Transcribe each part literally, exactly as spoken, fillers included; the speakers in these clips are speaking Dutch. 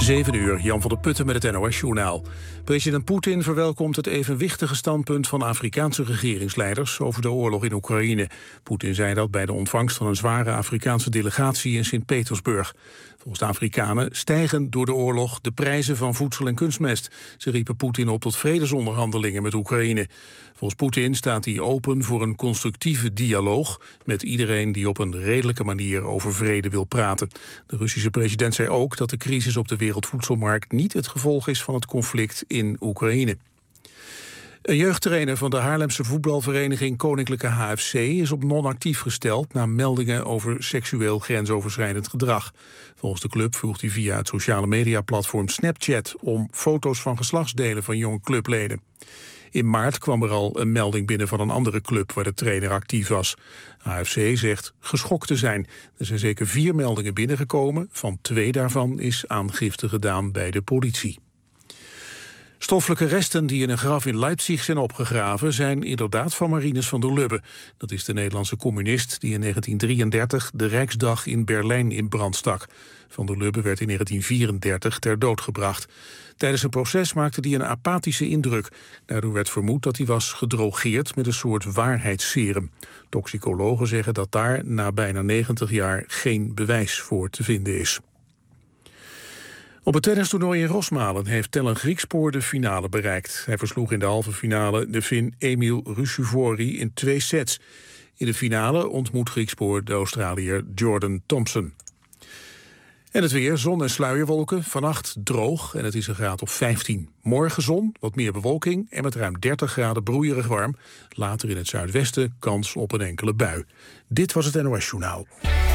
zeven uur, Jan van der Putten met het N O S-journaal. President Poetin verwelkomt het evenwichtige standpunt van Afrikaanse regeringsleiders over de oorlog in Oekraïne. Poetin zei dat bij de ontvangst van een zware Afrikaanse delegatie in Sint-Petersburg. Volgens de Afrikanen stijgen door de oorlog de prijzen van voedsel en kunstmest. Ze riepen Poetin op tot vredesonderhandelingen met Oekraïne. Volgens Poetin staat hij open voor een constructieve dialoog met iedereen die op een redelijke manier over vrede wil praten. De Russische president zei ook dat de crisis op de wereldvoedselmarkt niet het gevolg is van het conflict in Oekraïne. Een jeugdtrainer van de Haarlemse voetbalvereniging Koninklijke H F C is op non-actief gesteld na meldingen over seksueel grensoverschrijdend gedrag. Volgens de club vroeg hij via het sociale mediaplatform Snapchat om foto's van geslachtsdelen van jonge clubleden. In maart kwam er al een melding binnen van een andere club waar de trainer actief was. H F C zegt geschokt te zijn. Er zijn zeker vier meldingen binnengekomen. Van twee daarvan is aangifte gedaan bij de politie. Stoffelijke resten die in een graf in Leipzig zijn opgegraven zijn inderdaad van Marinus van der Lubbe. Dat is de Nederlandse communist die in negentien drieëndertig de Rijksdag in Berlijn in brand stak. Van der Lubbe werd in negentien vierendertig ter dood gebracht. Tijdens een proces maakte hij een apathische indruk. Daardoor werd vermoed dat hij was gedrogeerd met een soort waarheidsserum. Toxicologen zeggen dat daar na bijna negentig jaar geen bewijs voor te vinden is. Op het tennistoernooi in Rosmalen heeft Tellen Griekspoor de finale bereikt. Hij versloeg in de halve finale de Fin Emil Ruusuvuori in twee sets. In de finale ontmoet Griekspoor de Australiër Jordan Thompson. En het weer, zon en sluierwolken, vannacht droog en het is een graad of vijftien. Morgen zon, wat meer bewolking en met ruim dertig graden broeierig warm. Later in het zuidwesten kans op een enkele bui. Dit was het N O S-journaal.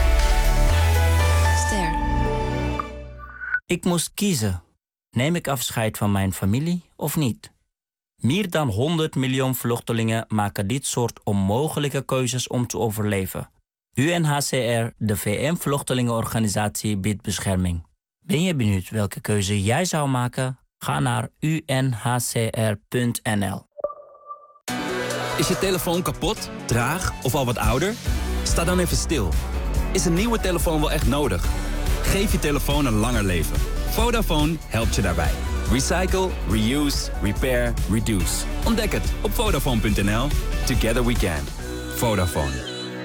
Ster. Ik moest kiezen. Neem ik afscheid van mijn familie of niet? Meer dan honderd miljoen vluchtelingen maken dit soort onmogelijke keuzes om te overleven. U N H C R, de V N-vluchtelingenorganisatie, biedt bescherming. Ben je benieuwd welke keuze jij zou maken? Ga naar u n h c r punt n l. Is je telefoon kapot, traag of al wat ouder? Sta dan even stil. Is een nieuwe telefoon wel echt nodig? Geef je telefoon een langer leven. Vodafone helpt je daarbij. Recycle, reuse, repair, reduce. Ontdek het op vodafone punt n l. Together we can. Vodafone.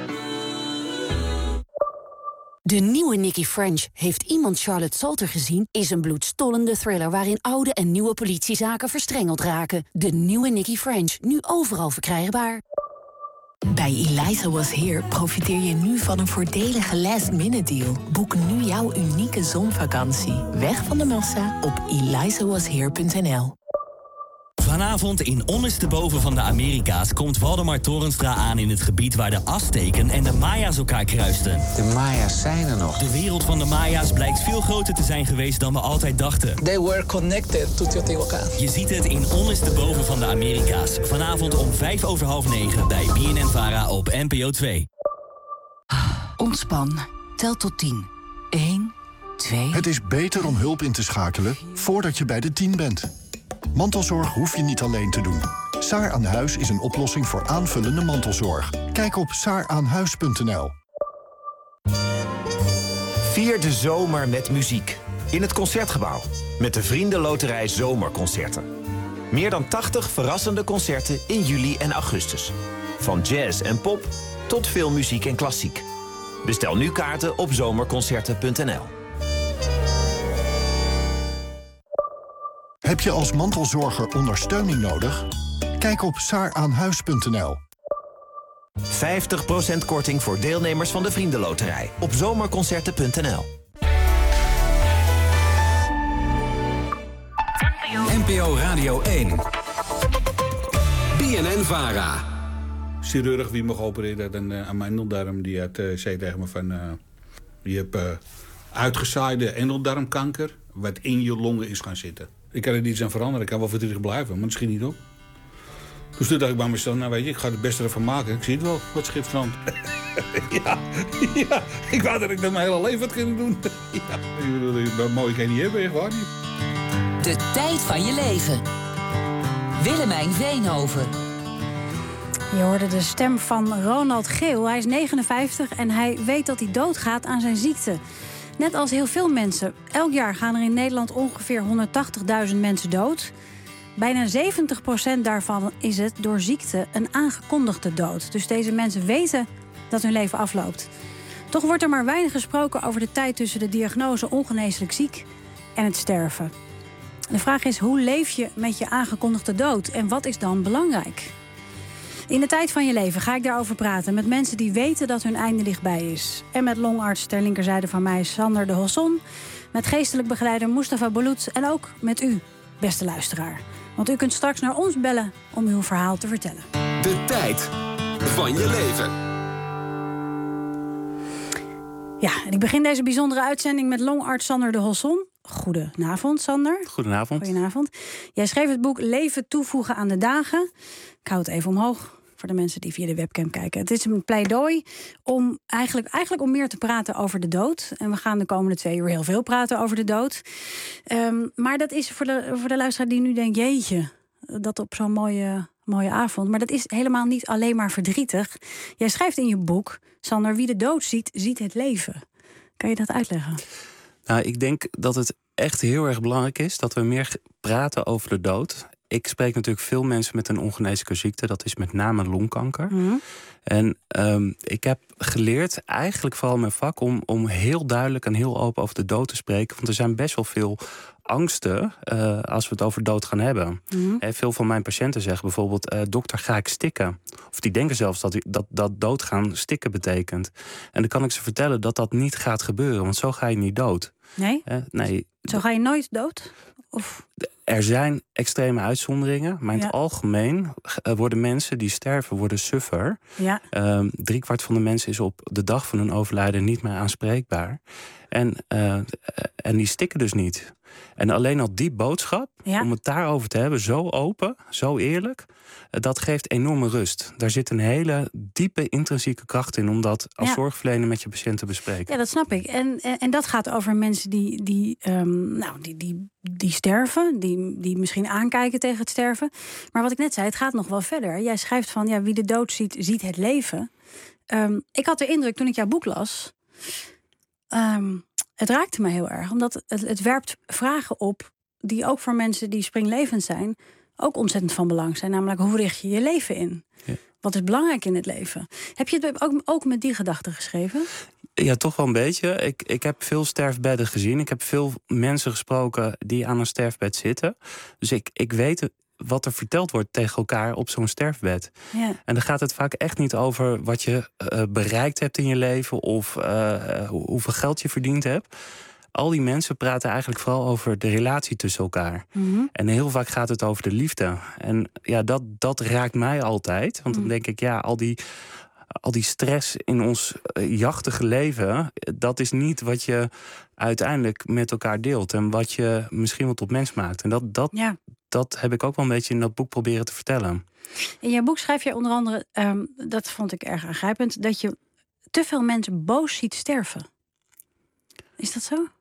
De nieuwe Nicky French, heeft iemand Charlotte Salter gezien, is een bloedstollende thriller waarin oude en nieuwe politiezaken verstrengeld raken. De nieuwe Nicky French, nu overal verkrijgbaar. Bij Eliza Was Here profiteer je nu van een voordelige last-minute deal. Boek nu jouw unieke zonvakantie. Weg van de massa op eliza was here punt n l. Vanavond in Ondersteboven van de Amerika's komt Waldemar Torenstra aan in het gebied waar de Azteken en de Maya's elkaar kruisten. De Maya's zijn er nog. De wereld van de Maya's blijkt veel groter te zijn geweest dan we altijd dachten. They were connected to Teotihuacan. Je ziet het in Ondersteboven van de Amerika's. Vanavond om vijf over half negen bij B N N Vara op N P O twee. Ontspan. Tel tot tien. één, twee... Het is beter om hulp in te schakelen voordat je bij de tien bent. Mantelzorg hoef je niet alleen te doen. Saar aan Huis is een oplossing voor aanvullende mantelzorg. Kijk op saar aan huis punt n l. Vier de zomer met muziek. In het Concertgebouw. Met de Vriendenloterij Zomerconcerten. Meer dan tachtig verrassende concerten in juli en augustus. Van jazz en pop tot filmmuziek en klassiek. Bestel nu kaarten op zomerconcerten punt n l. Heb je als mantelzorger ondersteuning nodig? Kijk op saar aan huis punt n l. vijftig procent korting voor deelnemers van de Vriendenloterij op zomerconcerten punt n l. N P O Radio één. B N N Vara. Chirurg die me geopereerd had aan, uh, aan mijn endeldarm, die had, uh, zei tegen me van... Uh, je hebt uh, uitgezaaide endeldarmkanker wat in je longen is gaan zitten. Ik kan er niets aan veranderen, ik kan wel verdrietig blijven, maar het schiet niet op. Dus toen dacht ik bij mezelf, nou weet je, ik ga het beste ervan maken. Ik zie het wel, wat schipstrand. ja, ja, ik wou dat ik dat mijn hele leven had kunnen doen. ja, mooi kan je niet hebben, echt waar niet. De tijd van je leven. Willemijn Veenhoven. Je hoorde de stem van Ronald Geel. Hij is negenenvijftig en hij weet dat hij doodgaat aan zijn ziekte. Net als heel veel mensen. Elk jaar gaan er in Nederland ongeveer honderdtachtigduizend mensen dood. Bijna zeventig procent daarvan is het door ziekte een aangekondigde dood. Dus deze mensen weten dat hun leven afloopt. Toch wordt er maar weinig gesproken over de tijd tussen de diagnose ongeneeslijk ziek en het sterven. De vraag is, hoe leef je met je aangekondigde dood en wat is dan belangrijk? In de tijd van je leven ga ik daarover praten met mensen die weten dat hun einde dichtbij is. En met longarts ter linkerzijde van mij Sander de Hosson, met geestelijk begeleider Mustafa Bulut en ook met u, beste luisteraar. Want u kunt straks naar ons bellen om uw verhaal te vertellen. De tijd van je leven. Ja, en ik begin deze bijzondere uitzending met longarts Sander de Hosson. Goedenavond, Sander. Goedenavond. Goedenavond. Jij schreef het boek Leven toevoegen aan de dagen. Ik hou het even omhoog voor de mensen die via de webcam kijken. Het is een pleidooi om eigenlijk, eigenlijk om meer te praten over de dood. En we gaan de komende twee uur heel veel praten over de dood. Um, maar dat is voor de, voor de luisteraar die nu denkt, jeetje, dat op zo'n mooie, mooie avond. Maar dat is helemaal niet alleen maar verdrietig. Jij schrijft in je boek, Sander, wie de dood ziet, ziet het leven. Kan je dat uitleggen? Nou, ik denk dat het echt heel erg belangrijk is dat we meer praten over de dood. Ik spreek natuurlijk veel mensen met een ongeneeslijke ziekte. Dat is met name longkanker. Mm-hmm. En um, ik heb geleerd, eigenlijk vooral in mijn vak, om, om heel duidelijk en heel open over de dood te spreken. Want er zijn best wel veel angsten uh, als we het over dood gaan hebben. Mm-hmm. En veel van mijn patiënten zeggen bijvoorbeeld, uh, dokter, ga ik stikken? Of die denken zelfs dat, dat, dat doodgaan stikken betekent. En dan kan ik ze vertellen dat dat niet gaat gebeuren, want zo ga je niet dood. Nee? Uh, nee. Zo ga je nooit dood? Of... Er zijn extreme uitzonderingen, maar in ja. het algemeen worden mensen die sterven, worden suffer. Ja. Um, driekwart van de mensen is op de dag van hun overlijden niet meer aanspreekbaar. En, uh, en die stikken dus niet. En alleen al die boodschap, ja. om het daarover te hebben, zo open, zo eerlijk, dat geeft enorme rust. Daar zit een hele diepe, intrinsieke kracht in om dat als ja. zorgverlener met je patiënt te bespreken. Ja, dat snap ik. En, en, en dat gaat over mensen die, die, um, nou, die, die, die sterven, die, die misschien aankijken tegen het sterven. Maar wat ik net zei, het gaat nog wel verder. Jij schrijft van, ja, wie de dood ziet, ziet het leven. Um, ik had de indruk toen ik jouw boek las, Um, het raakte me heel erg, omdat het, het werpt vragen op die ook voor mensen die springlevend zijn ook ontzettend van belang zijn. Namelijk, hoe richt je je leven in? Ja. Wat is belangrijk in het leven? Heb je het ook, ook met die gedachte geschreven? Ja, toch wel een beetje. Ik, ik heb veel sterfbedden gezien. Ik heb veel mensen gesproken die aan een sterfbed zitten. Dus ik, ik weet wat er verteld wordt tegen elkaar op zo'n sterfbed. Ja. En dan gaat het vaak echt niet over wat je uh, bereikt hebt in je leven of uh, hoeveel geld je verdiend hebt. Al die mensen praten eigenlijk vooral over de relatie tussen elkaar. Mm-hmm. En heel vaak gaat het over de liefde. En ja, dat, dat raakt mij altijd. Want dan denk ik, ja, al die, al die stress in ons uh, jachtige leven, dat is niet wat je uiteindelijk met elkaar deelt. En wat je misschien wel tot mens maakt. En dat, dat, ja. dat heb ik ook wel een beetje in dat boek proberen te vertellen. In jouw boek schrijf je onder andere, um, dat vond ik erg aangrijpend, dat je te veel mensen boos ziet sterven. Is dat zo?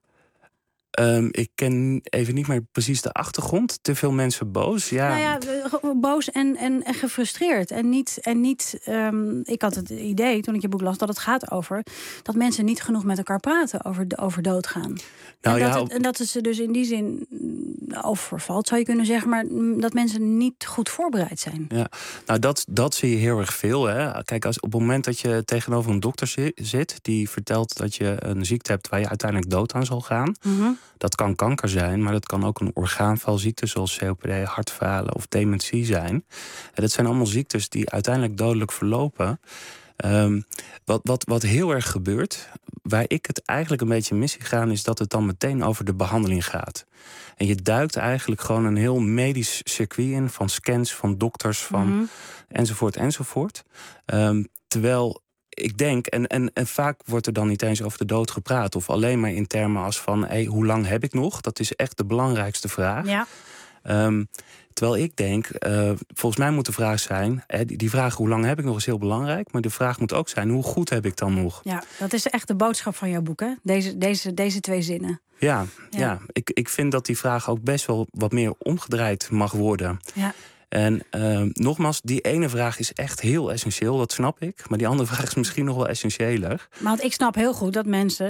Um, ik ken even niet meer precies de achtergrond. Te veel mensen boos. Ja. Nou ja, boos en, en, en gefrustreerd. En niet. En niet um, ik had het idee toen ik je boek las dat het gaat over dat mensen niet genoeg met elkaar praten over, over doodgaan. Nou, en, dat ja, het, en dat het ze dus in die zin overvalt, zou je kunnen zeggen, maar dat mensen niet goed voorbereid zijn. Ja, nou dat, dat zie je heel erg veel. Hè. Kijk, als op het moment dat je tegenover een dokter zit die vertelt dat je een ziekte hebt waar je uiteindelijk dood aan zal gaan. Mm-hmm. Dat kan kanker zijn, maar dat kan ook een orgaanvalziekte zoals C O P D, hartfalen of dementie zijn. En dat zijn allemaal ziektes die uiteindelijk dodelijk verlopen. Um, wat, wat, wat heel erg gebeurt, waar ik het eigenlijk een beetje mis zie gaan, is dat het dan meteen over de behandeling gaat. En je duikt eigenlijk gewoon een heel medisch circuit in van scans, van dokters, van mm-hmm. enzovoort, enzovoort. Um, terwijl ik denk, en, en, en vaak wordt er dan niet eens over de dood gepraat, of alleen maar in termen als van, hey, hoe lang heb ik nog? Dat is echt de belangrijkste vraag. Ja. Um, terwijl ik denk, uh, volgens mij moet de vraag zijn, hè, die, die vraag hoe lang heb ik nog is heel belangrijk, maar de vraag moet ook zijn, hoe goed heb ik dan nog? Ja, dat is echt de boodschap van jouw boek, hè? Deze, deze, deze twee zinnen. Ja, ja. ja. Ik, ik vind dat die vraag ook best wel wat meer omgedraaid mag worden. Ja. En uh, nogmaals, die ene vraag is echt heel essentieel, dat snap ik. Maar die andere vraag is misschien nog wel essentiëler. Maar want ik snap heel goed dat mensen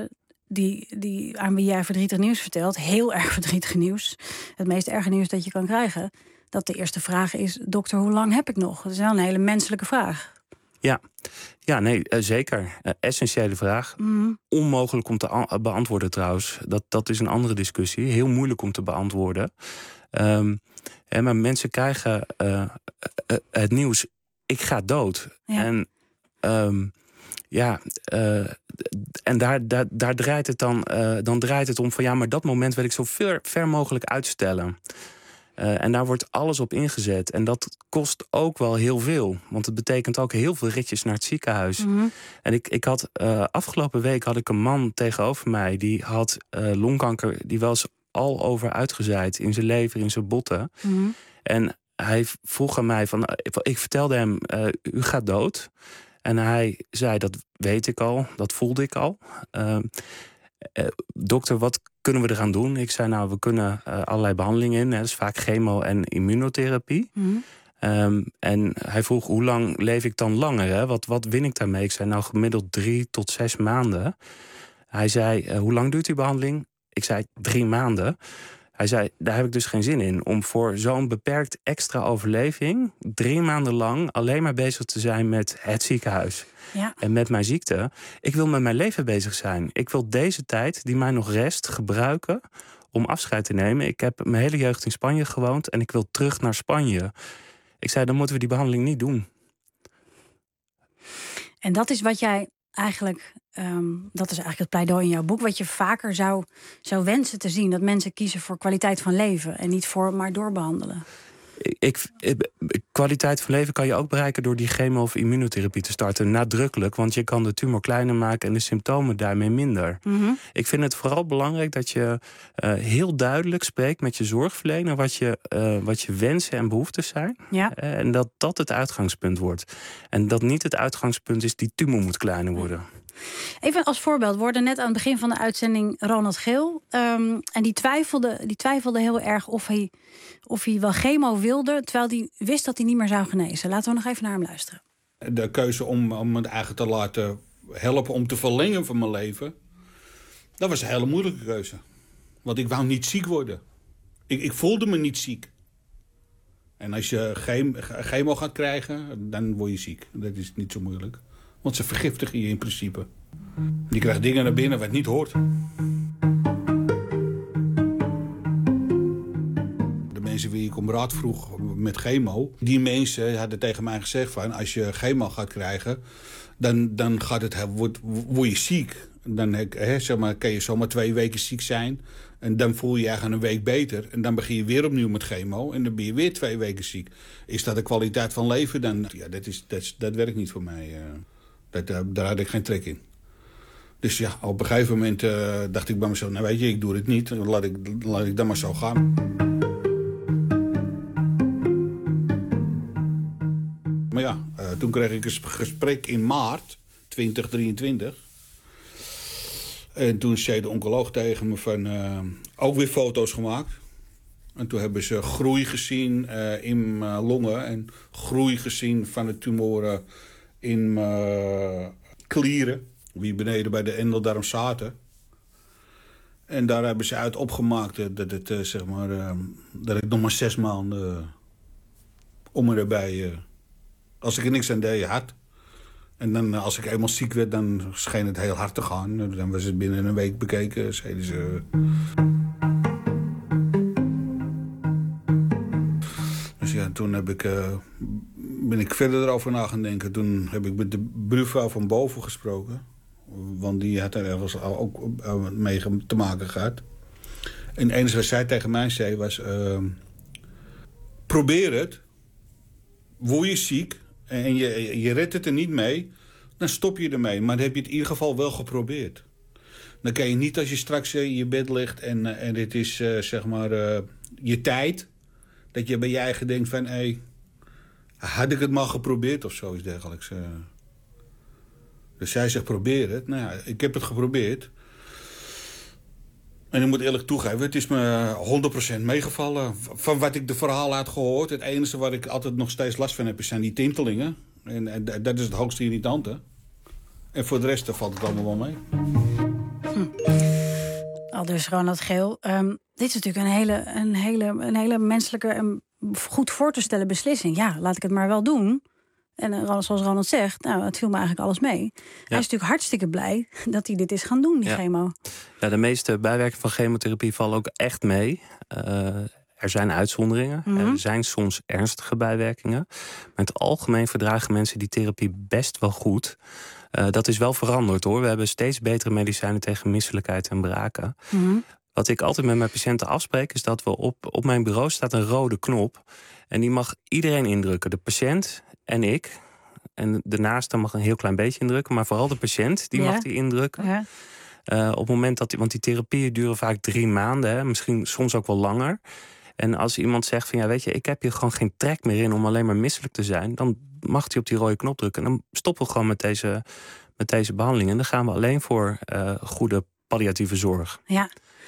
die, die, aan wie jij verdrietig nieuws vertelt, heel erg verdrietig nieuws, het meest erge nieuws dat je kan krijgen, dat de eerste vraag is: dokter, hoe lang heb ik nog? Dat is wel een hele menselijke vraag. Ja, ja nee, uh, zeker. Uh, essentiële vraag. Mm. Onmogelijk om te a- beantwoorden trouwens. Dat, dat is een andere discussie. Heel moeilijk om te beantwoorden. Um, hè, maar mensen krijgen uh, uh, het nieuws: ik ga dood. Ja. En um, ja, uh, en daar, daar, daar draait het dan, uh, dan draait het om van ja, maar dat moment wil ik zo ver, ver mogelijk uitstellen. Uh, en daar wordt alles op ingezet. En dat kost ook wel heel veel. Want het betekent ook heel veel ritjes naar het ziekenhuis. Mm-hmm. En ik, ik had uh, afgelopen week had ik een man tegenover mij. Die had uh, longkanker, die was al over uitgezaaid in zijn lever, in zijn botten. Mm-hmm. En hij vroeg aan mij van, ik vertelde hem, uh, u gaat dood. En hij zei, dat weet ik al, dat voelde ik al. Uh, uh, dokter, wat kunnen we eraan doen? Ik zei, nou, we kunnen uh, allerlei behandelingen in. Hè, dat is vaak chemo- en immunotherapie. Mm-hmm. Um, en hij vroeg, hoe lang leef ik dan langer? Hè? Wat, wat win ik daarmee? Ik zei, nou, gemiddeld drie tot zes maanden. Hij zei, uh, hoe lang duurt die behandeling? Ik zei, drie maanden. Hij zei, daar heb ik dus geen zin in. Om voor zo'n beperkt extra overleving drie maanden lang alleen maar bezig te zijn met het ziekenhuis. Ja. En met mijn ziekte. Ik wil met mijn leven bezig zijn. Ik wil deze tijd die mij nog rest gebruiken om afscheid te nemen. Ik heb mijn hele jeugd in Spanje gewoond en ik wil terug naar Spanje. Ik zei, dan moeten we die behandeling niet doen. En dat is wat jij eigenlijk, um, dat is eigenlijk het pleidooi in jouw boek, wat je vaker zou, zou wensen te zien. Dat mensen kiezen voor kwaliteit van leven en niet voor maar doorbehandelen. Ik, ik, kwaliteit van leven kan je ook bereiken door die chemo- of immunotherapie te starten. Nadrukkelijk, want je kan de tumor kleiner maken en de symptomen daarmee minder. Mm-hmm. Ik vind het vooral belangrijk dat je uh, heel duidelijk spreekt met je zorgverlener wat je, uh, wat je wensen en behoeften zijn. Ja. Uh, en dat dat het uitgangspunt wordt. En dat niet het uitgangspunt is, die tumor moet kleiner worden. Even als voorbeeld, we hoorden net aan het begin van de uitzending Ronald Geel. Um, en die twijfelde, die twijfelde heel erg of hij, of hij wel chemo wilde, terwijl hij wist dat hij niet meer zou genezen. Laten we nog even naar hem luisteren. De keuze om, om het eigenlijk te laten helpen om te verlengen van mijn leven, dat was een hele moeilijke keuze. Want ik wou niet ziek worden. Ik, ik voelde me niet ziek. En als je chemo gaat krijgen, dan word je ziek. Dat is niet zo moeilijk. Want ze vergiftigen je in principe. Je krijgt dingen naar binnen wat niet hoort. De mensen wie ik om raad vroeg met chemo, die mensen hadden tegen mij gezegd van, als je chemo gaat krijgen, dan, dan gaat het, word, word je ziek. Dan he, zeg maar, kan je zomaar twee weken ziek zijn. En dan voel je je eigenlijk een week beter. En dan begin je weer opnieuw met chemo. En dan ben je weer twee weken ziek. Is dat de kwaliteit van leven? Dan, ja, dat, is, dat, dat werkt niet voor mij. Uh. Dat, uh, daar had ik geen trek in. Dus ja, op een gegeven moment uh, dacht ik bij mezelf, nou weet je, ik doe het niet. Laat ik, laat ik dan maar zo gaan. Maar ja, uh, toen kreeg ik een gesprek in maart twintig drieëntwintig. En toen zei de oncoloog tegen me van, uh, ook weer foto's gemaakt. En toen hebben ze groei gezien uh, in mijn longen. En groei gezien van de tumoren in mijn klieren, die beneden bij de endeldarm zaten. En daar hebben ze uit opgemaakt dat, het, uh, zeg maar, uh, dat ik nog maar zes maanden uh, om me erbij, uh, als ik er niks aan deed, had. En dan, uh, als ik eenmaal ziek werd, dan scheen het heel hard te gaan. Dan was het binnen een week bekeken, zeiden ze. Uh, Dus ja, toen heb ik, uh, ben ik verder erover na gaan denken. Toen heb ik met de buurvrouw van boven gesproken. Want die had er ergens ook mee te maken gehad. En het enige wat zij tegen mij zei was, Uh, probeer het. Word je ziek en je, je redt het er niet mee, dan stop je ermee. Maar dan heb je het in ieder geval wel geprobeerd. Dan kan je niet als je straks in je bed ligt en, en dit is uh, zeg maar uh, je tijd, dat je bij je eigen denkt van, hé, hey, had ik het maar geprobeerd of zoiets dergelijks. Uh. Dus zij zegt, probeer het. Nou ja, ik heb het geprobeerd. En ik moet eerlijk toegeven, het is me honderd procent meegevallen. Van wat ik de verhalen had gehoord, het enige waar ik altijd nog steeds last van heb, zijn die tintelingen. En, en dat is het hoogste irritante. En voor de rest valt het allemaal wel mee. Hm. Al dus Ronald Geel. Um, dit is natuurlijk een hele, een hele, een hele menselijke en goed voor te stellen beslissing. Ja, laat ik het maar wel doen. En uh, zoals Ronald zegt, nou, het viel me eigenlijk alles mee. Ja. Hij is natuurlijk hartstikke blij dat hij dit is gaan doen, die ja. chemo. Ja, de meeste bijwerkingen van chemotherapie vallen ook echt mee. Uh, er zijn uitzonderingen. Mm-hmm. Er zijn soms ernstige bijwerkingen. Maar in het algemeen verdragen mensen die therapie best wel goed. Uh, dat is wel veranderd, hoor. We hebben steeds betere medicijnen tegen misselijkheid en braken. Mm-hmm. Wat ik altijd met mijn patiënten afspreek, is dat we op, op mijn bureau staat een rode knop. En die mag iedereen indrukken. De patiënt en ik. En de naaste mag een heel klein beetje indrukken. Maar vooral de patiënt, die ja. mag die indrukken. Ja. Uh, op het moment dat die, want die therapieën duren vaak drie maanden. Hè, misschien soms ook wel langer. En als iemand zegt van ja, weet je, ik heb hier gewoon geen trek meer in om alleen maar misselijk te zijn, dan mag hij op die rode knop drukken. En dan stoppen we gewoon met deze, met deze behandeling. En dan gaan we alleen voor uh, goede palliatieve zorg. Ja,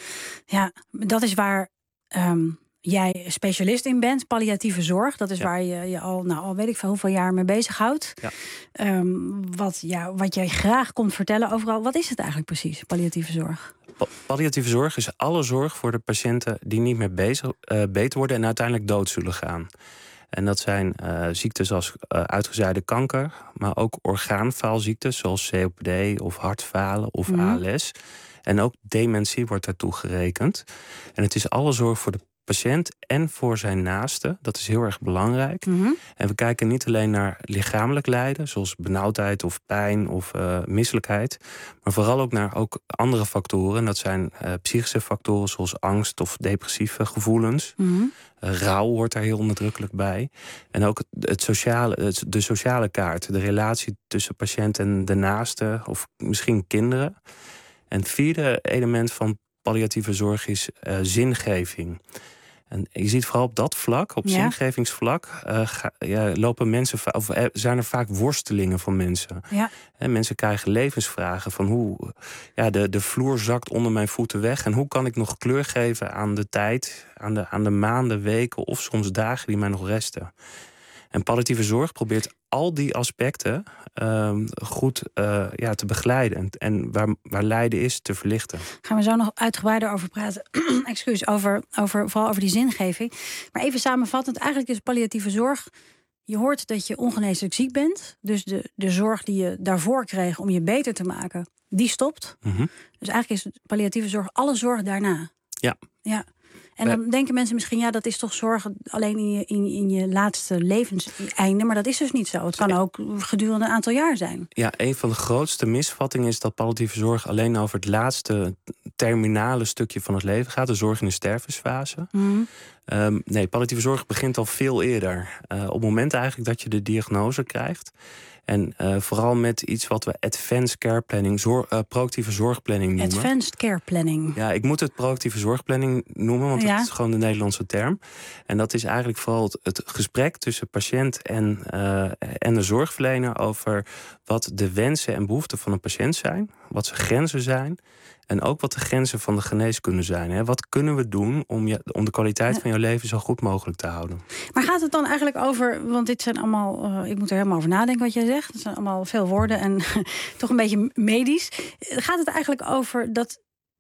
ja, dat is waar um, jij specialist in bent, palliatieve zorg. Dat is ja. waar je je al, nou, al weet ik veel hoeveel jaar mee bezighoudt. Ja. Um, wat, ja, wat jij graag komt vertellen overal. Wat is het eigenlijk precies, palliatieve zorg? Palliatieve zorg is alle zorg voor de patiënten die niet meer bezig, uh, beter worden en uiteindelijk dood zullen gaan. En dat zijn uh, ziektes als uh, uitgezaaide kanker, maar ook orgaanfaalziektes zoals C O P D of hartfalen of mm-hmm. A L S. En ook dementie wordt daartoe gerekend. En het is alle zorg voor de patiënt en voor zijn naaste. Dat is heel erg belangrijk. Mm-hmm. En we kijken niet alleen naar lichamelijk lijden, zoals benauwdheid of pijn of uh, misselijkheid, maar vooral ook naar ook andere factoren. En dat zijn uh, psychische factoren zoals angst of depressieve gevoelens. Mm-hmm. Uh, rouw hoort daar heel nadrukkelijk bij. En ook het, het sociale, het, de sociale kaart, de relatie tussen patiënt en de naaste of misschien kinderen. En het vierde element van palliatieve zorg is uh, zingeving. En je ziet vooral op dat vlak, op ja. zingevingsvlak, uh, ga, ja, lopen mensen, of zijn er vaak worstelingen van mensen. Ja. En mensen krijgen levensvragen van hoe ja, de, de vloer zakt onder mijn voeten weg. En hoe kan ik nog kleur geven aan de tijd, aan de, aan de maanden, weken of soms dagen die mij nog resten. En palliatieve zorg probeert al die aspecten uh, goed uh, ja, te begeleiden. En, en waar, waar lijden is, te verlichten. Gaan we zo nog uitgebreider over praten. Excuus, over, over, vooral over die zingeving. Maar even samenvattend, eigenlijk is palliatieve zorg, je hoort dat je ongeneeslijk ziek bent. Dus de, de zorg die je daarvoor kreeg om je beter te maken, die stopt. Mm-hmm. Dus eigenlijk is palliatieve zorg alle zorg daarna. Ja. Ja. En dan denken mensen misschien, ja, dat is toch zorg alleen in je, in, in je laatste levenseinde. Maar dat is dus niet zo. Het kan ook gedurende een aantal jaar zijn. Ja, een van de grootste misvattingen is dat palliatieve zorg alleen over het laatste terminale stukje van het leven gaat. De zorg in de stervensfase. Mm. Um, nee, palliatieve zorg begint al veel eerder. Uh, op het moment eigenlijk dat je de diagnose krijgt. En uh, vooral met iets wat we advanced care planning, zor- uh, proactieve zorgplanning noemen. Advanced care planning. Ja, ik moet het proactieve zorgplanning noemen, want ja. het is gewoon de Nederlandse term. En dat is eigenlijk vooral het, het gesprek tussen patiënt en, uh, en de zorgverlener over wat de wensen en behoeften van een patiënt zijn, wat zijn grenzen zijn. En ook wat de grenzen van de geneeskunde zijn. Hè? Wat kunnen we doen om, je, om de kwaliteit ja. van je leven zo goed mogelijk te houden? Maar gaat het dan eigenlijk over, want dit zijn allemaal, uh, ik moet er helemaal over nadenken wat jij zegt. Het zijn allemaal veel woorden en toch een beetje medisch. Gaat het eigenlijk over dat,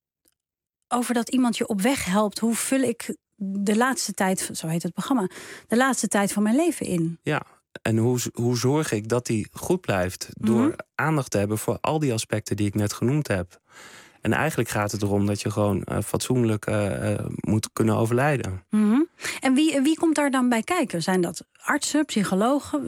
over dat iemand je op weg helpt? Hoe vul ik de laatste tijd, zo heet het programma, de laatste tijd van mijn leven in? Ja. En hoe, hoe zorg ik dat die goed blijft? Door mm-hmm. aandacht te hebben voor al die aspecten die ik net genoemd heb. En eigenlijk gaat het erom dat je gewoon uh, fatsoenlijk uh, uh, moet kunnen overlijden. Mm-hmm. En wie, wie komt daar dan bij kijken? Zijn dat artsen, psychologen?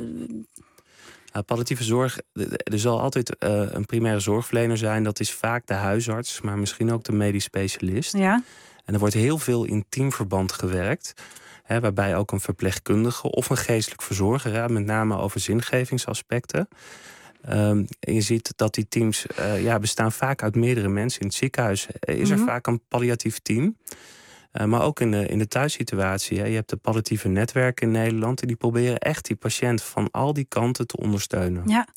Uh, palliatieve zorg, er zal altijd uh, een primaire zorgverlener zijn. Dat is vaak de huisarts, maar misschien ook de medisch specialist. Ja. En er wordt heel veel in teamverband gewerkt. Hè, waarbij ook een verpleegkundige of een geestelijk verzorger, hè, met name over zingevingsaspecten. Um, je ziet dat die teams uh, ja, bestaan vaak uit meerdere mensen. In het ziekenhuis is er mm-hmm. vaak een palliatief team. Uh, maar ook in de, in de thuissituatie. Hè. Je hebt de palliatieve netwerken in Nederland. En die proberen echt die patiënt van al die kanten te ondersteunen. Ja.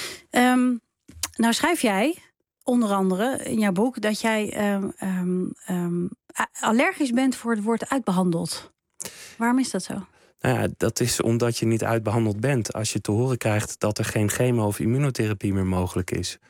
Um, nou schrijf jij onder andere in jouw boek dat jij um, um, um, allergisch bent voor het woord uitbehandeld. Waarom is dat zo? Nou ja, dat is omdat je niet uitbehandeld bent. Als je te horen krijgt dat er geen chemo- of immunotherapie meer mogelijk is.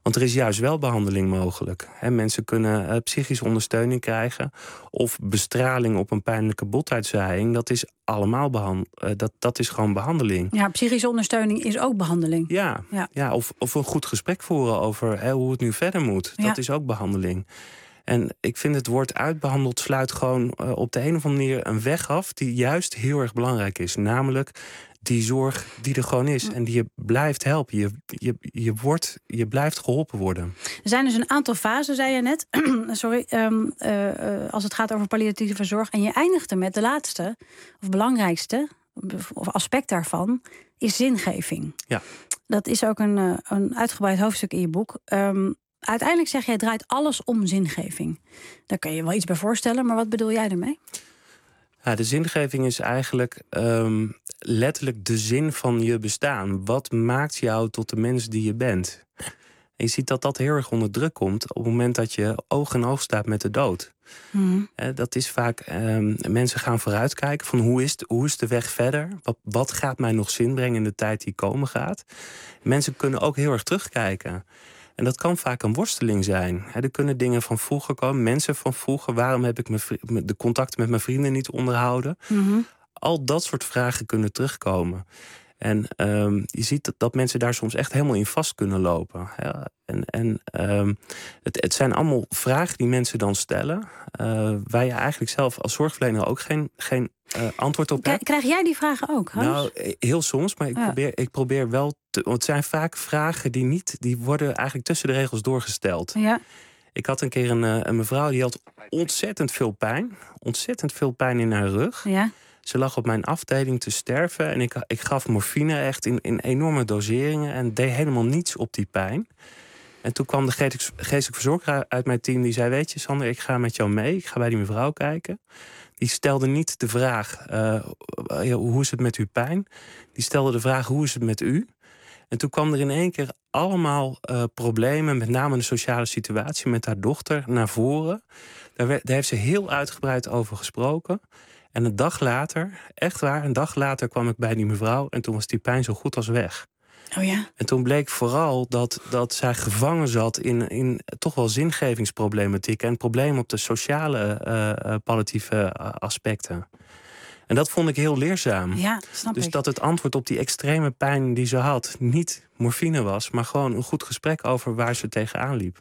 Want er is juist wel behandeling mogelijk. He, mensen kunnen uh, psychische ondersteuning krijgen. Of bestraling op een pijnlijke botuitzaaiing. Dat is allemaal behand- uh, dat, dat is gewoon behandeling. Ja, psychische ondersteuning is ook behandeling. Ja, ja. ja of, of een goed gesprek voeren over he, hoe het nu verder moet. Dat ja. is ook behandeling. En ik vind het woord uitbehandeld sluit gewoon uh, op de een of andere manier een weg af die juist heel erg belangrijk is. Namelijk die zorg die er gewoon is. En die je blijft helpen. Je, je, je, wordt, je blijft geholpen worden. Er zijn dus een aantal fasen, zei je net. Sorry, um, uh, uh, als het gaat over palliatieve zorg. En je eindigde met de laatste, of belangrijkste, of aspect daarvan, is zingeving. Ja. Dat is ook een, uh, een uitgebreid hoofdstuk in je boek. Um, uiteindelijk zeg je, het draait alles om zingeving. Daar kun je wel iets bij voorstellen, maar wat bedoel jij ermee? Ja, de zingeving is eigenlijk um, letterlijk de zin van je bestaan. Wat maakt jou tot de mens die je bent? En je ziet dat dat heel erg onder druk komt op het moment dat je oog in oog staat met de dood. Mm. Eh, dat is vaak, um, mensen gaan vooruitkijken van hoe is, het, hoe is de weg verder? Wat, wat gaat mij nog zin brengen in de tijd die komen gaat? Mensen kunnen ook heel erg terugkijken. En dat kan vaak een worsteling zijn. He, er kunnen dingen van vroeger komen, mensen van vroeger. Waarom heb ik me, de contacten met mijn vrienden niet onderhouden? Mm-hmm. Al dat soort vragen kunnen terugkomen. En um, je ziet dat, dat mensen daar soms echt helemaal in vast kunnen lopen. Ja, en en um, het, het zijn allemaal vragen die mensen dan stellen, Uh, waar je eigenlijk zelf als zorgverlener ook geen, geen uh, antwoord op hebt. Krijg jij die vragen ook, Hans? Nou, heel soms, maar ik, ja. probeer, ik probeer wel te... Want het zijn vaak vragen die niet... die worden eigenlijk tussen de regels doorgesteld. Ja. Ik had een keer een, een mevrouw die had ontzettend veel pijn. Ontzettend veel pijn in haar rug. Ja. Ze lag op mijn afdeling te sterven. En ik, ik gaf morfine echt in, in enorme doseringen. En deed helemaal niets op die pijn. En toen kwam de geestelijk verzorger uit mijn team. Die zei, weet je Sander, ik ga met jou mee. Ik ga bij die mevrouw kijken. Die stelde niet de vraag, uh, hoe is het met uw pijn? Die stelde de vraag, hoe is het met u? En toen kwam er in één keer allemaal uh, problemen, met name de sociale situatie met haar dochter, naar voren. Daar, werd, daar heeft ze heel uitgebreid over gesproken. En een dag later, echt waar, een dag later kwam ik bij die mevrouw en toen was die pijn zo goed als weg. Oh ja? En toen bleek vooral dat, dat zij gevangen zat in, in toch wel zingevingsproblematiek en problemen op de sociale uh, uh, palliatieve aspecten. En dat vond ik heel leerzaam. Ja, snap dus ik. dat het antwoord op die extreme pijn die ze had niet morfine was, maar gewoon een goed gesprek over waar ze tegenaan liep.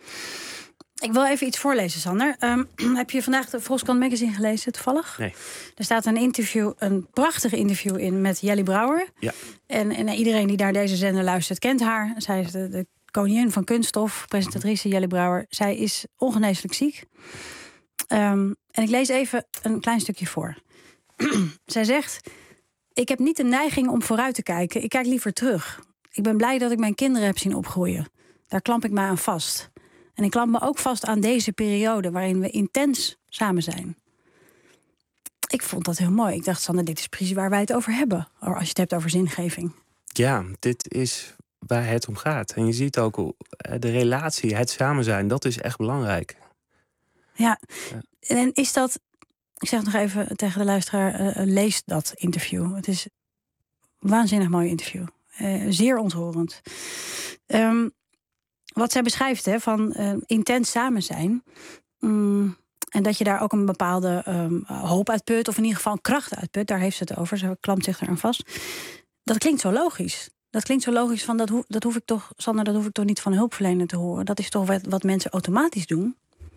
Ik wil even iets voorlezen, Sander. Um, heb je vandaag de Volkskrant Magazine gelezen, toevallig? Nee. Er staat een interview, een prachtig interview in met Jelly Brouwer. Ja. En, en iedereen die naar deze zender luistert, kent haar. Zij is de, de koningin van kunststof, presentatrice Jelly Brouwer. Zij is ongeneeslijk ziek. Um, en ik lees even een klein stukje voor. Zij zegt, ik heb niet de neiging om vooruit te kijken. Ik kijk liever terug. Ik ben blij dat ik mijn kinderen heb zien opgroeien. Daar klamp ik me aan vast. En ik klamp me ook vast aan deze periode waarin we intens samen zijn. Ik vond dat heel mooi. Ik dacht, Sander, dit is precies waar wij het over hebben. Als je het hebt over zingeving. Ja, dit is waar het om gaat. En je ziet ook hoe de relatie, het samen zijn, dat is echt belangrijk. Ja, ja. En is dat... Ik zeg nog even tegen de luisteraar, uh, lees dat interview. Het is een waanzinnig mooi interview. Uh, zeer ontroerend. Um, wat zij beschrijft, hè, van uh, intens samen zijn. Um, en dat je daar ook een bepaalde um, hoop uit put, of in ieder geval kracht uit put. Daar heeft ze het over. Ze klampt zich eraan vast. Dat klinkt zo logisch. Dat klinkt zo logisch van, dat, ho- dat hoef ik toch, Sander, dat hoef ik toch niet van een hulpverlener te horen. Dat is toch wat, wat mensen automatisch doen.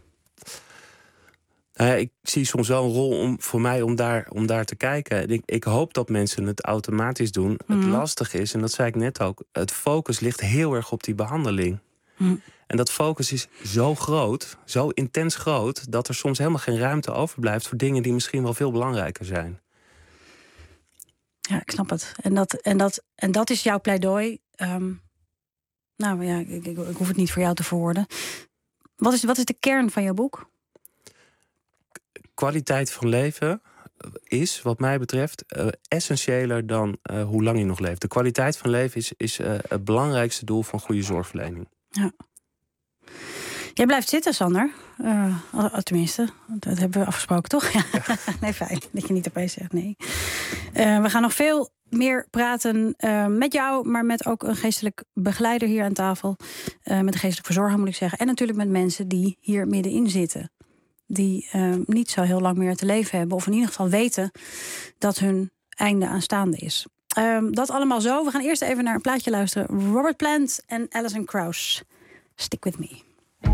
Nou ja, ik zie soms wel een rol om, voor mij om daar, om daar te kijken. Ik, ik hoop dat mensen het automatisch doen. Mm. Het lastig is, en dat zei ik net ook, het focus ligt heel erg op die behandeling. Mm. En dat focus is zo groot, zo intens groot, dat er soms helemaal geen ruimte overblijft voor dingen die misschien wel veel belangrijker zijn. Ja, ik snap het. En dat, en dat, en dat is jouw pleidooi. Um, nou ja, ik, ik, ik hoef het niet voor jou te verwoorden. Wat is, wat is de kern van jouw boek? Kwaliteit van leven is, wat mij betreft, uh, essentiëler dan uh, hoe lang je nog leeft. De kwaliteit van leven is, is uh, het belangrijkste doel van goede zorgverlening. Ja. Jij blijft zitten, Sander. Uh, tenminste, dat hebben we afgesproken, toch? Ja. Nee, fijn dat je niet opeens zegt nee. Uh, we gaan nog veel meer praten uh, met jou, maar met ook een geestelijk begeleider hier aan tafel. Uh, met een geestelijk verzorger, moet ik zeggen. En natuurlijk met mensen die hier middenin zitten. Die uh, niet zo heel lang meer te leven hebben. Of in ieder geval weten dat hun einde aanstaande is. Um, dat allemaal zo. We gaan eerst even naar een plaatje luisteren. Robert Plant en Alison Krauss. Stick with me.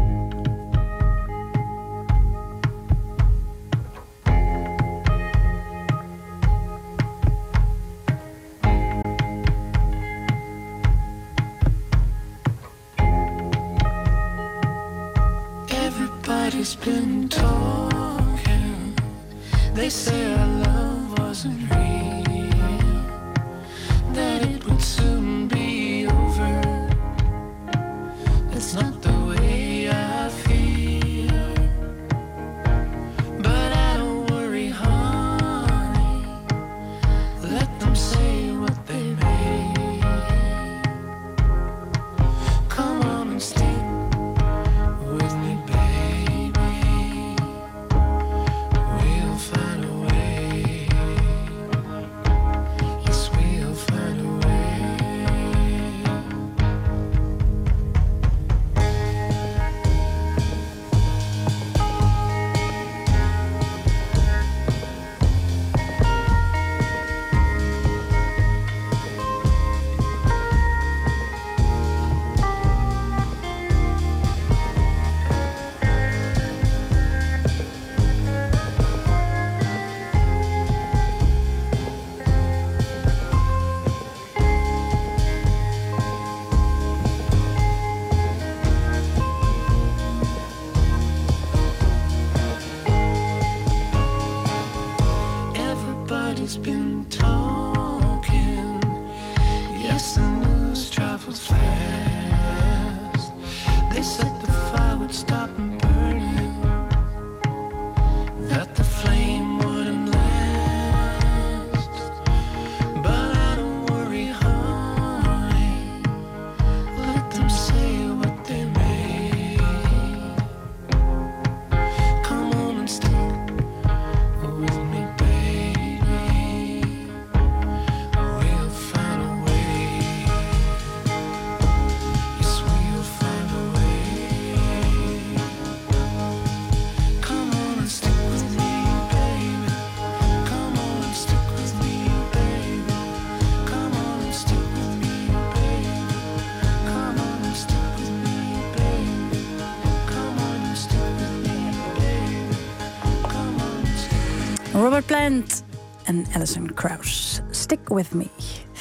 Everybody's been talking. They say our love wasn't real, that it would soon be over. It's not the way I feel, but I don't worry, honey. Let them say what they may. Come on and stay with me, baby. We'll find a way. Yes, we'll find a way. Everybody's been talking. Yes, the news travels fast. They said the fire would stop and burning, that the flame wouldn't last. But I don't worry, honey. Let them say what they may. Come on and stay with me, baby. We'll find a way. Yes, we'll find a way. Come on and stick with me, baby. Come on and stick with me, baby. Come on and stick with me, baby. Come on and stick with me, baby. Come on and stick with me, baby. Come on and stick. Robert Plant en Alison Krauss. Stick with me.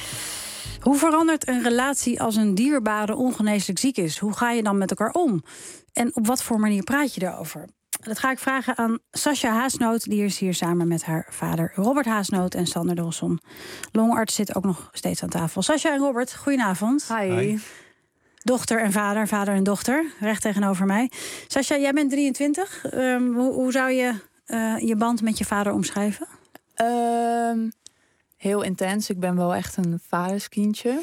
Hoe verandert een relatie als een dierbare ongeneeslijk ziek is? Hoe ga je dan met elkaar om? En op wat voor manier praat je erover? Dat ga ik vragen aan Sascha Haasnoot. Die is hier samen met haar vader Robert Haasnoot en Sander Dolson. Longarts zit ook nog steeds aan tafel. Sascha en Robert, goedenavond. Hi. Hi. Dochter en vader, vader en dochter, recht tegenover mij. Sascha, jij bent drieëntwintig. Um, hoe, hoe zou je uh, je band met je vader omschrijven? Um, heel intens. Ik ben wel echt een vaderskindje.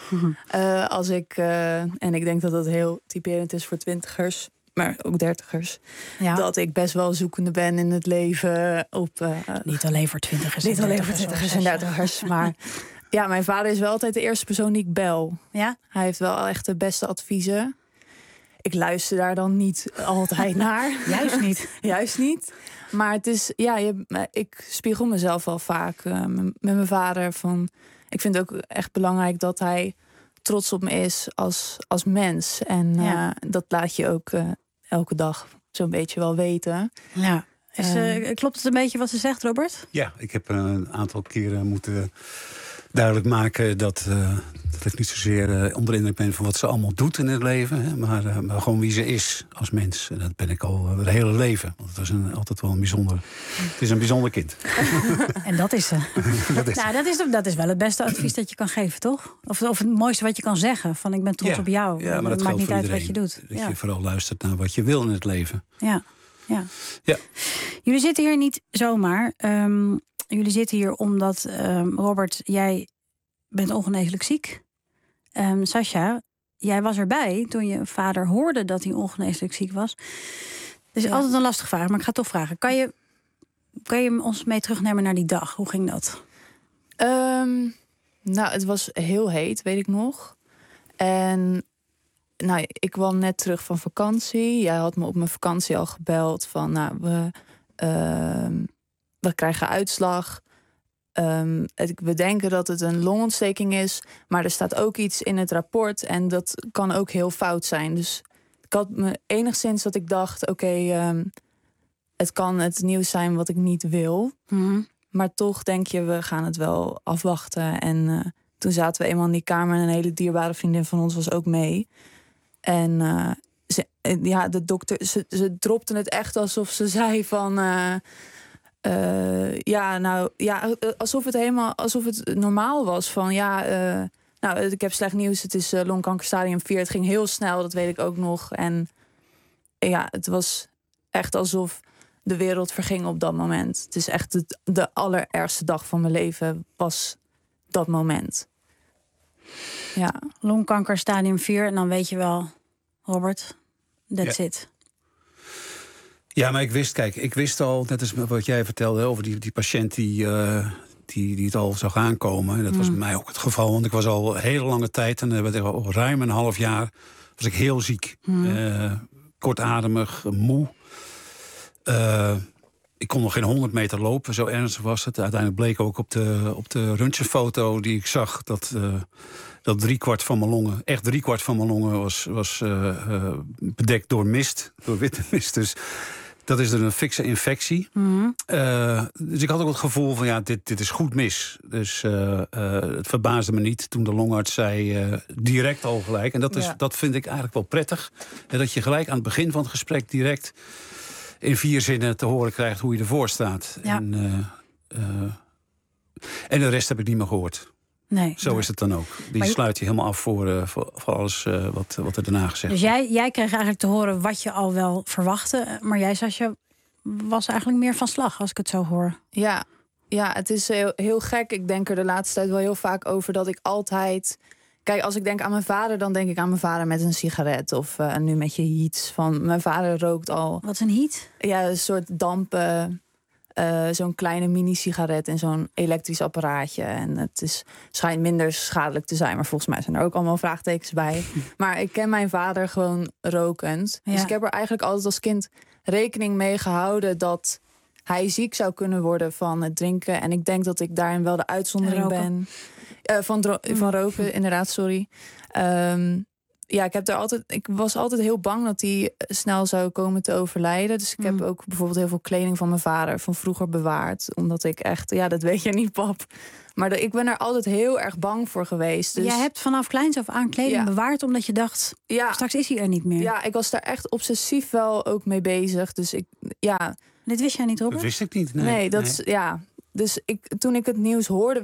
uh, als ik, uh, en ik denk dat dat heel typerend is voor twintigers, maar ook dertigers. Ja. Dat ik best wel zoekende ben in het leven. Op, uh, niet alleen voor twintigers. Niet alleen voor twintigers en dertigers, maar ja, mijn vader is wel altijd de eerste persoon die ik bel. Ja? Hij heeft wel echt de beste adviezen. Ik luister daar dan niet altijd naar. Juist niet. Juist niet. Maar het is, ja, je, ik spiegel mezelf wel vaak uh, met mijn vader. Van, ik vind het ook echt belangrijk dat hij trots op me is als, als mens. En uh, ja. dat laat je ook uh, elke dag zo'n beetje wel weten. Ja. Is, uh, klopt het een beetje wat ze zegt, Robert? Ja, ik heb een aantal keren moeten duidelijk maken dat, uh, dat ik niet zozeer uh, onder de indruk ben van wat ze allemaal doet in het leven. Hè, maar, uh, maar gewoon wie ze is als mens. En dat ben ik al uh, het hele leven. Want het was een, altijd wel een bijzonder. Het is een bijzonder kind. En dat is ze. dat, is nou, dat, is, dat is wel het beste advies dat je kan geven, toch? Of, of het mooiste wat je kan zeggen. Van ik ben trots ja, op jou. Ja, maar dat het maakt niet uit iedereen, wat je doet. Dat ja. je vooral luistert naar wat je wil in het leven. Ja. Ja. ja. Jullie zitten hier niet zomaar. Um, jullie zitten hier omdat, um, Robert, jij bent ongeneeslijk ziek. Um, Sascha, jij was erbij toen je vader hoorde dat hij ongeneeslijk ziek was. Dus ja. altijd een lastige vraag, maar ik ga het toch vragen. Kan je, kan je ons mee terugnemen naar die dag? Hoe ging dat? Um, Nou, het was heel heet, weet ik nog. En nou, ik kwam net terug van vakantie. Jij had me op mijn vakantie al gebeld van, nou, we, uh, we krijgen uitslag. Um, het, we denken dat het een longontsteking is, maar er staat ook iets in het rapport en dat kan ook heel fout zijn. Dus ik had me enigszins dat ik dacht, oké, okay, um, het kan het nieuws zijn wat ik niet wil. Mm-hmm. Maar toch denk je, we gaan het wel afwachten. En uh, toen zaten we eenmaal in die kamer en een hele dierbare vriendin van ons was ook mee. En uh, ze, ja, de dokter, ze, ze dropte het echt alsof ze zei van... Uh, uh, ja, nou, ja, alsof het helemaal, alsof het normaal was. Van ja, uh, nou, ik heb slecht nieuws. Het is uh, longkanker stadium vier. Het ging heel snel, dat weet ik ook nog. En ja, het was echt alsof de wereld verging op dat moment. Het is echt de, de allerergste dag van mijn leven was dat moment. Ja. Longkanker stadium vier. En dan weet je wel, Robert, that's ja. it. Ja, maar ik wist, kijk, ik wist al, net als wat jij vertelde over die, die patiënt die, uh, die, die het al zou gaan komen. En dat mm. was bij mij ook het geval, want ik was al een hele lange tijd, en uh, al ruim een half jaar, was ik heel ziek. Mm. Uh, kortademig, moe. Uh, ik kon nog geen honderd meter lopen, zo ernstig was het. Uiteindelijk bleek ook op de, op de röntgenfoto die ik zag dat, uh, dat driekwart van mijn longen, echt driekwart van mijn longen was, was uh, uh, bedekt door mist, door witte mist. Dus dat is er een fikse infectie. Mm-hmm. Uh, dus ik had ook het gevoel van, ja, dit, dit is goed mis. Dus uh, uh, het verbaasde me niet toen de longarts zei uh, direct al gelijk. En dat, is, ja. dat vind ik eigenlijk wel prettig. En dat je gelijk aan het begin van het gesprek direct in vier zinnen te horen krijgt hoe je ervoor staat. Ja. En, uh, uh, en de rest heb ik niet meer gehoord. Nee, Zo nee. is het dan ook. Die maar sluit je helemaal af voor, uh, voor, voor alles uh, wat, wat er daarna gezegd dus jij, jij kreeg eigenlijk te horen wat je al wel verwachtte. Maar jij, Sascha, was eigenlijk meer van slag, als ik het zo hoor. Ja, ja, het is heel, heel gek. Ik denk er de laatste tijd wel heel vaak over dat ik altijd... Kijk, als ik denk aan mijn vader, dan denk ik aan mijn vader met een sigaret. Of uh, nu met je heats. Van, mijn vader rookt al... Wat is een heat? Ja, een soort dampen... Uh, zo'n kleine mini-sigaret in zo'n elektrisch apparaatje. En het is, schijnt minder schadelijk te zijn. Maar volgens mij zijn er ook allemaal vraagtekens bij. Maar ik ken mijn vader gewoon rokend. Ja. Dus ik heb er eigenlijk altijd als kind rekening mee gehouden dat hij ziek zou kunnen worden van het drinken. En ik denk dat ik daarin wel de uitzondering ben. Uh, van, dro- van roken, inderdaad, sorry. Um, Ja, ik heb er altijd. Ik was altijd heel bang dat hij snel zou komen te overlijden. Dus ik mm. heb ook bijvoorbeeld heel veel kleding van mijn vader van vroeger bewaard. Omdat ik echt, ja, dat weet je niet, pap. Maar de, ik ben er altijd heel erg bang voor geweest. Dus... Jij hebt vanaf kleins af aan kleding ja. bewaard omdat je dacht, ja. straks is hij er niet meer. Ja, ik was daar echt obsessief wel ook mee bezig. Dus ik, ja. Dit wist jij niet, Robert? Dat wist ik niet. Nee, nee dat nee. is, ja. Dus ik, toen ik het nieuws hoorde,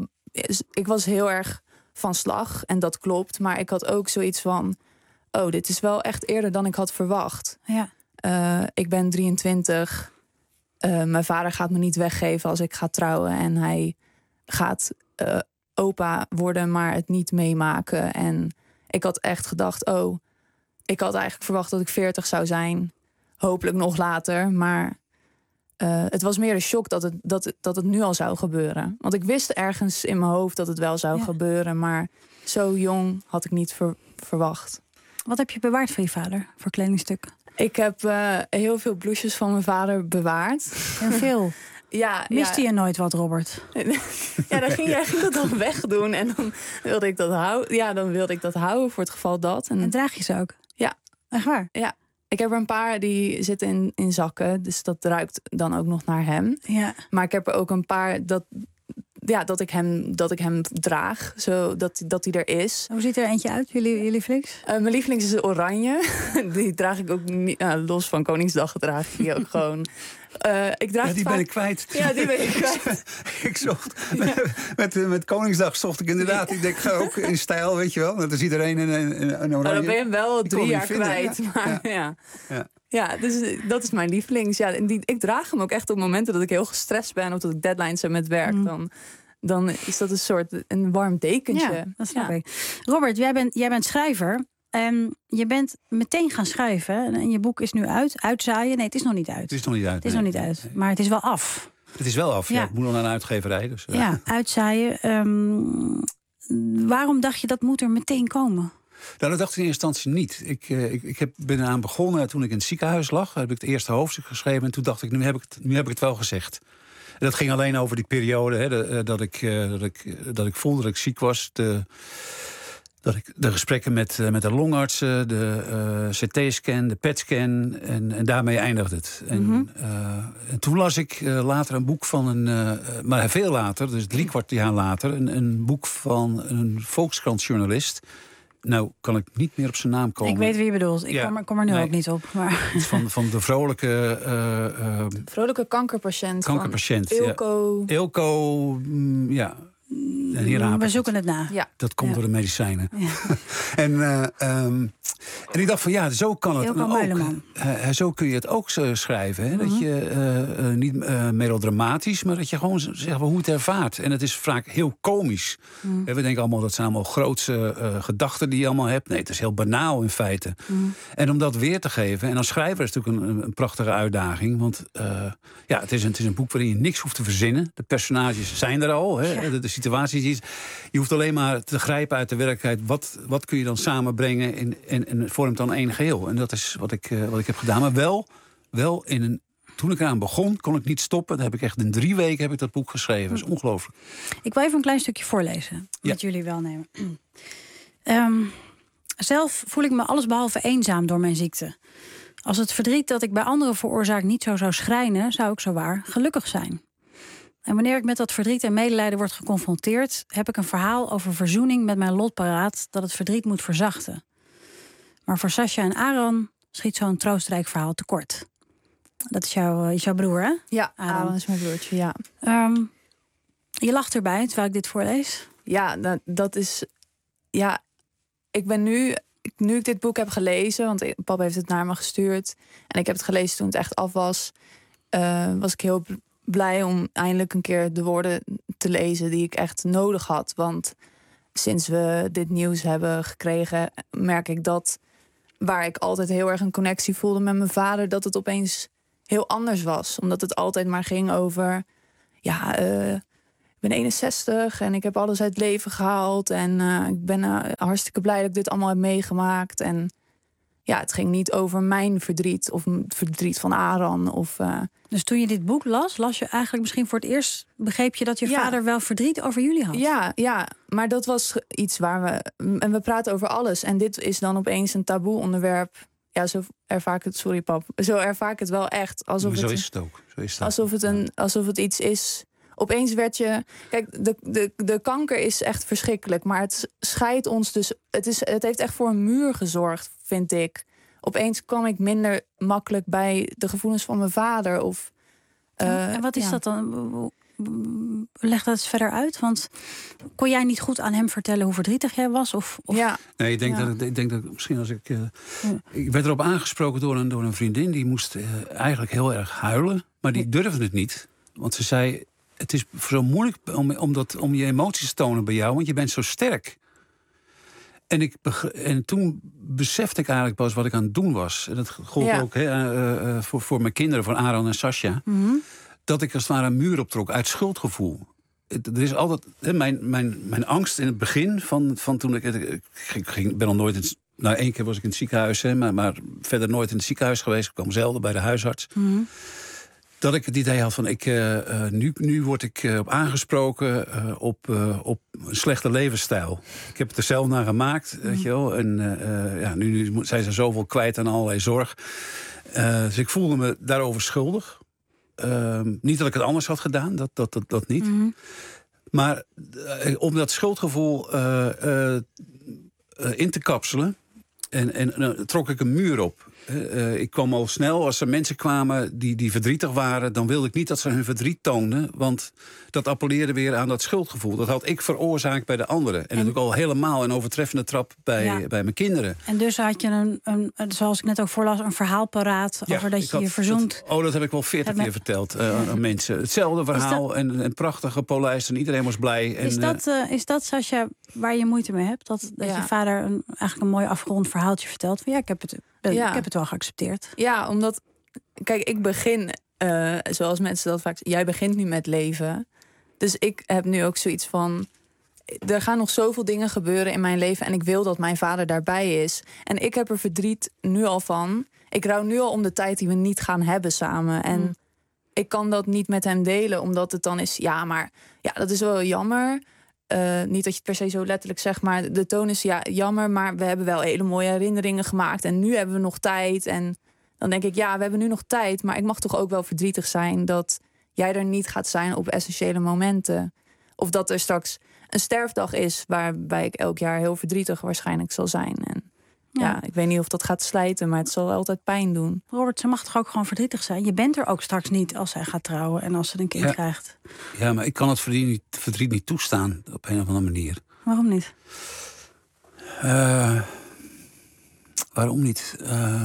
ik was heel erg van slag. En dat klopt. Maar ik had ook zoiets van, oh, dit is wel echt eerder dan ik had verwacht. Ja. Uh, ik ben drieëntwintig. Uh, mijn vader gaat me niet weggeven als ik ga trouwen. En hij gaat uh, opa worden, maar het niet meemaken. En ik had echt gedacht, oh, ik had eigenlijk verwacht dat ik veertig zou zijn. Hopelijk nog later. Maar uh, het was meer een shock dat het, dat, het, dat het nu al zou gebeuren. Want ik wist ergens in mijn hoofd dat het wel zou ja. gebeuren. Maar zo jong had ik niet ver, verwacht. Wat heb je bewaard van je vader voor kledingstukken? Ik heb uh, heel veel blouses van mijn vader bewaard. Heel veel? Ja. Miste ja. je nooit wat, Robert? Ja, dan ging je dat dan wegdoen. En dan wilde ik dat houden. Ja, dan wilde ik dat houden voor het geval dat. En, en draag je ze ook? Ja. Echt waar? Ja. Ik heb er een paar die zitten in, in zakken. Dus dat ruikt dan ook nog naar hem. Ja. Maar ik heb er ook een paar dat... Ja, dat ik hem, dat ik hem draag, zodat dat hij er is. Hoe ziet er eentje uit, jullie, jullie lievelings? Uh, mijn lievelings is oranje. Die draag ik ook niet, uh, los van Koningsdag draag ik die ook gewoon. Uh, ik draag ja, die vaak... ben ik kwijt. Ja, die ben ik kwijt. ik zocht, ja. met, met, met Koningsdag zocht ik inderdaad. Ja. Ik denk, ga ook in stijl, weet je wel. Dat is iedereen een, een, een oranje. Oh, dan ben je hem wel drie jaar kwijt. Ja. Maar ja. Ja. Ja. Ja, dus dat is mijn lievelings. Ja, en die, ik draag hem ook echt op momenten dat ik heel gestrest ben of dat ik deadlines heb met werk. Mm. Dan, dan is dat een soort een warm dekentje. Ja, dat snap ja. ik. Robert, jij bent, jij bent schrijver. En je bent meteen gaan schrijven. En je boek is nu uit. Uitzaaien. Nee, het is nog niet uit. Het is nog niet uit. Het is nee. nog niet uit. Maar het is wel af. Het is wel af. Ja. Ja. Ik moet nog naar een uitgeverij. Dus, uh. Ja, uitzaaien. Um, waarom dacht je dat moet er meteen komen? Nou, dat dacht ik in eerste instantie niet. Ik, uh, ik, ik heb, ben eraan begonnen toen ik in het ziekenhuis lag. Heb ik het eerste hoofdstuk geschreven. En toen dacht ik, nu heb ik het, nu heb ik het wel gezegd. En dat ging alleen over die periode hè, de, dat, ik, uh, dat, ik, dat ik voelde dat ik ziek was. De, dat ik de gesprekken met, uh, met de longartsen, de uh, C T-scan, de P E T-scan. En, en daarmee eindigde het. En, mm-hmm. uh, en toen las ik uh, later een boek van een... Uh, maar veel later, dus drie kwart jaar later... een, een boek van een Volkskrant-journalist. Nou kan ik niet meer op zijn naam komen. Ik weet wie je bedoelt. Ik ja, kom, er, kom er nu nee. ook niet op. Maar. Van, van de vrolijke... Uh, uh, vrolijke kankerpatiënt. Kankerpatiënt, van Eelco. Ja. Eelco, mm, ja... En we zoeken het na. Ja. Dat komt ja. door de medicijnen. Ja. en, uh, um, en ik dacht van ja, zo kan het nou ook. Uh, zo kun je het ook uh, schrijven. Hè? Mm-hmm. Dat je uh, uh, niet uh, melodramatisch, maar dat je gewoon zegt hoe het ervaart. En het is vaak heel komisch. Mm. We denken allemaal dat zijn allemaal grootse uh, gedachten die je allemaal hebt. Nee, het is heel banaal in feite. Mm. En om dat weer te geven. En als schrijver is het natuurlijk een, een prachtige uitdaging. Want uh, ja, het is, een, het is een boek waarin je niks hoeft te verzinnen. De personages zijn er al. Hè? Ja. De, de situaties is. Je hoeft alleen maar te grijpen uit de werkelijkheid. Wat, wat kun je dan samenbrengen en, en, en vormt dan één geheel. En dat is wat ik, uh, wat ik heb gedaan. Maar wel, wel in een... Toen ik eraan begon, kon ik niet stoppen. Dan heb ik echt in drie weken heb ik dat boek geschreven. Dat is ongelooflijk. Ik wil even een klein stukje voorlezen. Wat ja. jullie wel nemen. um, zelf voel ik me allesbehalve eenzaam door mijn ziekte. Als het verdriet dat ik bij anderen veroorzaak niet zo zou schrijnen, zou ik zowaar gelukkig zijn. En wanneer ik met dat verdriet en medelijden word geconfronteerd, heb ik een verhaal over verzoening met mijn lot paraat dat het verdriet moet verzachten. Maar voor Sascha en Aaron schiet zo'n troostrijk verhaal tekort. Dat is, jouw, is jouw broer, hè? Ja, Aaron, Aaron is mijn broertje, ja. Um, je lacht erbij terwijl ik dit voorlees. Ja, dat, dat is... Ja, ik ben nu... Nu ik dit boek heb gelezen, want papa heeft het naar me gestuurd. En ik heb het gelezen toen het echt af was. Uh, was ik heel blij om eindelijk een keer de woorden te lezen die ik echt nodig had. Want sinds we dit nieuws hebben gekregen, merk ik dat waar ik altijd heel erg een connectie voelde met mijn vader, dat het opeens heel anders was. Omdat het altijd maar ging over, ja, uh, ik ben eenenzestig en ik heb alles uit het leven gehaald. En uh, ik ben uh, hartstikke blij dat ik dit allemaal heb meegemaakt. En ja, het ging niet over mijn verdriet of het verdriet van Aaron. Of, uh... Dus toen je dit boek las, las je eigenlijk misschien voor het eerst, begreep je dat je ja. vader wel verdriet over jullie had? Ja, ja, maar dat was iets waar we... En we praten over alles. En dit is dan opeens een taboe onderwerp. Ja, zo ervaar ik het, sorry pap. Zo ervaar ik het wel echt. Alsof zo het, is het ook. Zo is het alsof, het een, alsof het iets is... Opeens werd je... Kijk, de, de, de kanker is echt verschrikkelijk. Maar het scheidt ons dus... Het, is, het heeft echt voor een muur gezorgd, vind ik. Opeens kwam ik minder makkelijk bij de gevoelens van mijn vader. Of, uh, en wat is ja. dat dan? Leg dat eens verder uit. Want kon jij niet goed aan hem vertellen hoe verdrietig jij was? Of, of... Ja. Nee, ik denk, ja. dat, ik denk dat misschien als ik... Uh, ja. Ik werd erop aangesproken door een, door een vriendin. Die moest uh, eigenlijk heel erg huilen. Maar die durfde het niet. Want ze zei... Het is zo moeilijk om, om, dat, om je emoties te tonen bij jou, want je bent zo sterk. En, ik en toen besefte ik eigenlijk pas wat ik aan het doen was. En dat gold ja. ook he, uh, uh, voor, voor mijn kinderen, voor Aaron en Sascha. Mm-hmm. Dat ik als het ware een muur optrok uit schuldgevoel. Er is altijd he, mijn, mijn, mijn angst in het begin van, van toen ik... Ik, ik ging, ben al nooit in... Nou, één keer was ik in het ziekenhuis, he, maar, maar verder nooit in het ziekenhuis geweest. Ik kwam zelden bij de huisarts. Mm-hmm. Dat ik het idee had van, ik, uh, uh, nu, nu word ik uh, op aangesproken uh, op, uh, op een slechte levensstijl. Ik heb het er zelf naar gemaakt, mm. weet je wel. En uh, ja, nu, nu zijn ze zoveel kwijt aan allerlei zorg. Uh, dus ik voelde me daarover schuldig. Uh, niet dat ik het anders had gedaan, dat, dat, dat, dat niet. Mm. Maar uh, om dat schuldgevoel uh, uh, uh, in te kapselen... en, en uh, trok ik een muur op. Uh, ik kwam al snel, als er mensen kwamen die, die verdrietig waren... dan wilde ik niet dat ze hun verdriet toonden... want dat appelleerde weer aan dat schuldgevoel. Dat had ik veroorzaakt bij de anderen. En, en natuurlijk al helemaal een overtreffende trap bij, ja. bij mijn kinderen. En dus had je, een, een, zoals ik net ook voorlas... een verhaal paraat ja, over dat je je verzond... Dat, oh, dat heb ik wel veertig keer verteld uh, ja. aan mensen. Hetzelfde verhaal dat, en een prachtige polijst en iedereen was blij. En, is, dat, uh, is dat, Sascha, waar je moeite mee hebt? Dat, dat ja. je vader een, eigenlijk een mooi afgerond verhaaltje vertelt? Van ja, ik heb het... Ja. Ik heb het wel geaccepteerd. Ja, omdat... Kijk, ik begin uh, zoals mensen dat vaak zeggen, jij begint nu met leven. Dus ik heb nu ook zoiets van, er gaan nog zoveel dingen gebeuren in mijn leven en ik wil dat mijn vader daarbij is. En ik heb er verdriet nu al van. Ik rouw nu al om de tijd die we niet gaan hebben samen. En mm. ik kan dat niet met hem delen, omdat het dan is, ja, maar ja, dat is wel jammer. Uh, niet dat je het per se zo letterlijk zegt, maar de toon is ja, jammer, maar we hebben wel hele mooie herinneringen gemaakt en nu hebben we nog tijd. En dan denk ik, ja, we hebben nu nog tijd, maar ik mag toch ook wel verdrietig zijn dat jij er niet gaat zijn op essentiële momenten. Of dat er straks een sterfdag is waarbij ik elk jaar heel verdrietig waarschijnlijk zal zijn. En ja. ja, ik weet niet of dat gaat slijten, maar het zal altijd pijn doen. Robert, ze mag toch ook gewoon verdrietig zijn? Je bent er ook straks niet als zij gaat trouwen en als ze een kind ja. krijgt. Ja, maar ik kan het verdriet niet, verdriet niet toestaan op een of andere manier. Waarom niet? Uh, waarom niet? Uh,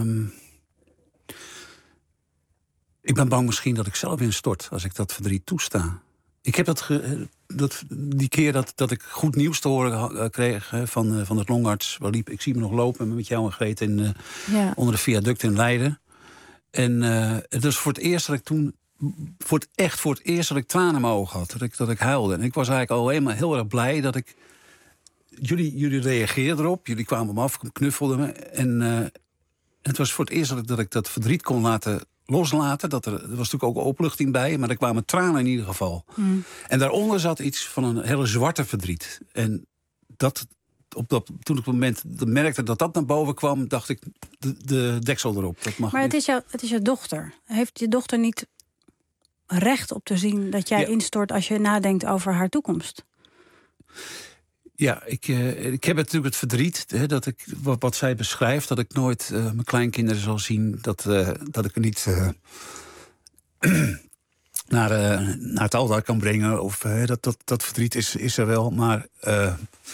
ik ben bang misschien dat ik zelf instort als ik dat verdriet toesta. Ik heb dat, ge, dat die keer dat, dat ik goed nieuws te horen kreeg hè, van, uh, van het longarts. Waar liep, ik zie me nog lopen met jou en Greet in, uh, ja. onder de viaduct in Leiden. En uh, het was voor het eerst dat ik toen, voor het, echt voor het eerst dat ik tranen in mijn ogen had. Dat ik, dat ik huilde. En ik was eigenlijk al helemaal heel erg blij dat ik, jullie, jullie reageerden erop. Jullie kwamen me af, knuffelden me. En uh, het was voor het eerst dat ik dat, ik dat verdriet kon laten loslaten. Dat er, er was natuurlijk ook opluchting bij, maar er kwamen tranen in ieder geval. Mm. En daaronder zat iets van een hele zwarte verdriet. En dat, op dat, toen ik op het moment merkte dat dat naar boven kwam, dacht ik, de, de deksel erop. Dat mag maar het niet. is, jou, het is je dochter. Heeft je dochter niet recht op te zien dat jij ja. instort als je nadenkt over haar toekomst? Ja, ik, uh, ik heb natuurlijk het verdriet, hè, dat ik, wat, wat zij beschrijft, dat ik nooit uh, mijn kleinkinderen zal zien, dat, uh, dat ik er niet uh, naar, uh, naar het altaar kan brengen. Of, uh, dat, dat, dat verdriet is, is er wel, maar uh,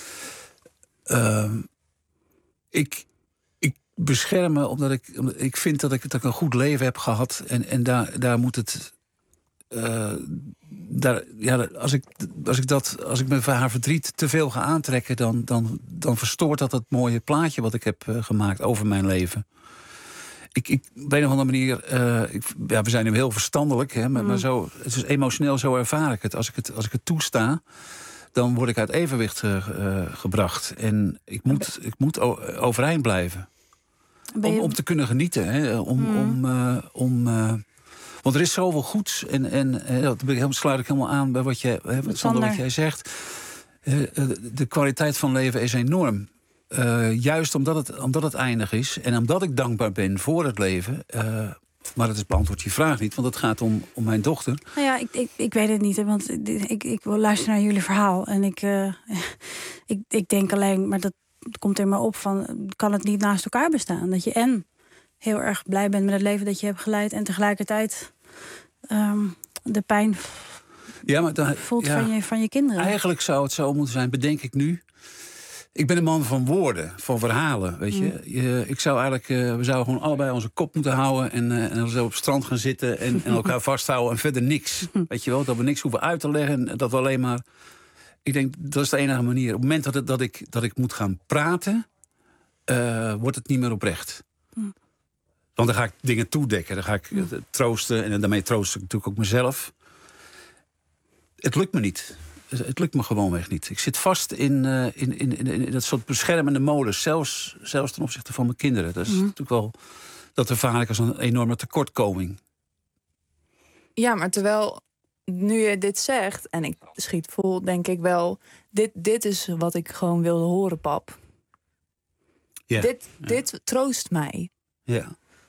uh, ik, ik bescherm me omdat ik, omdat ik vind dat ik, dat ik een goed leven heb gehad en, en daar, daar moet het... Uh, daar, ja, als, ik, als, ik dat, als ik me van haar verdriet te veel ga aantrekken, dan, dan, dan verstoort dat het mooie plaatje wat ik heb uh, gemaakt over mijn leven. Ik, ik, op een of andere manier, uh, ik, ja, we zijn nu heel verstandelijk, hè, maar, mm. maar zo, het is emotioneel, zo ervaar ik het. Als ik het, als ik het toesta, dan word ik uit evenwicht uh, uh, gebracht. En ik moet, ik moet overeind blijven. Je... Om, om te kunnen genieten. Hè, om, mm. om, uh, om uh, Want er is zoveel goeds. En, en, en dat sluit ik helemaal aan bij wat, je, hè, Sander, wat jij zegt. De kwaliteit van leven is enorm. Uh, juist omdat het, omdat het eindig is. En omdat ik dankbaar ben voor het leven. Uh, maar dat is beantwoord je vraag niet. Want het gaat om, om mijn dochter. Nou ja, ik, ik, ik weet het niet. Hè, want ik, ik wil luisteren naar jullie verhaal. En ik, uh, ik, ik denk alleen, maar dat komt er maar op van, kan het niet naast elkaar bestaan? Dat je en heel erg blij bent met het leven dat je hebt geleid en tegelijkertijd um, de pijn ja, maar dan, voelt ja, van, je, van je kinderen. Eigenlijk zou het zo moeten zijn, bedenk ik nu. Ik ben een man van woorden, van verhalen, weet je. Mm. je ik zou eigenlijk, uh, we zouden gewoon allebei onze kop moeten houden en, uh, en dan zo op het strand gaan zitten en, en elkaar vasthouden en verder niks. Weet je wel, dat we niks hoeven uit te leggen en dat we alleen maar. Ik denk, dat is de enige manier. Op het moment dat, het, dat, ik, dat ik moet gaan praten, uh, wordt het niet meer oprecht. Mm. Want dan ga ik dingen toedekken, dan ga ik uh, troosten en daarmee troost ik natuurlijk ook mezelf. Het lukt me niet. Het lukt me gewoonweg niet. Ik zit vast in, uh, in, in, in, in dat soort beschermende modus. Zelfs, zelfs ten opzichte van mijn kinderen. Dat is mm-hmm. natuurlijk wel, dat ervaar ik als een enorme tekortkoming. Ja, maar terwijl nu je dit zegt, en ik schiet vol, denk ik wel, dit, dit is wat ik gewoon wilde horen, pap. Ja, dit, ja. dit troost mij. Ja.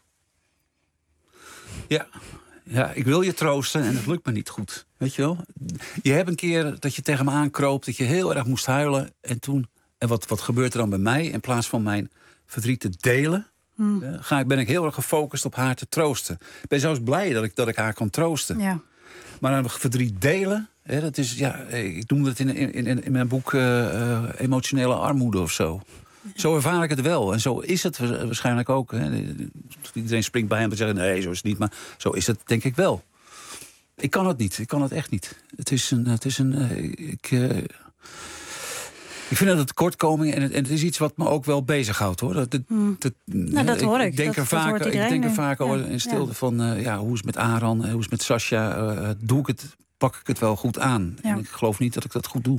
Ja. Ja, ik wil je troosten en het lukt me niet goed. Weet je wel? Je hebt een keer dat je tegen me aankroop, dat je heel erg moest huilen. En toen, en wat, wat gebeurt er dan bij mij? In plaats van mijn verdriet te delen, hmm. uh, ga, ben ik heel erg gefocust op haar te troosten. Ik ben zelfs blij dat ik, dat ik haar kan troosten. Ja. Maar een verdriet delen, hè, dat is, ja, ik noem het in, in, in, in mijn boek uh, uh, emotionele armoede of zo. Zo ervaar ik het wel. En zo is het waarschijnlijk ook. Hè. Iedereen springt bij hem en zegt, nee, zo is het niet. Maar zo is het denk ik wel. Ik kan het niet. Ik kan het echt niet. Het is een... Het is een uh, ik, uh, Ik vind dat een tekortkoming en het, en het is iets wat me ook wel bezighoudt, hoor. Dat, dat, Hmm. dat, Nou, dat hoor ik. Ik denk Dat- er dat vaak, hoort ik iedereen denk er nu. vaak Ja. over in stilte Ja. van... Uh, ja, hoe is het met Aran, hoe is het met Sascha? Uh, doe ik het, pak ik het wel goed aan? Ja. En ik geloof niet dat ik dat goed doe.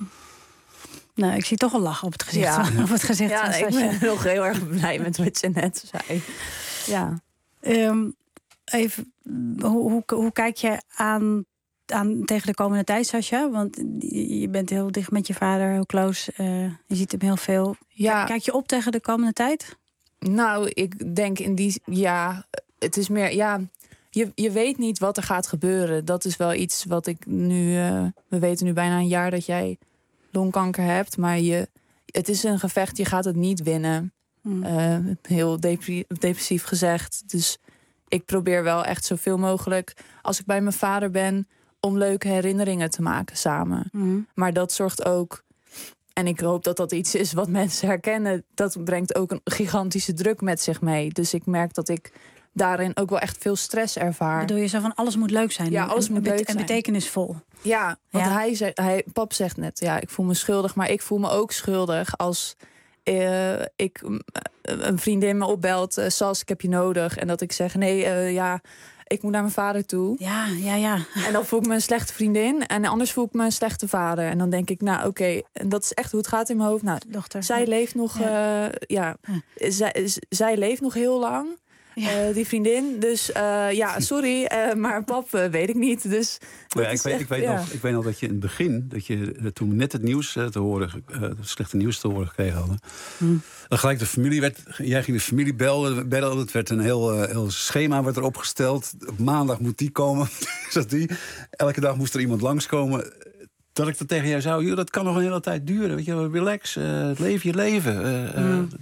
Nou, ik zie toch een lach op het gezicht. Ja. Van, op het gezicht Ja, van ik Sascha. ben nog heel erg blij met wat je net zei. Ja. Ehm, even, hoe, hoe, hoe kijk je aan, aan tegen de komende tijd, Sascha? Want je je bent heel dicht met je vader, heel close. eh, je ziet hem heel veel. Ja. Kijk je op tegen de komende tijd? Nou, ik denk in die... Ja, het is meer... Ja, je, je weet niet wat er gaat gebeuren. Dat is wel iets wat ik nu... eh, we weten nu bijna een jaar dat jij longkanker hebt. Maar je, het is een gevecht, je gaat het niet winnen. Hmm. Eh, heel depre- depressief gezegd. Dus ik probeer wel echt zoveel mogelijk... als ik bij mijn vader ben... om leuke herinneringen te maken samen. Hmm. Maar dat zorgt ook... En ik hoop dat dat iets is wat mensen herkennen. Dat brengt ook een gigantische druk met zich mee. Dus ik merk dat ik daarin ook wel echt veel stress ervaar. Bedoel je zo van alles moet leuk zijn? Ja, alles en, moet en, leuk en zijn. betekenisvol. Ja, want Ja. Hij, zei, hij, pap zegt net, ja, ik voel me schuldig. Maar ik voel me ook schuldig als eh, ik uh, een vriendin me opbelt. Uh, Sas, ik heb je nodig. En dat ik zeg, nee, uh, ja, ik moet naar mijn vader toe. Ja, ja, ja. En dan voel ik me een slechte vriendin. En anders voel ik me een slechte vader. En dan denk ik, nou oké, okay, en dat is echt hoe het gaat in mijn hoofd. Nou, dochter, zij ja. leeft nog, ja, uh, ja ja. Zij, z- zij leeft nog heel lang. Ja. Uh, die vriendin. Dus uh, ja, sorry, uh, maar pap uh, weet ik niet. Dus Ja, ik, weet, echt, ik, weet ja. nog, ik weet nog dat je in het begin, dat je uh, toen we net het nieuws uh, te horen, uh, het slechte nieuws te horen gekregen hadden. Hmm. Dan gelijk de familie werd, jij ging de familie bellen, bellen het werd een heel, uh, heel schema werd er opgesteld. Op maandag moet die komen. Zat die. Elke dag moest er iemand langskomen. Dat ik dat tegen jou zou, joh, dat kan nog een hele tijd duren. Weet je, relax, uh, leef je leven. Uh, hmm. uh,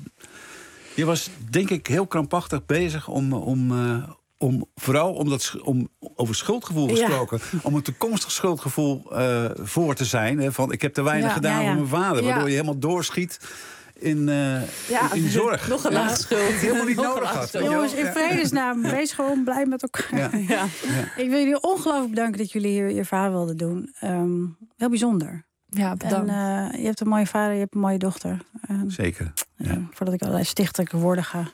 Je was, denk ik, heel krampachtig bezig om, om, uh, om vooral om dat, om, over schuldgevoel gesproken... Ja. om een toekomstig schuldgevoel uh, voor te zijn. Hè, van, ik heb te weinig ja, gedaan ja, ja. voor mijn vader. Waardoor ja. je helemaal doorschiet in, uh, ja, in, in zorg. Nog een laag schuld. Die helemaal niet nog nodig had. Jongens, in vredesnaam, wees gewoon blij met elkaar. Ja. Ja. Ja. Ik wil jullie ongelooflijk bedanken dat jullie hier je verhaal wilden doen. Um, heel bijzonder. Ja, bedankt. En, uh, je hebt een mooie vader, je hebt een mooie dochter. Uh, Zeker. Ja. Uh, voordat ik allerlei stichtelijke woorden ga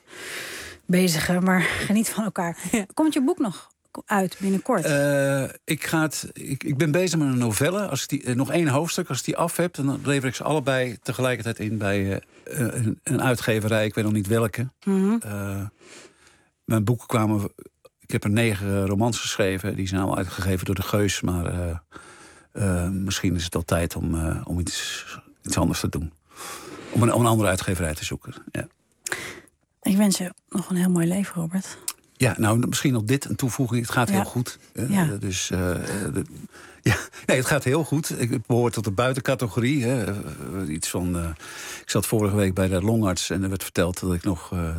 bezigen, maar geniet van elkaar. Ja. Komt je boek nog uit binnenkort? Uh, ik, ga het, ik, ik ben bezig met een novelle. Als ik die, uh, nog één hoofdstuk, als ik die af heb, dan lever ik ze allebei tegelijkertijd in bij uh, een, een uitgeverij. Ik weet nog niet welke. Mm-hmm. Uh, mijn boeken kwamen. Ik heb er negen romans geschreven. Die zijn allemaal uitgegeven door de Geus, maar. Uh, Uh, misschien is het al tijd om, uh, om iets, iets anders te doen. Om een, om een andere uitgeverij te zoeken. Ja. Ik wens je nog een heel mooi leven, Robert. Ja, nou, misschien nog dit een toevoeging. Het gaat ja. heel goed. Uh, ja. Dus, uh, de, ja, nee, het gaat heel goed. Ik behoor tot de buitencategorie. Hè. Uh, iets van, uh, ik zat vorige week bij de longarts en er werd verteld dat ik nog uh,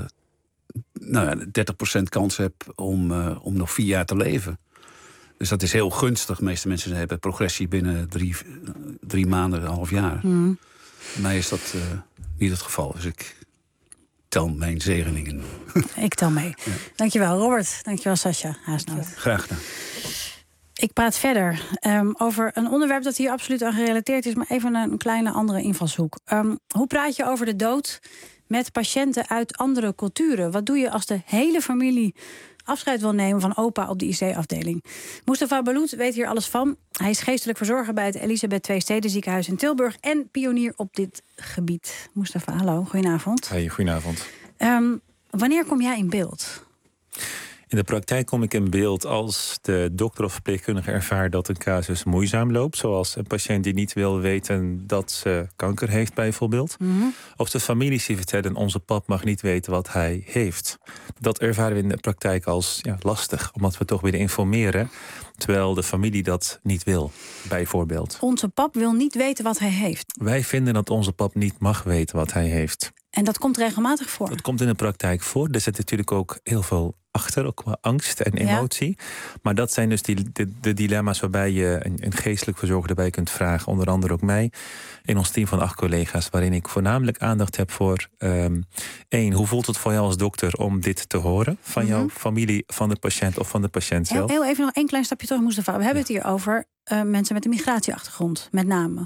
nou ja, dertig procent kans heb om, uh, om nog vier jaar te leven. Dus dat is heel gunstig. De meeste mensen hebben progressie binnen drie, drie maanden, een half jaar. Mm. Bij mij is dat uh, niet het geval. Dus ik tel mijn zegeningen. Ik tel mee. Ja. Dankjewel, Robert. Dankjewel, Sascha Haasnoot. Graag gedaan. Ik praat verder um, over een onderwerp dat hier absoluut aan gerelateerd is, maar even een kleine andere invalshoek. Um, hoe praat je over de dood met patiënten uit andere culturen? Wat doe je als de hele familie afscheid wil nemen van opa op de I C-afdeling? Mustafa Balout weet hier alles van. Hij is geestelijk verzorger bij het Elisabeth Twee Steden ziekenhuis in Tilburg en pionier op dit gebied. Mustafa, hallo, goedenavond. Hey, goedenavond. Um, wanneer kom jij in beeld? In de praktijk kom ik in beeld als de dokter of verpleegkundige ervaart dat een casus moeizaam loopt. Zoals een patiënt die niet wil weten dat ze kanker heeft bijvoorbeeld. Mm-hmm. Of de families die vertellen onze pap mag niet weten wat hij heeft. Dat ervaren we in de praktijk als ja, lastig, omdat we toch willen informeren. Terwijl de familie dat niet wil, bijvoorbeeld. Onze pap wil niet weten wat hij heeft. Wij vinden dat onze pap niet mag weten wat hij heeft. En dat komt regelmatig voor? Dat komt in de praktijk voor. Er zit natuurlijk ook heel veel achter, ook qua angst en emotie. Ja. Maar dat zijn dus die, de, de dilemma's waarbij je een, een geestelijk verzorger erbij kunt vragen. Onder andere ook mij, in ons team van acht collega's. Waarin ik voornamelijk aandacht heb voor um, één, hoe voelt het voor jou als dokter om dit te horen? Van mm-hmm. jouw familie, van de patiënt of van de patiënt zelf? Heel, heel even nog één klein stapje terug, Mustafa. We hebben ja. het hier over uh, mensen met een migratieachtergrond, met name.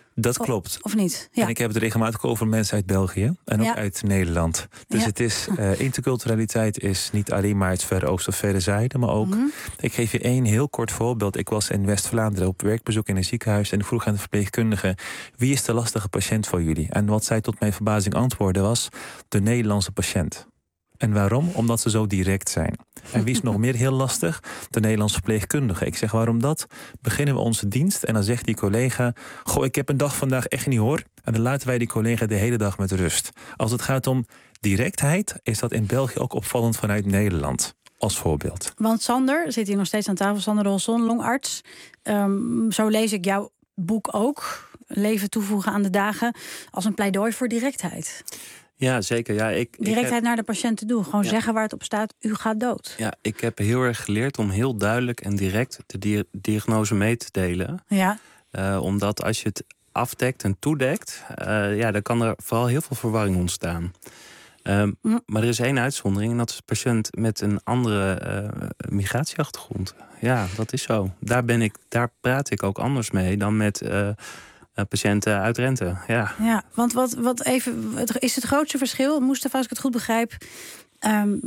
Dat klopt. Of niet? Ja. En ik heb het regelmatig over mensen uit België en ook Ja. uit Nederland. Dus Ja. het is, uh, interculturaliteit is niet alleen maar het Verre Oosten of Verre Zuiden, maar ook... Mm-hmm. Ik geef je één heel kort voorbeeld. Ik was in West-Vlaanderen op werkbezoek in een ziekenhuis en ik vroeg aan de verpleegkundige: wie is de lastige patiënt voor jullie? En wat zij tot mijn verbazing antwoordde was: de Nederlandse patiënt. En waarom? Omdat ze zo direct zijn. En wie is nog meer heel lastig? De Nederlandse verpleegkundige. Ik zeg, waarom dat? Beginnen we onze dienst en dan zegt die collega: goh, ik heb een dag vandaag echt niet hoor. En dan laten wij die collega de hele dag met rust. Als het gaat om directheid, is dat in België ook opvallend vanuit Nederland. Als voorbeeld. Want Sander zit hier nog steeds aan tafel. Sander Rolson, longarts. Um, zo lees ik jouw boek ook. Leven toevoegen aan de dagen. Als een pleidooi voor directheid. Ja, zeker. Ja, ik, Directheid ik heb, naar de patiënten toe. Gewoon Ja. zeggen waar het op staat. U gaat dood. ja, ik heb heel erg geleerd om heel duidelijk en direct de dia- diagnose mee te delen. Ja. Uh, omdat als je het afdekt en toedekt, uh, ja, dan kan er vooral heel veel verwarring ontstaan. Um, mm. Maar er is één uitzondering en dat is de patiënt met een andere uh, migratieachtergrond. Ja, dat is zo. Daar, ben ik, daar praat ik ook anders mee dan met uh, uh, patiënten uit Drenthe. Ja, ja want wat, wat even, het, is het grootste verschil, Mustafa, als ik het goed begrijp... Um,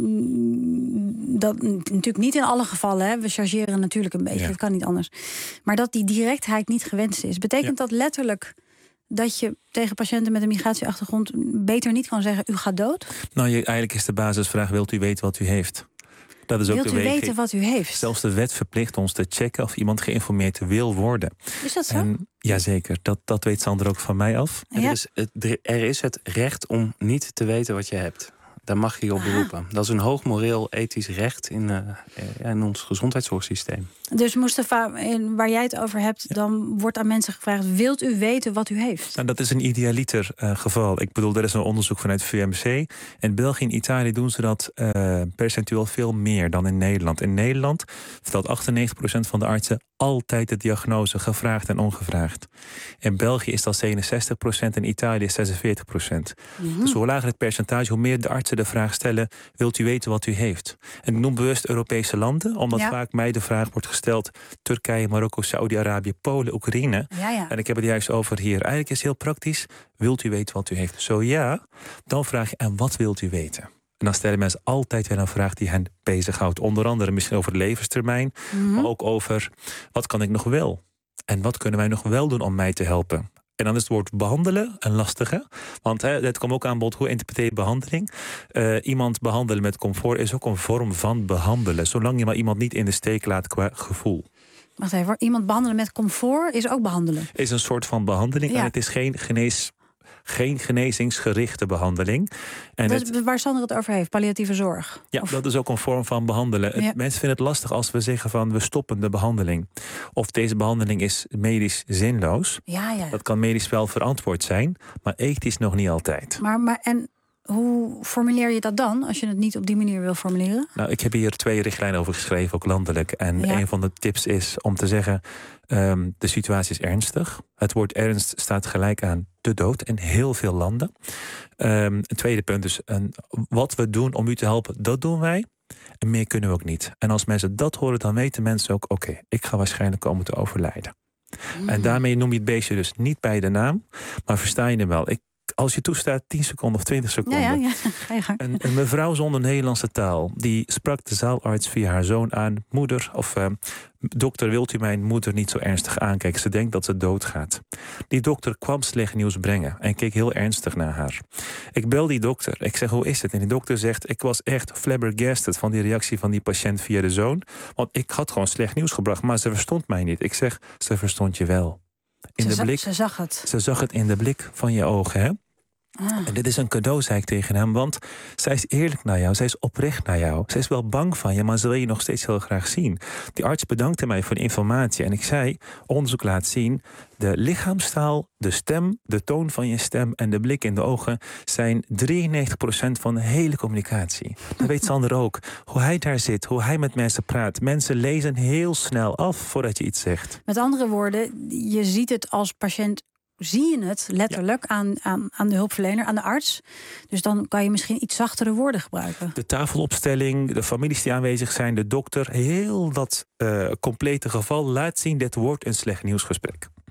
dat natuurlijk niet in alle gevallen, hè. We chargeren natuurlijk een beetje, ja. Het kan niet anders. Maar dat die directheid niet gewenst is. Betekent ja. dat letterlijk dat je tegen patiënten met een migratieachtergrond beter niet kan zeggen: u gaat dood? Nou, je, eigenlijk is de basisvraag: wilt u weten wat u heeft? Dat is ook wilt de u wegen. weten wat u heeft? Zelfs de wet verplicht ons te checken of iemand geïnformeerd wil worden. Is dat zo? En, jazeker, dat, dat weet Sander ook van mij af. Ja. Er, is het, er is het recht om niet te weten wat je hebt. Daar mag je je op beroepen. Dat is een hoog moreel ethisch recht in, uh, in ons gezondheidszorgsysteem. Dus Mustafa, waar jij het over hebt, ja. dan wordt aan mensen gevraagd: wilt u weten wat u heeft? Nou, dat is een idealiter uh, geval. Ik bedoel, er is een onderzoek vanuit V M C. In België en Italië doen ze dat uh, percentueel veel meer dan in Nederland. In Nederland vertelt achtennegentig procent van de artsen altijd de diagnose, gevraagd en ongevraagd. In België is dat zevenenzestig procent, in Italië zesenveertig procent. Mm-hmm. Dus hoe lager het percentage, hoe meer de artsen de vraag stellen: wilt u weten wat u heeft? En ik noem bewust Europese landen, omdat ja. vaak mij de vraag wordt gesteld: Turkije, Marokko, Saudi-Arabië, Polen, Oekraïne. Ja, ja. En ik heb het juist over hier. Eigenlijk is het heel praktisch: wilt u weten wat u heeft? Zo ja, dan vraag je: en wat wilt u weten? En dan stellen mensen altijd weer een vraag die hen bezighoudt. Onder andere misschien over de levenstermijn, mm-hmm. maar ook over: wat kan ik nog wel? En wat kunnen wij nog wel doen om mij te helpen? En dan is het woord behandelen een lastige. Want hè, het komt ook aan bod, hoe interpreteer je behandeling? Uh, iemand behandelen met comfort is ook een vorm van behandelen. Zolang je maar iemand niet in de steek laat qua gevoel. Wacht even, iemand behandelen met comfort is ook behandelen? Is een soort van behandeling. Ja. En het is geen genees... Geen genezingsgerichte behandeling. En dat is het, waar Sander het over heeft, palliatieve zorg. Ja, of? Dat is ook een vorm van behandelen. Ja. Het, mensen vinden het lastig als we zeggen van: we stoppen de behandeling. Of deze behandeling is medisch zinloos. Ja, ja. Dat kan medisch wel verantwoord zijn, maar ethisch nog niet altijd. Maar, maar en hoe formuleer je dat dan, als je het niet op die manier wil formuleren? Nou, ik heb hier twee richtlijnen over geschreven, ook landelijk. En ja. een van de tips is om te zeggen: um, de situatie is ernstig. Het woord ernst staat gelijk aan de dood in heel veel landen. Um, een tweede punt is: een, wat we doen om u te helpen, dat doen wij. En meer kunnen we ook niet. En als mensen dat horen, dan weten mensen ook: oké, okay, ik ga waarschijnlijk komen te overlijden. Mm. En daarmee noem je het beestje dus niet bij de naam, maar versta je hem wel. Ik Als je toestaat, tien seconden of twintig seconden. Ja, ja, ja. Ga je gang. Een, een mevrouw zonder Nederlandse taal, die sprak de zaalarts via haar zoon aan: moeder, of uh, dokter, wilt u mijn moeder niet zo ernstig aankijken? Ze denkt dat ze doodgaat. Die dokter kwam slecht nieuws brengen en keek heel ernstig naar haar. Ik bel die dokter. Ik zeg: hoe is het? En die dokter zegt: ik was echt flabbergasted van die reactie van die patiënt via de zoon. Want ik had gewoon slecht nieuws gebracht, maar ze verstond mij niet. Ik zeg: ze verstond je wel. In ze, de zag, blik, ze zag het. Ze zag het in de blik van je ogen, hè? Ah. En dit is een cadeau, zei ik tegen hem, want zij is eerlijk naar jou, zij is oprecht naar jou. Zij is wel bang van je, maar ze wil je nog steeds heel graag zien. Die arts bedankte mij voor de informatie en ik zei: onderzoek laat zien, de lichaamstaal, de stem, de toon van je stem en de blik in de ogen zijn drieënnegentig procent van de hele communicatie. Dat weet Sander ook. Hoe hij daar zit, hoe hij met mensen praat. Mensen lezen heel snel af voordat je iets zegt. Met andere woorden, je ziet het als patiënt. Zie je het letterlijk ja. aan, aan, aan de hulpverlener, aan de arts. Dus dan kan je misschien iets zachtere woorden gebruiken. De tafelopstelling, de families die aanwezig zijn, de dokter. Heel dat uh, complete geval laat zien: dit wordt een slecht nieuwsgesprek.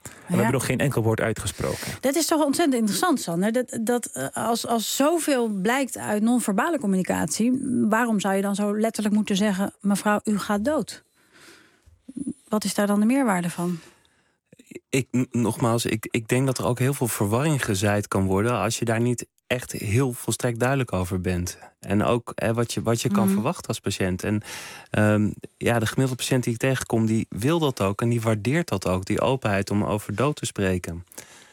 we hebben nog geen enkel woord uitgesproken. Dat is toch ontzettend interessant, Sander. Dat, dat uh, als, als zoveel blijkt uit non-verbale communicatie, waarom zou je dan zo letterlijk moeten zeggen, mevrouw, u gaat dood? Wat is daar dan de meerwaarde van? Ik, nogmaals, ik, ik denk dat er ook heel veel verwarring gezaaid kan worden als je daar niet echt heel volstrekt duidelijk over bent. En ook hè, wat je, wat je kan Mhm. verwachten als patiënt. En um, ja, de gemiddelde patiënt die ik tegenkom, die wil dat ook en die waardeert dat ook, die openheid om over dood te spreken.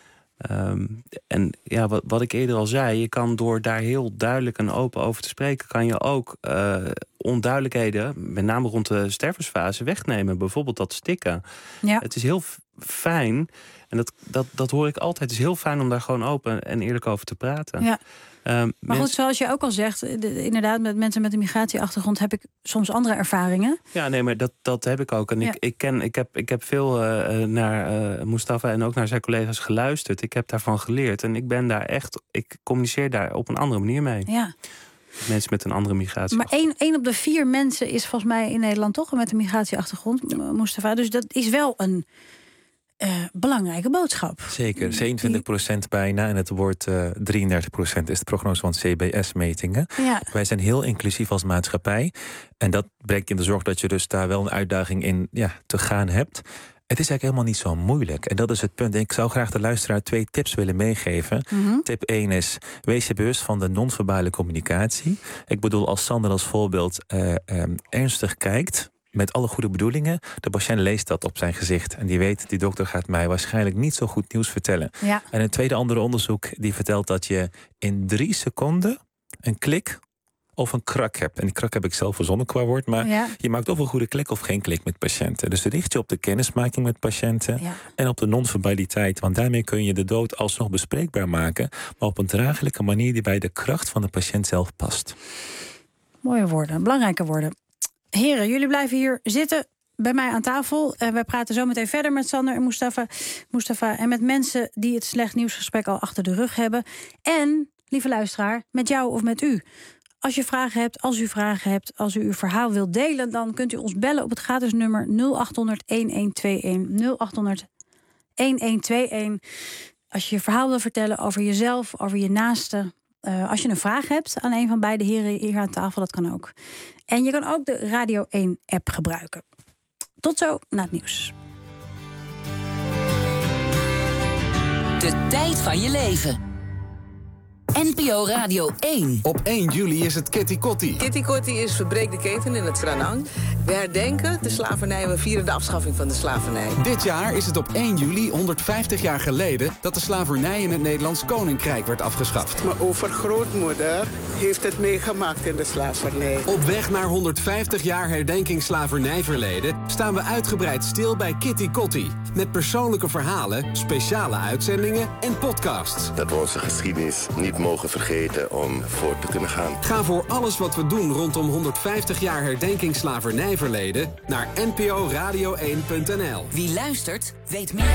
Um, en ja, wat, wat ik eerder al zei, je kan door daar heel duidelijk en open over te spreken, kan je ook uh, onduidelijkheden, met name rond de stervensfase, wegnemen. Bijvoorbeeld dat stikken. Ja. Het is heel f- fijn, en dat, dat, dat hoor ik altijd, het is heel fijn om daar gewoon open en eerlijk over te praten. Ja. Um, Maar mens- goed, zoals je ook al zegt, de, inderdaad, met mensen met een migratieachtergrond heb ik soms andere ervaringen. Ja, nee, maar dat, dat heb ik ook. En Ja. ik, ik, ken, ik, heb, ik heb veel uh, naar uh, Mustafa en ook naar zijn collega's geluisterd. Ik heb daarvan geleerd. En ik ben daar echt, ik communiceer daar op een andere manier mee. Ja. Mensen met een andere migratie. Maar één, één op de vier mensen is volgens mij in Nederland toch met een migratieachtergrond, ja. Mustafa. Dus dat is wel een uh, belangrijke boodschap. Zeker, zevenentwintig procent bijna. En het wordt uh, drieëndertig procent is de prognose van C B S-metingen. Ja. Wij zijn heel inclusief als maatschappij. En dat brengt in de zorg dat je dus daar wel een uitdaging in ja, te gaan hebt. Het is eigenlijk helemaal niet zo moeilijk. En dat is het punt. Ik zou graag de luisteraar twee tips willen meegeven. Mm-hmm. Tip één is, wees je bewust van de non-verbale communicatie. Ik bedoel, als Sander als voorbeeld uh, um, ernstig kijkt, met alle goede bedoelingen, de patiënt leest dat op zijn gezicht. En die weet, die dokter gaat mij waarschijnlijk niet zo goed nieuws vertellen. Ja. En een tweede andere onderzoek die vertelt dat je in drie seconden een klik of een krak hebt. En die krak heb ik zelf verzonnen qua woord, maar Ja. je maakt of een goede klik of geen klik met patiënten. Dus richt je op de kennismaking met patiënten Ja. en op de non-verbaliteit. Want daarmee kun je de dood alsnog bespreekbaar maken, maar op een draaglijke manier die bij de kracht van de patiënt zelf past. Mooie woorden, belangrijke woorden. Heren, jullie blijven hier zitten bij mij aan tafel. Uh, wij praten zo meteen verder met Sander en Mustafa, Mustafa. En met mensen die het slecht nieuwsgesprek al achter de rug hebben. En, lieve luisteraar, met jou of met u. Als je vragen hebt, als u vragen hebt, als u uw verhaal wilt delen, dan kunt u ons bellen op het gratis nummer nul acht honderd, een een twee een. nul acht honderd, een een twee een. Als je je verhaal wil vertellen over jezelf, over je naaste. Uh, als je een vraag hebt aan een van beide heren hier aan tafel, dat kan ook. En je kan ook de Radio één app gebruiken. Tot zo na het nieuws. De tijd van je leven. N P O Radio één. Op één juli is het Kitty Kotti. Kitty Kotti is Verbreek de Keten in het Franang. We herdenken de slavernij, we vieren de afschaffing van de slavernij. Dit jaar is het op één juli, honderdvijftig jaar geleden, dat de slavernij in het Nederlands Koninkrijk werd afgeschaft. Mijn overgrootmoeder heeft het meegemaakt in de slavernij. Op weg naar honderdvijftig jaar herdenking slavernijverleden staan we uitgebreid stil bij Kitty Kotti. Met persoonlijke verhalen, speciale uitzendingen en podcasts. Dat we onze geschiedenis niet mogen vergeten om voort te kunnen gaan. Ga voor alles wat we doen rondom honderdvijftig jaar herdenking slavernijverleden naar n p o radio één punt n l. Wie luistert, weet meer.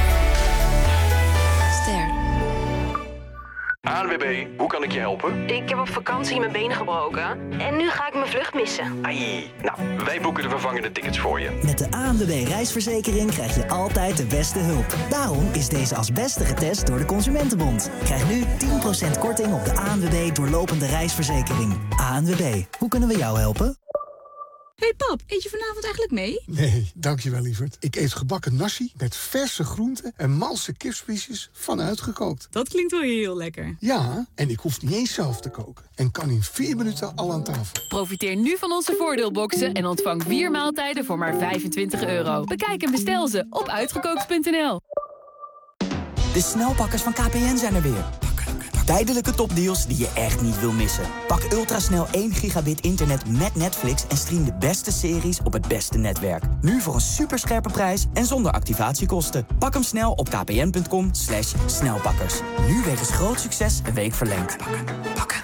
Ster. A N W B, hoe kan ik je helpen? Ik heb op vakantie mijn benen gebroken en nu ga ik mijn vlucht missen. Ai, nou, wij boeken de vervangende tickets voor je. Met de A N W B reisverzekering krijg je altijd de beste hulp. Daarom is deze als beste getest door de Consumentenbond. Krijg nu tien procent korting op de A N W B doorlopende reisverzekering. A N W B, hoe kunnen we jou helpen? Hey pap, eet je vanavond eigenlijk mee? Nee, dankjewel lieverd. Ik eet gebakken nasi met verse groenten en malse kipspiesjes van uitgekookt. Dat klinkt wel heel lekker. Ja, en ik hoef niet eens zelf te koken. En kan in vier minuten al aan tafel. Profiteer nu van onze voordeelboxen en ontvang vier maaltijden voor maar vijfentwintig euro. Bekijk en bestel ze op uitgekookt punt n l. De snelpakkers van K P N zijn er weer. Tijdelijke topdeals die je echt niet wil missen. Pak ultrasnel één gigabit internet met Netflix en stream de beste series op het beste netwerk. Nu voor een superscherpe prijs en zonder activatiekosten. Pak hem snel op kpn.com slash snelpakkers. Nu wegens groot succes een week verlengd. Pakken.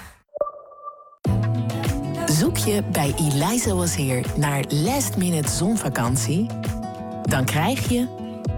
Zoek je bij Eliza Was Here naar last minute zonvakantie? Dan krijg je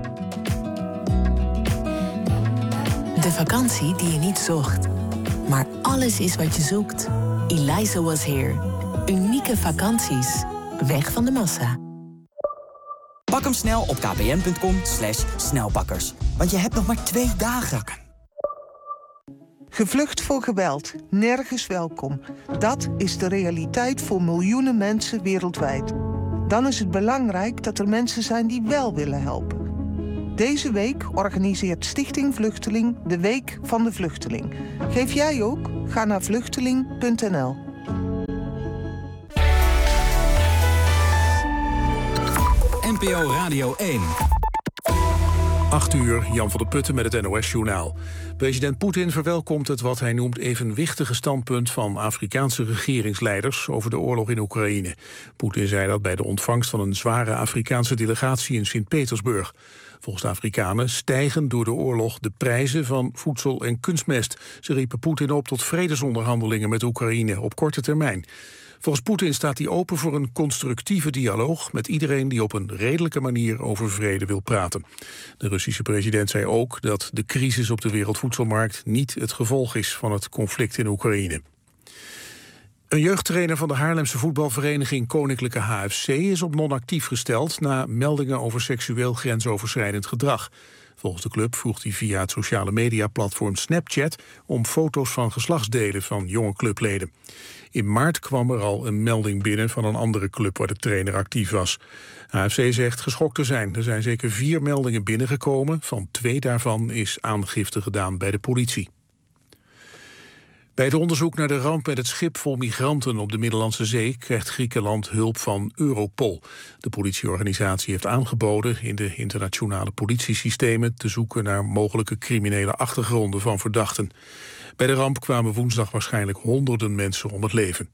de vakantie die je niet zocht. Maar alles is wat je zoekt. Eliza Was Here. Unieke vakanties. Weg van de massa. Pak Pak hem snel op kpn.com slash snelpakkers. Want je hebt nog maar twee dagen. Gevlucht voor geweld, nergens welkom. Dat is de realiteit voor miljoenen mensen wereldwijd. Dan is het belangrijk dat er mensen zijn die wel willen helpen. Deze week organiseert Stichting Vluchteling de Week van de Vluchteling. Geef jij ook? Ga naar vluchteling punt n l. N P O Radio één. acht uur, Jan van der Putten met het N O S-journaal. President Poetin verwelkomt het wat hij noemt evenwichtige standpunt van Afrikaanse regeringsleiders over de oorlog in Oekraïne. Poetin zei dat bij de ontvangst van een zware Afrikaanse delegatie in Sint-Petersburg. Volgens de Afrikanen stijgen door de oorlog de prijzen van voedsel en kunstmest. Ze riepen Poetin op tot vredesonderhandelingen met Oekraïne op korte termijn. Volgens Poetin staat hij open voor een constructieve dialoog met iedereen die op een redelijke manier over vrede wil praten. De Russische president zei ook dat de crisis op de wereldvoedselmarkt niet het gevolg is van het conflict in Oekraïne. Een jeugdtrainer van de Haarlemse voetbalvereniging Koninklijke H F C is op non-actief gesteld na meldingen over seksueel grensoverschrijdend gedrag. Volgens de club vroeg hij via het sociale mediaplatform Snapchat om foto's van geslachtsdelen van jonge clubleden. In maart kwam er al een melding binnen van een andere club waar de trainer actief was. H F C zegt geschokt te zijn. Er zijn zeker vier meldingen binnengekomen. Van twee daarvan is aangifte gedaan bij de politie. Bij het onderzoek naar de ramp met het schip vol migranten op de Middellandse Zee krijgt Griekenland hulp van Europol. De politieorganisatie heeft aangeboden in de internationale politiesystemen te zoeken naar mogelijke criminele achtergronden van verdachten. Bij de ramp kwamen woensdag waarschijnlijk honderden mensen om het leven.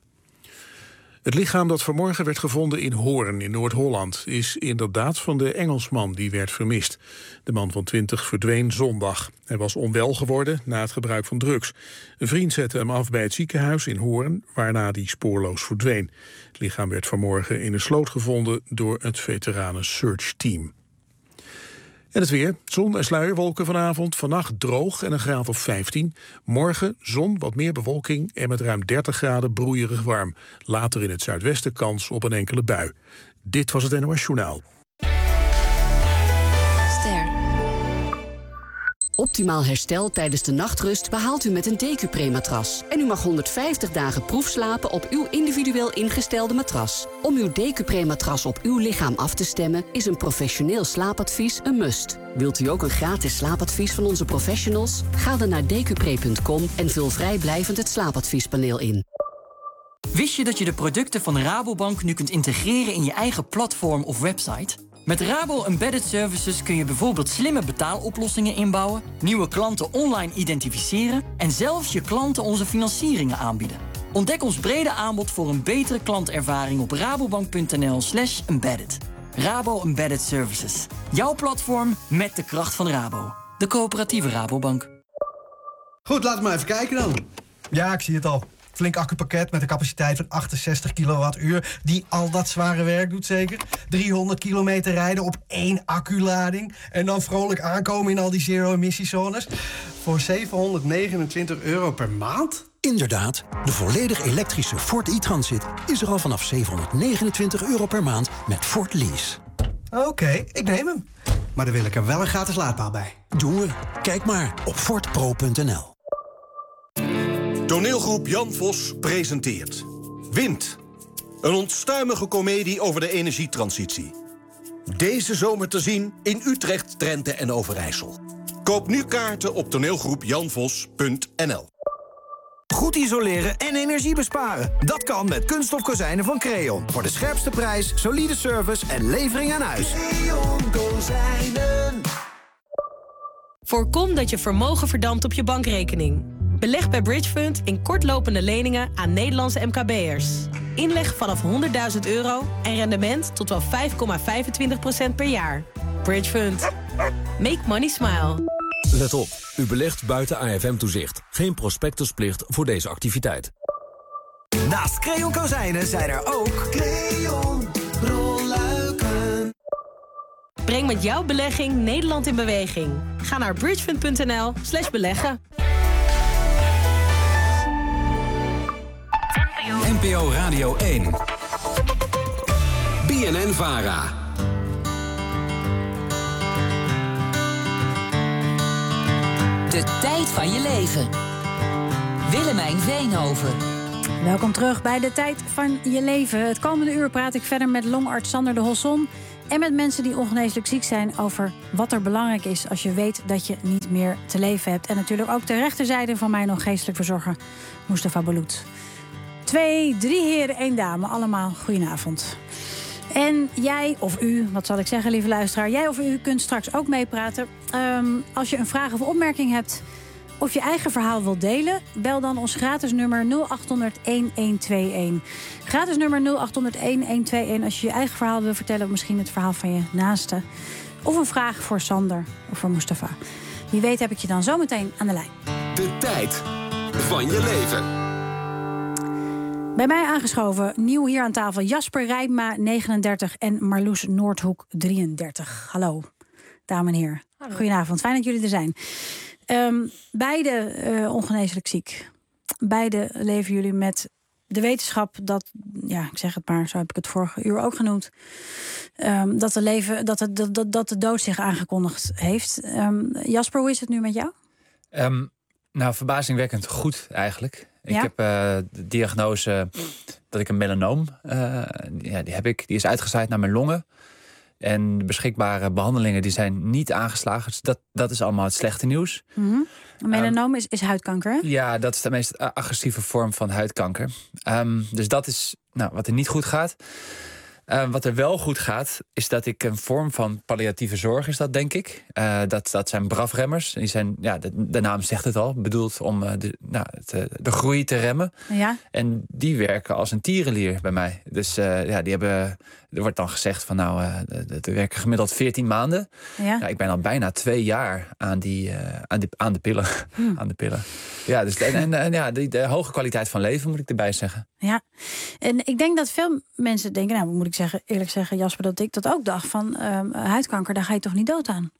Het lichaam dat vanmorgen werd gevonden in Hoorn in Noord-Holland is inderdaad van de Engelsman die werd vermist. De man van twintig verdween zondag. Hij was onwel geworden na het gebruik van drugs. Een vriend zette hem af bij het ziekenhuis in Hoorn, waarna hij spoorloos verdween. Het lichaam werd vanmorgen in een sloot gevonden door het veteranen search team. En het weer. Zon en sluierwolken vanavond. Vannacht droog en een graad of vijftien. Morgen zon, wat meer bewolking en met ruim dertig graden broeierig warm. Later in het zuidwesten kans op een enkele bui. Dit was het N O S Journaal. Ster. Optimaal herstel tijdens de nachtrust behaalt u met een Decupre-matras. En u mag honderdvijftig dagen proefslapen op uw individueel ingestelde matras. Om uw Decupre-matras op uw lichaam af te stemmen is een professioneel slaapadvies een must. Wilt u ook een gratis slaapadvies van onze professionals? Ga dan naar decupre punt com en vul vrijblijvend het slaapadviespaneel in. Wist je dat je de producten van Rabobank nu kunt integreren in je eigen platform of website? Met Rabo Embedded Services kun je bijvoorbeeld slimme betaaloplossingen inbouwen, nieuwe klanten online identificeren en zelfs je klanten onze financieringen aanbieden. Ontdek ons brede aanbod voor een betere klantervaring op rabobank punt n l slash embedded. Rabo Embedded Services. Jouw platform met de kracht van Rabo. De coöperatieve Rabobank. Goed, laten we maar even kijken dan. Ja, ik zie het al. Flink accupakket met een capaciteit van achtenzestig kilowattuur... die al dat zware werk doet zeker. driehonderd kilometer rijden op één acculading... en dan vrolijk aankomen in al die zero-emissiezones... voor zevenhonderdnegenentwintig euro per maand? Inderdaad, de volledig elektrische Ford e-Transit is er al vanaf zevenhonderdnegenentwintig euro per maand met Ford Lease. Oké, okay, ik neem hem. Maar dan wil ik er wel een gratis laadpaal bij. Doen we. Kijk maar op ford pro punt n l. Toneelgroep Jan Vos presenteert Wind. Een onstuimige komedie over de energietransitie. Deze zomer te zien in Utrecht, Drenthe en Overijssel. Koop nu kaarten op toneelgroep jan vos punt n l. Goed isoleren en energie besparen. Dat kan met kunststof kozijnen van Creon. Voor de scherpste prijs, solide service en levering aan huis. Creon kozijnen. Voorkom dat je vermogen verdampt op je bankrekening. Beleg bij Bridgefund in kortlopende leningen aan Nederlandse M K B'ers. Inleg vanaf honderdduizend euro en rendement tot wel vijf komma vijfentwintig procent per jaar. Bridgefund. Make money smile. Let op, u belegt buiten A F M-toezicht. Geen prospectusplicht voor deze activiteit. Naast Creon kozijnen zijn er ook Creon rolluiken. Breng met jouw belegging Nederland in beweging. Ga naar bridgefund punt n l slash beleggen. N P O Radio één. B N N-Vara. De tijd van je leven. Willemijn Veenhoven. Welkom terug bij De Tijd van je leven. Het komende uur praat ik verder met longarts Sander de Holson en met mensen die ongeneeslijk ziek zijn over wat er belangrijk is als je weet dat je niet meer te leven hebt. En natuurlijk ook de rechterzijde van mij nog geestelijk verzorger Mustafa Balut. Twee, drie heren, één dame. Allemaal goedenavond. En jij of u, wat zal ik zeggen, lieve luisteraar, jij of u kunt straks ook meepraten. Um, als je een vraag of opmerking hebt of je eigen verhaal wilt delen, bel dan ons gratis nummer nul acht honderd een een twee een. Gratis nummer nul acht honderd een een twee een als je je eigen verhaal wil vertellen, of misschien het verhaal van je naaste. Of een vraag voor Sander of voor Mustafa. Wie weet heb ik je dan zometeen aan de lijn. De tijd van je leven. Bij mij aangeschoven, nieuw hier aan tafel, Jasper Rijpma, negenendertig en Marloes Noordhoek, drieëndertig. Hallo, dames en heren. Hallo. Goedenavond, fijn dat jullie er zijn. Um, beide uh, ongeneeslijk ziek. Beide leven jullie met de wetenschap dat, ja, ik zeg het maar, zo heb ik het vorige uur ook genoemd, um, dat, de leven, dat, de, dat, dat de dood zich aangekondigd heeft. Um, Jasper, hoe is het nu met jou? Um, nou, verbazingwekkend goed eigenlijk. Ik Ja? heb uh, de diagnose dat ik een melanoom, uh, ja, die heb ik. Die is uitgezaaid naar mijn longen. En de beschikbare behandelingen die zijn niet aangeslagen. Dus dat, dat is allemaal het slechte nieuws. Mm-hmm. Een melanoom um, is, is huidkanker, hè? Ja, dat is de meest agressieve vorm van huidkanker. Um, dus dat is nou, wat er niet goed gaat. Uh, wat er wel goed gaat, is dat ik een vorm van palliatieve zorg is dat, denk ik. Uh, dat, dat zijn B R A F-remmers. Die zijn, ja, de, de naam zegt het al, bedoeld om uh, de, nou, de, de groei te remmen. Ja. En die werken als een tierenlier bij mij. Dus uh, ja, die hebben, er wordt dan gezegd van nou, uh, er werken gemiddeld veertien maanden. Ja. Nou, ik ben al bijna twee jaar aan, die, uh, aan, die, aan de pillen. Hmm. aan de pillen. Ja, dus, en, en, en ja, de, de hoge kwaliteit van leven moet ik erbij zeggen. Ja, en ik denk dat veel mensen denken, nou moet ik zeggen, eerlijk zeggen, Jasper, dat ik dat ook dacht van um, huidkanker, daar ga je toch niet dood aan?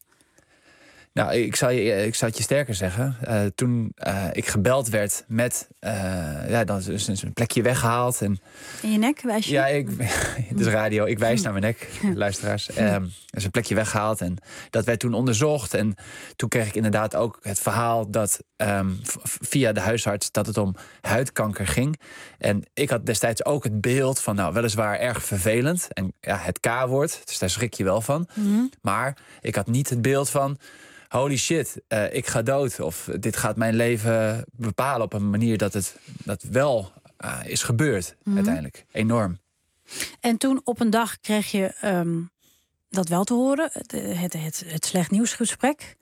Nou, ik zou je, ik zou het je sterker zeggen. Uh, toen uh, ik gebeld werd met, uh, ja, dan is een plekje weggehaald. En, in je nek, wijs je? Ja, ik, het is radio, ik wijs naar mijn nek, luisteraars. Um, er is een plekje weggehaald en dat werd toen onderzocht. En toen kreeg ik inderdaad ook het verhaal dat um, via de huisarts dat het om huidkanker ging. En ik had destijds ook het beeld van, nou, weliswaar erg vervelend. En ja, het K-woord, dus daar schrik je wel van. Mm-hmm. Maar ik had niet het beeld van, holy shit, uh, ik ga dood. Of dit gaat mijn leven bepalen op een manier dat het dat wel uh, is gebeurd. Mm-hmm. Uiteindelijk. Enorm. En toen op een dag kreeg je um, dat wel te horen. Het, het, het, het slecht nieuwsgesprek.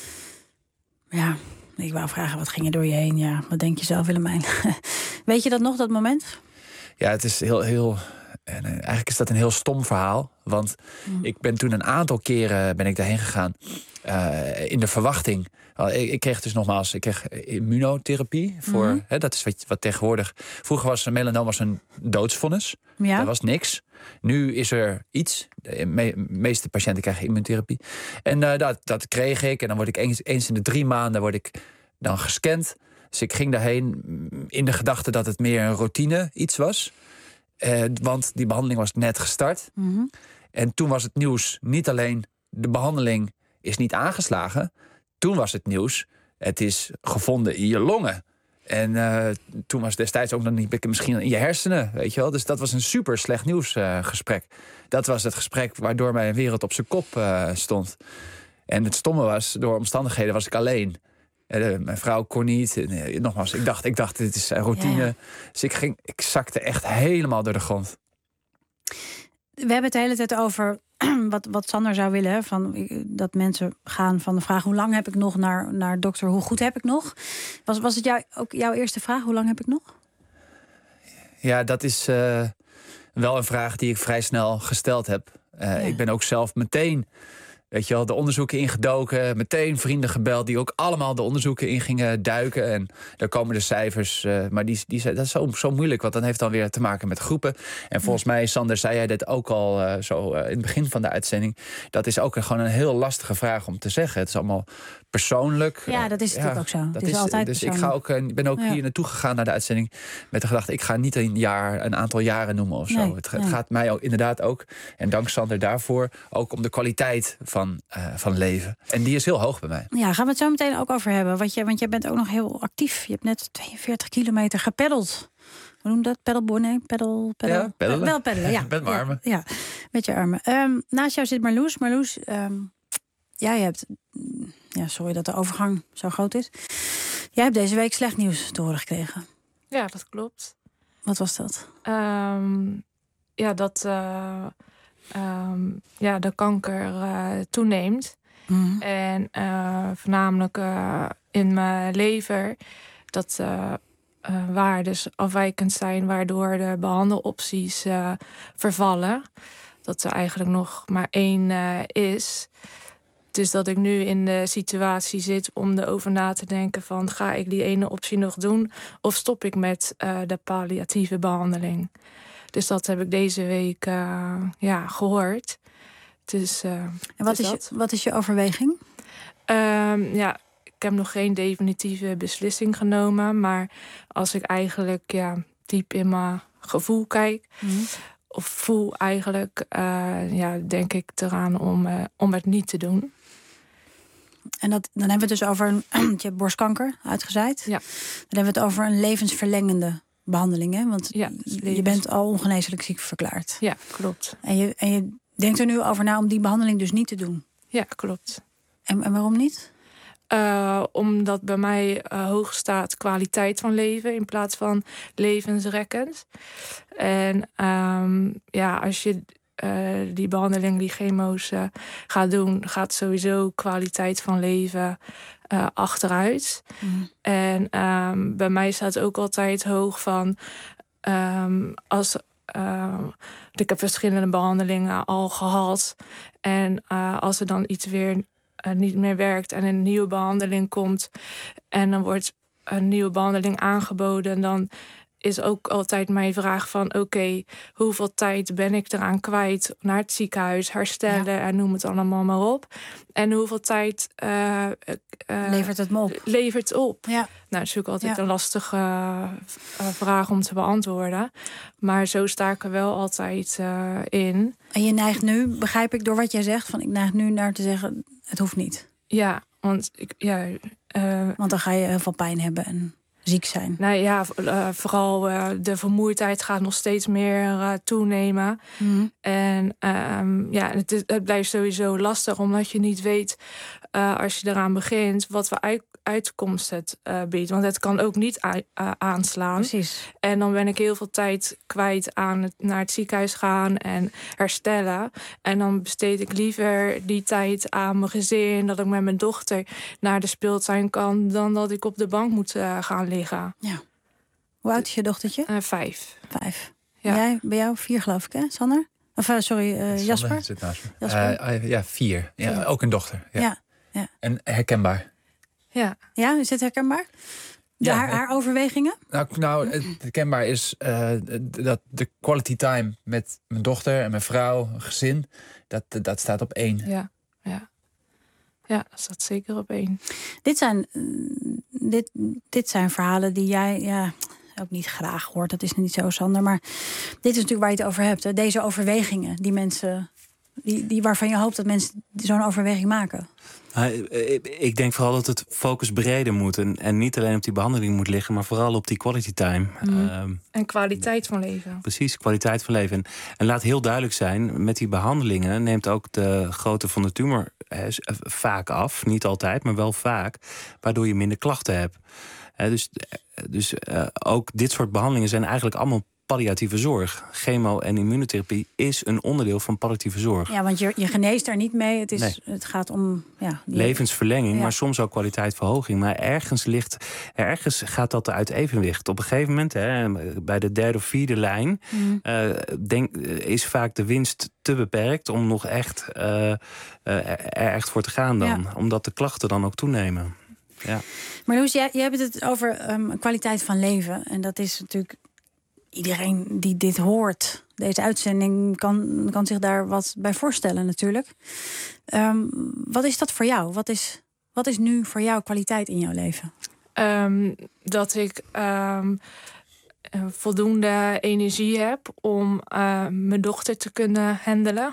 Ja, ik wou vragen, wat ging er door je heen? Ja, wat denk je zelf, Willemijn? Weet je dat nog, dat moment? Ja, het is heel, heel... En eigenlijk is dat een heel stom verhaal. Want mm. ik ben toen een aantal keren ben ik daarheen gegaan. Uh, in de verwachting. Ik, ik kreeg dus nogmaals, ik kreeg immunotherapie. Voor, mm-hmm. hè, dat is wat, wat tegenwoordig. Vroeger was een melanoom was een doodsvonnis. Ja. Er was niks. Nu is er iets. De me, meeste patiënten krijgen immunotherapie. En uh, dat, dat kreeg ik. En dan word ik eens, eens in de drie maanden word ik dan gescand. Dus ik ging daarheen in de gedachte dat het meer een routine iets was. Uh, want die behandeling was net gestart. Mm-hmm. En toen was het nieuws niet alleen de behandeling is niet aangeslagen. Toen was het nieuws, het is gevonden in je longen. En uh, toen was destijds ook nog niet misschien in je hersenen, weet je wel. Dus dat was een super slecht nieuwsgesprek. Uh, dat was het gesprek waardoor mijn wereld op zijn kop uh, stond. En het stomme was, door omstandigheden was ik alleen. Uh, mijn vrouw kon niet. Uh, nogmaals, ik dacht, ik dacht, dit is een routine. Ja. Dus ik, ging, ik zakte echt helemaal door de grond. We hebben het de hele tijd over wat, wat Sander zou willen. Hè, van, dat mensen gaan van de vraag hoe lang heb ik nog naar, naar dokter, hoe goed heb ik nog? Was, was het jou, ook jouw eerste vraag, hoe lang heb ik nog? Ja, dat is uh, wel een vraag die ik vrij snel gesteld heb. Uh, ja. Ik ben ook zelf meteen, weet je wel, de onderzoeken ingedoken. Meteen vrienden gebeld die ook allemaal de onderzoeken in gingen duiken. En daar komen de cijfers. Uh, maar die, die, dat is zo, zo moeilijk, want dat heeft dan weer te maken met groepen. En volgens mij, Sander, zei jij dit ook al uh, zo uh, in het begin van de uitzending. Dat is ook een, gewoon een heel lastige vraag om te zeggen. Het is allemaal persoonlijk. Ja, dat is natuurlijk ja, ook zo. Dat is, is altijd dus persoonlijk. ik ga ook, ik ben ook ja. hier naartoe gegaan naar de uitzending met de gedachte, ik ga niet een jaar, een aantal jaren noemen of zo. Nee, het, nee. het gaat mij ook, inderdaad ook, en dank Sander daarvoor, ook om de kwaliteit van van, uh, van leven. En die is heel hoog bij mij. Ja, gaan we het zo meteen ook over hebben. Want jij, want jij bent ook nog heel actief. Je hebt net tweeënveertig kilometer gepeddeld. Hoe noem je dat? Pedalboard? Nee, pedal, pedal. Ja, peddelen. Wel peddelen, ja. Met mijn armen. Ja, ja, met je armen. Um, naast jou zit Marloes. Marloes, um, jij hebt... Ja, sorry dat de overgang zo groot is. Jij hebt deze week slecht nieuws te horen gekregen. Ja, dat klopt. Wat was dat? Um, ja, dat uh, um, ja, de kanker uh, toeneemt. Mm-hmm. En uh, voornamelijk uh, in mijn lever. Dat uh, uh, waardes afwijkend zijn, waardoor de behandelopties uh, vervallen. Dat er eigenlijk nog maar één uh, is. Dus dat ik nu in de situatie zit om erover na te denken van... ga ik die ene optie nog doen of stop ik met uh, de palliatieve behandeling? Dus dat heb ik deze week uh, ja, gehoord. Dus, uh, en wat, dus is je, wat is je overweging? Um, ja, ik heb nog geen definitieve beslissing genomen. Maar als ik eigenlijk ja, diep in mijn gevoel kijk... Mm-hmm. of voel eigenlijk, uh, ja, denk ik eraan om, uh, om het niet te doen. En dat, dan hebben we het dus over een, je hebt borstkanker uitgezaaid. Ja. Dan hebben we het over een levensverlengende behandeling, hè? Want ja, je bent al ongeneeslijk ziek verklaard. Ja, klopt. En je, en je denkt er nu over na om die behandeling dus niet te doen. Ja, klopt. En, en waarom niet? Uh, omdat bij mij uh, hoog staat kwaliteit van leven in plaats van levensrekkend. En um, ja, als je uh, die behandeling, die chemo's uh, gaat doen, gaat sowieso kwaliteit van leven uh, achteruit. Mm. En um, bij mij staat ook altijd hoog van um, als uh, ik heb verschillende behandelingen al gehad. En uh, als er dan iets weer Uh, niet meer werkt en een nieuwe behandeling komt... en dan wordt een nieuwe behandeling aangeboden... dan is ook altijd mijn vraag van... oké, okay, hoeveel tijd ben ik eraan kwijt naar het ziekenhuis... herstellen ja. en noem het allemaal maar op. En hoeveel tijd... Uh, uh, levert het me op? Levert op. Ja. Nou, dat is natuurlijk altijd ja. een lastige uh, vraag om te beantwoorden. Maar zo sta ik er wel altijd uh, in. En je neigt nu, begrijp ik door wat jij zegt... van ik neig nu naar te zeggen... het hoeft niet. Ja, want ik, ja, uh, want dan ga je heel veel pijn hebben en ziek zijn. Nou ja, uh, vooral uh, de vermoeidheid gaat nog steeds meer uh, toenemen. Mm-hmm. En um, ja, het, is, het blijft sowieso lastig, omdat je niet weet uh, als je eraan begint wat voor uit, uitkomst het uh, biedt. Want het kan ook niet a- uh, aanslaan. Precies. En dan ben ik heel veel tijd kwijt aan het naar het ziekenhuis gaan en herstellen. En dan besteed ik liever die tijd aan mijn gezin, dat ik met mijn dochter naar de speeltuin kan, dan dat ik op de bank moet uh, gaan liggen. Ja. Hoe oud is je dochtertje? Uh, vijf. Vijf. Ja. Jij, bij jou vier, geloof ik, hè, Sander? Of uh, sorry, uh, Sander Jasper? Zit naast me. Jasper? Uh, uh, ja, vier. Ja, vier. Ook een dochter. Ja. Ja. Ja. En herkenbaar. Ja. Ja, is het herkenbaar? De, ja, haar, haar overwegingen? Nou, nou, het herkenbaar is uh, dat de quality time met mijn dochter en mijn vrouw, een gezin, dat, dat staat op één. Ja, ja. Ja, dat staat zeker op één. Dit zijn, dit, dit zijn verhalen die jij ja, ook niet graag hoort. Dat is niet zo, Sander. Maar dit is natuurlijk waar je het over hebt. Hè? Deze overwegingen die mensen, die, die waarvan je hoopt dat mensen zo'n overweging maken. Ik denk vooral dat het focus breder moet. En, en niet alleen op die behandeling moet liggen, maar vooral op die quality time. Mm. Um, en kwaliteit van leven. Precies, kwaliteit van leven. En, en laat heel duidelijk zijn, met die behandelingen neemt ook de grootte van de tumor he, vaak af. Niet altijd, maar wel vaak. Waardoor je minder klachten hebt. He, dus dus uh, ook dit soort behandelingen zijn eigenlijk allemaal palliatieve zorg. Chemo- en immunotherapie is een onderdeel van palliatieve zorg. Ja, want je, je geneest daar niet mee. Het, is, nee. het gaat om ja, die... levensverlenging, ja. maar soms ook kwaliteitsverhoging. Maar ergens ligt, ergens gaat dat uit evenwicht. Op een gegeven moment, hè, bij de derde of vierde lijn, mm. uh, denk, is vaak de winst te beperkt om nog echt uh, uh, er echt voor te gaan dan. Ja. Omdat de klachten dan ook toenemen. Ja. Maar Loes, jij, jij hebt het over um, kwaliteit van leven. En dat is natuurlijk... Iedereen die dit hoort, deze uitzending, kan, kan zich daar wat bij voorstellen natuurlijk. Um, wat is dat voor jou? Wat is, wat is nu voor jou kwaliteit in jouw leven? Um, dat ik um, uh, voldoende energie heb om uh, mijn dochter te kunnen handelen.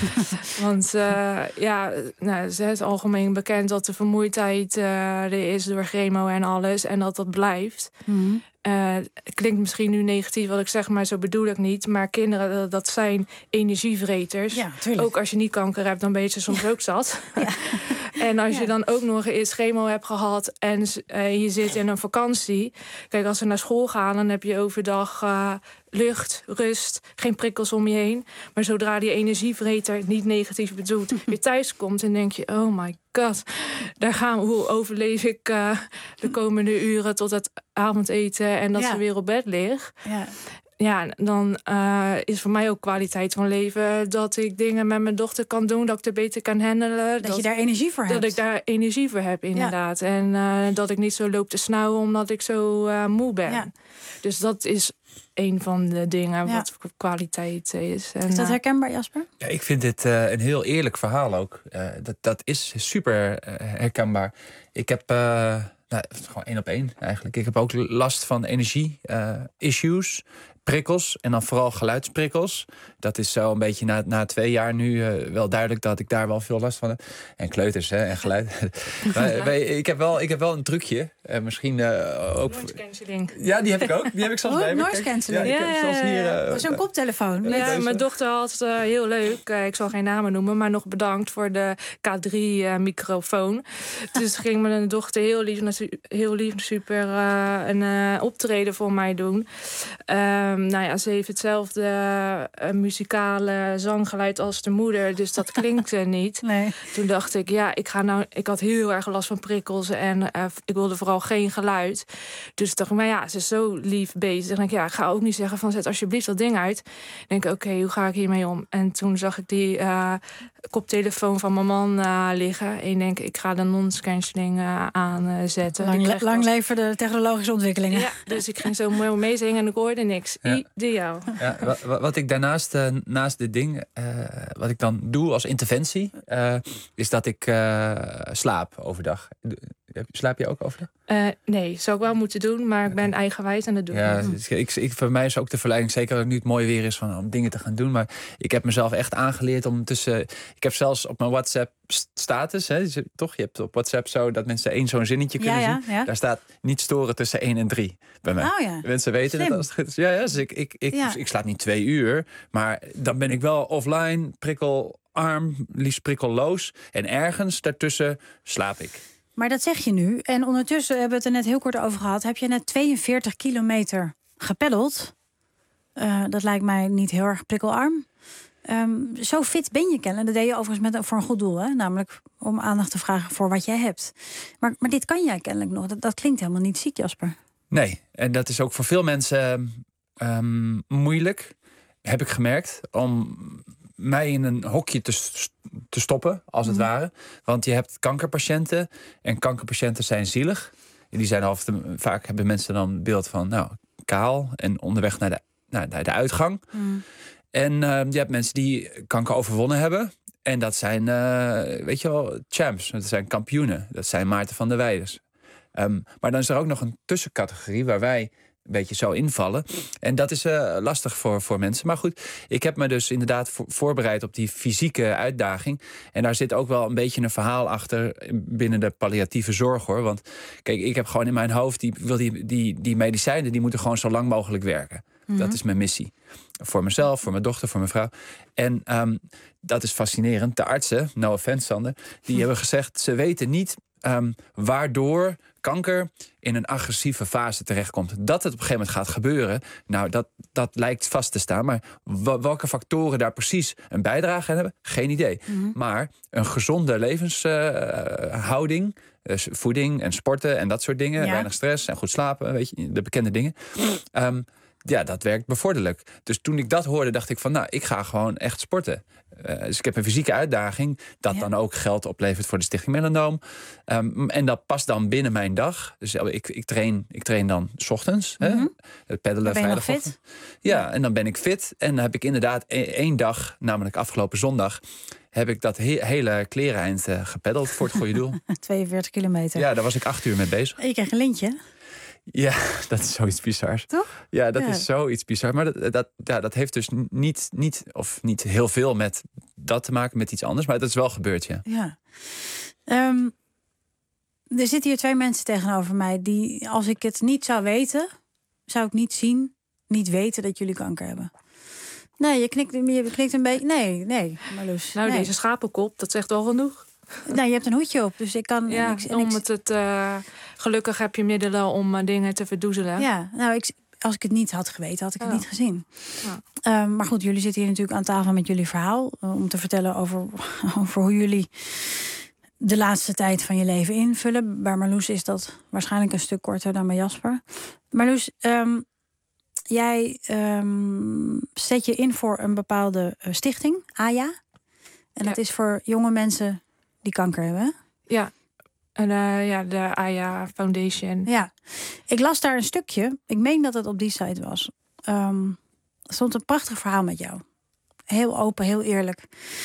Want uh, ja, nou, het is algemeen bekend dat de vermoeidheid uh, er is door chemo en alles. En dat dat blijft. Mm-hmm. Uh, het klinkt misschien nu negatief wat ik zeg, maar zo bedoel ik niet. Maar kinderen, dat zijn energievreters. Ja, ook als je niet kanker hebt, dan ben je ze soms ook zat. Ja. En als je ja. dan ook nog eens chemo hebt gehad en uh, je zit in een vakantie. Kijk, als ze naar school gaan, dan heb je overdag uh, lucht, rust, geen prikkels om je heen. Maar zodra die energievreter, niet negatief bedoeld, weer thuis komt, dan denk je, oh my god, daar gaan we, hoe overleef ik uh, de komende uren tot het avondeten en dat ja. ze weer op bed ligt. Ja. Ja, dan uh, is voor mij ook kwaliteit van leven dat ik dingen met mijn dochter kan doen, dat ik er beter kan handelen. Dat, dat je daar energie voor hebt. Dat ik daar energie voor heb, inderdaad. Ja. En uh, dat ik niet zo loop te snauwen omdat ik zo uh, moe ben. Ja. Dus dat is een van de dingen ja. wat kwaliteit is. En, is dat herkenbaar, Jasper? Ja, ik vind dit uh, een heel eerlijk verhaal ook. Uh, dat, dat is super uh, herkenbaar. Ik heb... Uh, nou, gewoon één op één eigenlijk. Ik heb ook last van energie-issues. Uh, prikkels en dan vooral geluidsprikkels. Dat is zo een beetje na, na twee jaar nu uh, wel duidelijk dat ik daar wel veel last van heb. En kleuters hè, en geluid. maar, maar, ik, heb wel, ik heb wel een trucje. Uh, misschien uh, ook... Noise cancelling. Ja, die heb ik ook. Die heb ik zelfs oh, bij me. Noise cancelling. Ja, ik heb zelfs hier... Uh, Zo'n koptelefoon. Ja, ja, mijn dochter had uh, heel leuk. Uh, ik zal geen namen noemen, maar nog bedankt voor de K drie uh, microfoon. Dus ging mijn dochter heel lief, heel lief super uh, een uh, optreden voor mij doen. Uh, Um, nou ja, ze heeft hetzelfde uh, muzikale zanggeluid als de moeder, dus dat klinkt uh, niet. Nee. Toen dacht ik, ja, ik ga nou, ik had heel erg last van prikkels en uh, ik wilde vooral geen geluid. Dus ik dacht, maar ja, ze is zo lief bezig. Dan denk ik, ja, ik ga ook niet zeggen van zet alsjeblieft dat ding uit. Dan denk ik, oké, okay, hoe ga ik hiermee om? En toen zag ik die uh, koptelefoon van mijn man uh, liggen. En ik denk, ik ga de noise cancelling uh, aanzetten. Lang, le- lang leven de technologische ontwikkelingen. Ja, dus ik ging zo mooi meezingen en ik hoorde niks. Ja. Ideaal. Ja, wat, wat ik daarnaast, uh, naast dit ding, uh, wat ik dan doe als interventie, uh, is dat ik uh, slaap overdag. Slaap je ook overdag? Uh, nee, zou ik wel moeten doen, maar ik ben eigenwijs en dat doe ja, ik. Ik, ik, voor mij is ook de verleiding, zeker dat het nu het mooie weer is, van, om dingen te gaan doen. Maar ik heb mezelf echt aangeleerd om tussen... Ik heb zelfs op mijn WhatsApp status, hè, toch? Je hebt op WhatsApp zo dat mensen één zo'n zinnetje kunnen ja, ja, zien. Ja. Daar staat niet storen tussen één en drie bij mij. Oh, ja. Mensen weten Slim. het als het goed is. Ja, ja, dus ik, ik, ik, Ja. ik slaap niet twee uur, maar dan ben ik wel offline, prikkelarm, liefst prikkelloos. En ergens daartussen slaap ik. Maar dat zeg je nu. En ondertussen hebben we het er net heel kort over gehad. Heb je net tweeënveertig kilometer gepeddeld. Uh, dat lijkt mij niet heel erg prikkelarm. Um, zo fit ben je kennelijk. Dat deed je overigens met, voor een goed doel. Hè? Namelijk om aandacht te vragen voor wat jij hebt. Maar, maar dit kan jij kennelijk nog. Dat, dat klinkt helemaal niet ziek, Jasper. Nee, en dat is ook voor veel mensen um, moeilijk. Heb ik gemerkt. Om mij in een hokje te, te stoppen, als het mm. ware. Want je hebt kankerpatiënten. En kankerpatiënten zijn zielig. En die zijn half te, vaak hebben mensen dan een beeld van nou, kaal en onderweg naar de, naar, naar de uitgang. Mm. En uh, je hebt mensen die kanker overwonnen hebben. En dat zijn, uh, weet je wel, champs. Dat zijn kampioenen. Dat zijn Maarten van der Weijers. Um, maar dan is er ook nog een tussencategorie waar wij een beetje zo invallen. En dat is uh, lastig voor, voor mensen. Maar goed, ik heb me dus inderdaad voor, voorbereid op die fysieke uitdaging. En daar zit ook wel een beetje een verhaal achter binnen de palliatieve zorg, hoor. Want kijk, ik heb gewoon in mijn hoofd, die, die, die, die medicijnen, die moeten gewoon zo lang mogelijk werken. Mm-hmm. Dat is mijn missie. Voor mezelf, voor mijn dochter, voor mijn vrouw. En um, dat is fascinerend. De artsen, no offense Sander, die hm. hebben gezegd, ze weten niet um, waardoor kanker in een agressieve fase terechtkomt. Dat het op een gegeven moment gaat gebeuren, nou, dat, dat lijkt vast te staan. Maar w- welke factoren daar precies een bijdrage aan hebben, geen idee. Mm-hmm. Maar een gezonde levenshouding, uh, uh, voeding en sporten en dat soort dingen, ja. weinig stress en goed slapen, weet je, de bekende dingen. Um, Ja, dat werkt bevorderlijk. Dus toen ik dat hoorde, dacht ik van, nou, ik ga gewoon echt sporten. Uh, dus ik heb een fysieke uitdaging, dat ja. dan ook geld oplevert voor de Stichting Melanoom. Um, en dat past dan binnen mijn dag. Dus ik, ik, train, ik train dan 's ochtends. Mm-hmm. Het peddelen vrijdagochtend. Ja, ja, en dan ben ik fit. En dan heb ik inderdaad e- één dag, namelijk afgelopen zondag, heb ik dat he- hele klereneind uh, gepeddeld voor het goede doel. tweeënveertig kilometer. Ja, daar was ik acht uur mee bezig. En je kreeg een lintje. Ja, dat is zoiets bizars. Toch? Ja, dat Ja. is zoiets bizars. Maar dat, dat, ja, dat heeft dus niet, niet, of niet heel veel met dat te maken, met iets anders. Maar dat is wel gebeurd, ja. Ja. Um, er zitten hier twee mensen tegenover mij die, als ik het niet zou weten, zou ik niet zien, niet weten dat jullie kanker hebben. Nee, je knikt, je knikt een beetje. Nee, nee, Marloes. Nou, nee. deze schapenkop, dat zegt wel genoeg. Nee, je hebt een hoedje op, dus ik kan. Ja, en ik, en om ik, het, het uh, gelukkig heb je middelen om uh, dingen te verdoezelen. Ja, nou, ik, als ik het niet had geweten, had ik het Ja. niet gezien. Ja. Um, maar goed, jullie zitten hier natuurlijk aan tafel met jullie verhaal. Uh, om te vertellen over, over hoe jullie de laatste tijd van je leven invullen. Bij Marloes is dat waarschijnlijk een stuk korter dan bij Jasper. Marloes, um, jij um, zet je in voor een bepaalde uh, stichting, A Y A. En dat Ja. is voor jonge mensen die kanker hebben. Hè? Ja, en, uh, ja de A Y A Foundation. Ja, ik las daar een stukje. Ik meen dat het op die site was. Um, er stond een prachtig verhaal met jou. Heel open, heel eerlijk.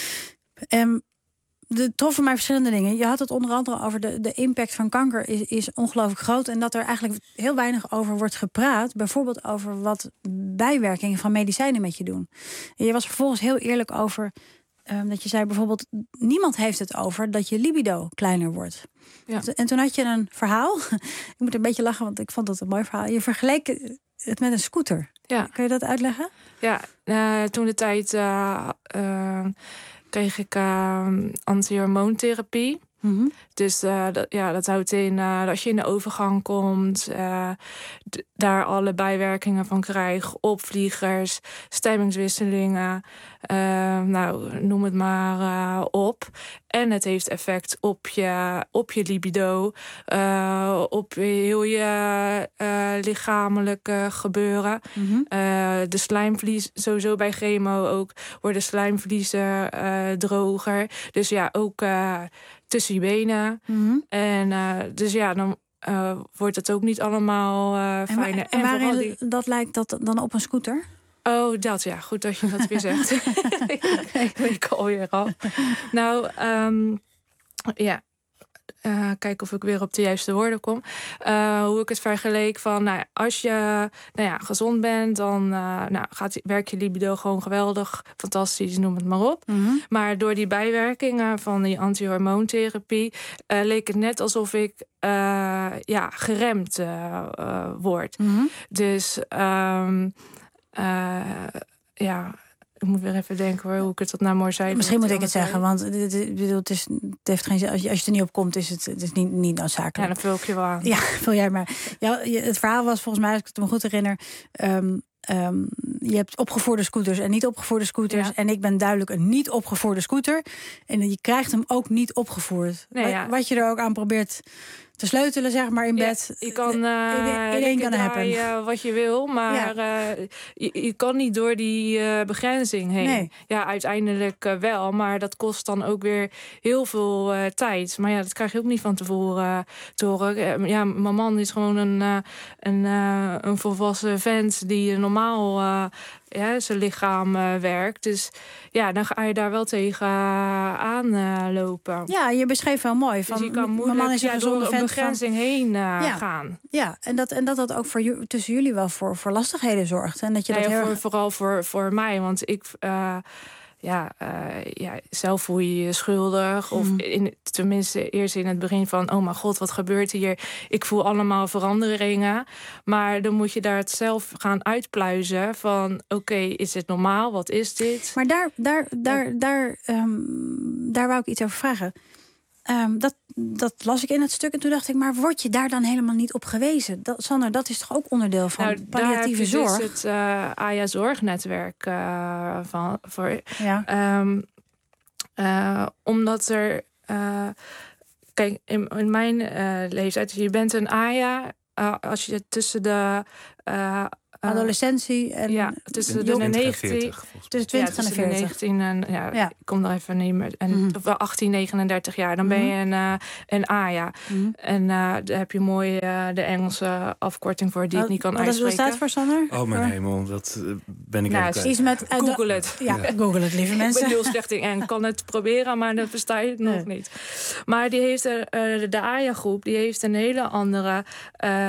Um, er troffen mij verschillende dingen. Je had het onder andere over de, de impact van kanker is, is ongelooflijk groot. En dat er eigenlijk heel weinig over wordt gepraat. Bijvoorbeeld over wat bijwerkingen van medicijnen met je doen. En je was vervolgens heel eerlijk over um, dat je zei bijvoorbeeld, niemand heeft het over dat je libido kleiner wordt. Ja. En toen had je een verhaal. Ik moet een beetje lachen, want ik vond dat een mooi verhaal. Je vergeleek het met een scooter. Ja. Kun je dat uitleggen? Ja, uh, toen de tijd uh, uh, kreeg ik uh, anti-hormoontherapie. Mm-hmm. Dus uh, dat, ja, dat houdt in uh, dat als je in de overgang komt, uh, d- daar alle bijwerkingen van krijgt, opvliegers, stemmingswisselingen, uh, nou, noem het maar uh, op. En het heeft effect op je, op je libido, uh, op heel je uh, lichamelijke gebeuren. Mm-hmm. Uh, de slijmvlies, sowieso bij chemo ook, worden slijmvliezen uh, droger. Dus ja, ook uh, tussen je benen. Mm-hmm. En uh, dus ja, dan uh, wordt het ook niet allemaal uh, En, fijner. wa- en vooral waarin die- dat lijkt dat dan op een scooter? Oh, dat ja. Goed dat je dat weer zegt. Ik weet alweer al. Nou, um, ja. Uh, kijken of ik weer op de juiste woorden kom. Uh, hoe ik het vergeleek van, nou ja, als je nou ja, gezond bent, dan uh, nou, gaat, werkt je libido gewoon geweldig, fantastisch, noem het maar op. Mm-hmm. Maar door die bijwerkingen van die anti-hormoontherapie uh, leek het net alsof ik uh, ja, geremd uh, uh, word. Mm-hmm. Dus um, uh, ja, ik moet weer even denken hoor, hoe ik het dat nou mooi zei. Misschien moet ik het Wat zeggen, want het, het, het, het, is, het heeft geen zin. Als je, als je er niet op komt, is het, het is niet, niet Ja, noodzakelijk. dan vul ik je wel aan. Ja, vul jij maar. Ja, je- het verhaal was volgens mij, als ik het me goed herinner, um, um, je hebt opgevoerde scooters en niet opgevoerde scooters. Ja. En ik ben duidelijk een niet opgevoerde scooter. En je krijgt hem ook niet opgevoerd. Nee, wat, ja. wat je er ook aan probeert te sleutelen, zeg maar, in Ja, bed. je kan uh, in- in één kan happen. draaien wat je wil, maar uh, je, je kan niet door die uh, begrenzing heen. Nee. Ja, uiteindelijk uh, wel, maar dat kost dan ook weer heel veel uh, tijd. Maar ja, dat krijg je ook niet van tevoren uh, te horen. Uh, ja, mijn man is gewoon een, uh, een, uh, een volwassen vent die normaal uh, ja, zijn lichaam uh, werkt. Dus ja, dan ga je daar wel tegen uh, aan uh, lopen. Ja, je beschreef wel mooi. Van, Dus je kan mijn moeilijk man is een ja, door gezonde een vent begrenzing heen uh, Ja. gaan. Ja, en dat, en dat dat ook voor ju- tussen jullie wel voor, voor lastigheden zorgt. En dat je Nee, dat heel voor, erg... vooral voor, voor mij, want ik, uh, ja, uh, ja, zelf voel je je schuldig. Of Mhm. in, tenminste eerst in het begin van, oh mijn god, wat gebeurt hier? Ik voel allemaal veranderingen. Maar dan moet je daar het zelf gaan uitpluizen van, oké, okay, is dit normaal? Wat is dit? Maar daar, daar, daar, daar, um, daar wou ik iets over vragen. Um, dat, dat las ik in het stuk en toen dacht ik, maar word je daar dan helemaal niet op gewezen? Dat, Sander, dat is toch ook onderdeel van Nou, daar heb palliatieve je zorg? dus het uh, A Y A-zorgnetwerk uh, van, voor. Ja. Um, uh, omdat er... Uh, kijk, in, in mijn uh, leeftijd, je bent een A Y A... Uh, als je tussen de... Uh, Uh, adolescentie en ja, tussen de jong- negentien, tussen twintig ja, en de tussen veertig. negentien en ja, Ja. ik kom er even niet meer. En Mhm. of wel achttien, negenendertig jaar, dan ben je een, uh, een A Y A. Mhm. En uh, daar heb je mooi uh, de Engelse afkorting voor die ik niet kan Wat is- uitspreken. Wat staat voor, Sander? Oh, mijn Voor- hemel, dat uh, ben ik Nou, even het is kwijt. met, uh, Google het. Ja, Google het, lieve mensen. Ik ben heel slecht in en kan het proberen, maar dat bestaat het nog niet. Maar die heeft er, uh, de A Y A-groep, die heeft een hele andere... Uh,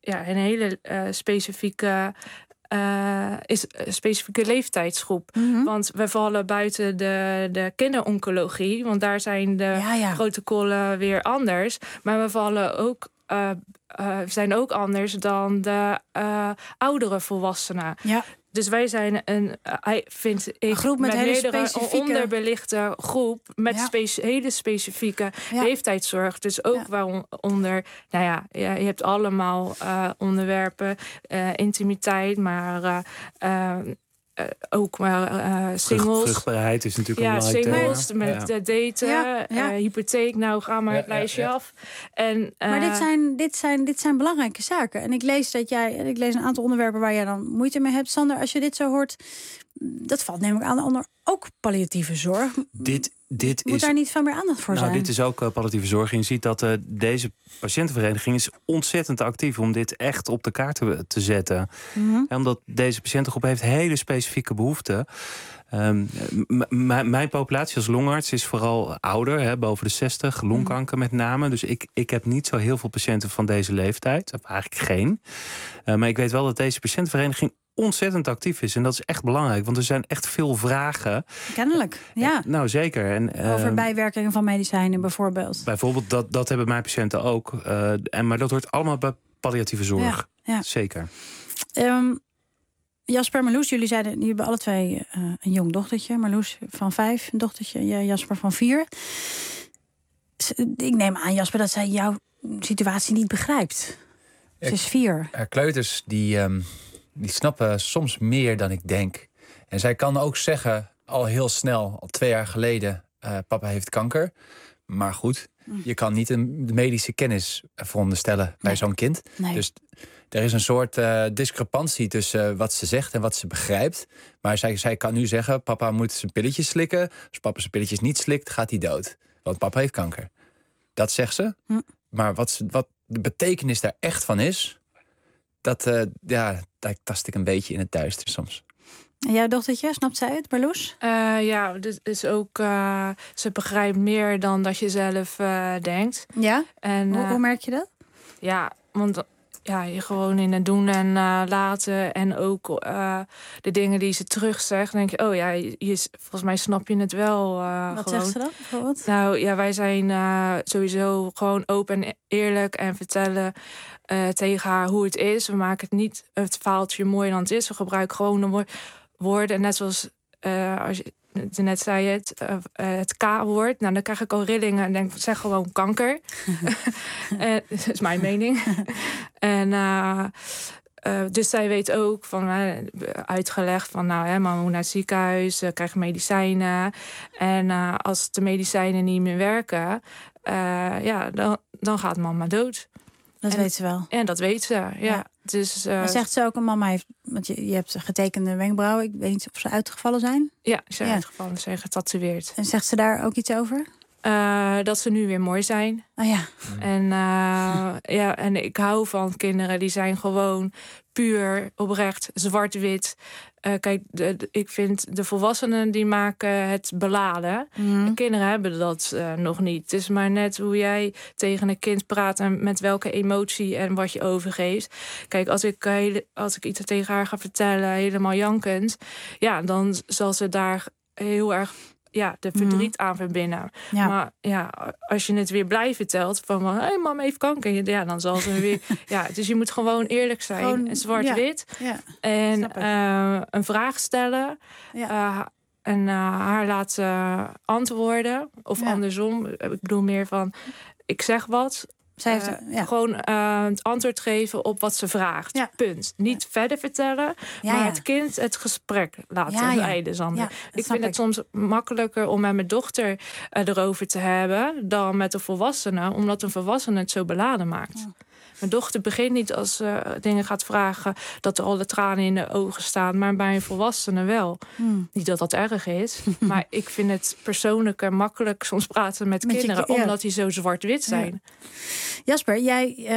ja, een hele uh, specifieke... Uh, is een specifieke leeftijdsgroep. Mm-hmm. Want we vallen buiten de, de kinderoncologie. Want daar zijn de ja, ja. protocollen weer anders. Maar we vallen ook... Uh, uh, zijn ook anders dan de uh, oudere volwassenen. Ja. Dus wij zijn een, hij uh, vindt ik, een groep met, met hele meerdere specifieke... onderbelichte groep met ja. speci- hele specifieke ja. leeftijdszorg. Dus ook ja. waaronder, nou ja, je hebt allemaal uh, onderwerpen, uh, intimiteit, maar uh, uh, Uh, ook maar uh, singles. Vruchtbaarheid is natuurlijk ja, een belangrijk singles thema. met ja. daten, ja, ja. Uh, hypotheek. Nou, ga maar ja, het lijstje ja, ja. af. En, uh, maar dit zijn, dit, zijn, dit zijn belangrijke zaken. En ik lees dat jij, ik lees een aantal onderwerpen waar jij dan moeite mee hebt. Sander, als je dit zo hoort, dat valt neem ik aan onder ook palliatieve zorg. Dit, dit Moet is, daar niet veel meer aandacht voor nou, zijn? Dit is ook uh, palliatieve zorg. En je ziet dat uh, deze patiëntenvereniging is ontzettend actief om dit echt op de kaart te, te zetten. Mm-hmm. En omdat deze patiëntengroep heeft hele specifieke behoeften. Um, m- m- mijn populatie als longarts is vooral ouder, hè, boven de zestig, longkanker met name. Dus ik, ik heb niet zo heel veel patiënten van deze leeftijd. Of eigenlijk geen. Uh, maar ik weet wel dat deze patiëntenvereniging ontzettend actief is. En dat is echt belangrijk, want er zijn echt veel vragen. Kennelijk, ja. En, nou, zeker. En, uh, over bijwerkingen van medicijnen bijvoorbeeld. Bijvoorbeeld, dat, dat hebben mijn patiënten ook. Uh, en, maar dat hoort allemaal bij palliatieve zorg. Ja, ja. Zeker. Um, Jasper, Marloes, jullie zeiden, jullie hebben alle twee uh, een jong dochtertje. Marloes van vijf, een dochtertje, Jasper van vier. Ik neem aan, Jasper, dat zij jouw situatie niet begrijpt. Ze is vier. Uh, kleuters, die... Um... Die snappen soms meer dan ik denk. En zij kan ook zeggen, al heel snel, al twee jaar geleden... Uh, papa heeft kanker. Maar goed, mm. je kan niet een medische kennis veronderstellen nee. bij zo'n kind. Nee. Dus er is een soort uh, discrepantie tussen uh, wat ze zegt en wat ze begrijpt. Maar zij, zij kan nu zeggen, papa moet zijn pilletjes slikken. Als papa zijn pilletjes niet slikt, gaat hij dood. Want papa heeft kanker. Dat zegt ze. Mm. Maar wat, wat de betekenis daar echt van is... Dat, uh, ja, daar tast ik een beetje in het duister soms. En jouw dochtertje, snapt zij het, Marloes? Uh, ja, dus is ook, uh, ze begrijpt meer dan dat je zelf uh, denkt. Ja? En, uh, hoe, hoe merk je dat? Ja, want ja, je gewoon in het doen en uh, laten... en ook uh, de dingen die ze terugzegt... denk je, oh ja, je, je, volgens mij snap je het wel. Uh, Wat gewoon. zegt ze dan bijvoorbeeld? Nou ja, wij zijn uh, sowieso gewoon open en eerlijk... en vertellen uh, tegen haar hoe het is. We maken het niet het verhaaltje mooier dan het is. We gebruiken gewoon de wo- woorden. Net zoals uh, als je net zei het, uh, uh, het K-woord. Nou, dan krijg ik al rillingen en denk, zeg gewoon kanker. uh, dat is mijn mening. en uh, uh, dus zij weet ook, van uh, uitgelegd van, nou, hè, mama moet naar het ziekenhuis, uh, krijgt medicijnen. En uh, als de medicijnen niet meer werken, uh, ja, dan, dan gaat mama dood. Dat en, weet ze wel. En dat weet ze, ja. ja. Dus, uh, en zegt ze ook, een mama heeft, want je, je hebt getekende wenkbrauwen. Ik weet niet of ze uitgevallen zijn. Ja, ze zijn ja. uitgevallen, ze zijn getatoeëerd. En zegt ze daar ook iets over? Uh, dat ze nu weer mooi zijn. Oh ja. En, uh, ja, en ik hou van kinderen die zijn gewoon puur, oprecht, zwart-wit. Uh, kijk, de, de, ik vind de volwassenen die maken het beladen. Mm. De kinderen hebben dat uh, nog niet. Het is maar net hoe jij tegen een kind praat en met welke emotie en wat je overgeeft. Kijk, als ik, uh, als ik iets tegen haar ga vertellen, helemaal jankend, ja, dan zal ze daar heel erg ja, de verdriet mm. aan verbinden. Ja. Maar ja, als je het weer blij vertelt van, hé, hey, mama heeft kanker, ja, dan zal ze weer. Ja, dus je moet gewoon eerlijk zijn, gewoon, en zwart-wit, ja. Ja. En uh, een vraag stellen, ja. uh, en uh, haar laten antwoorden, of ja. andersom. Ik bedoel meer van, ik zeg wat. Zij heeft, uh, ja. Gewoon uh, het antwoord geven op wat ze vraagt. Ja. Punt. Niet ja. verder vertellen, ja, maar ja. het kind het gesprek laten ja, ja. leiden. Sander. Ja, ik vind ik. het soms makkelijker om met mijn dochter uh, erover te hebben dan met een volwassene, omdat een volwassene het zo beladen maakt. Ja. Mijn dochter begint niet als ze uh, dingen gaat vragen dat er al de tranen in de ogen staan, maar bij een volwassene wel. Hmm. Niet dat dat erg is, maar ik vind het persoonlijker makkelijk soms praten met, met kinderen, je, ja. omdat die zo zwart-wit zijn. Ja. Jasper, jij,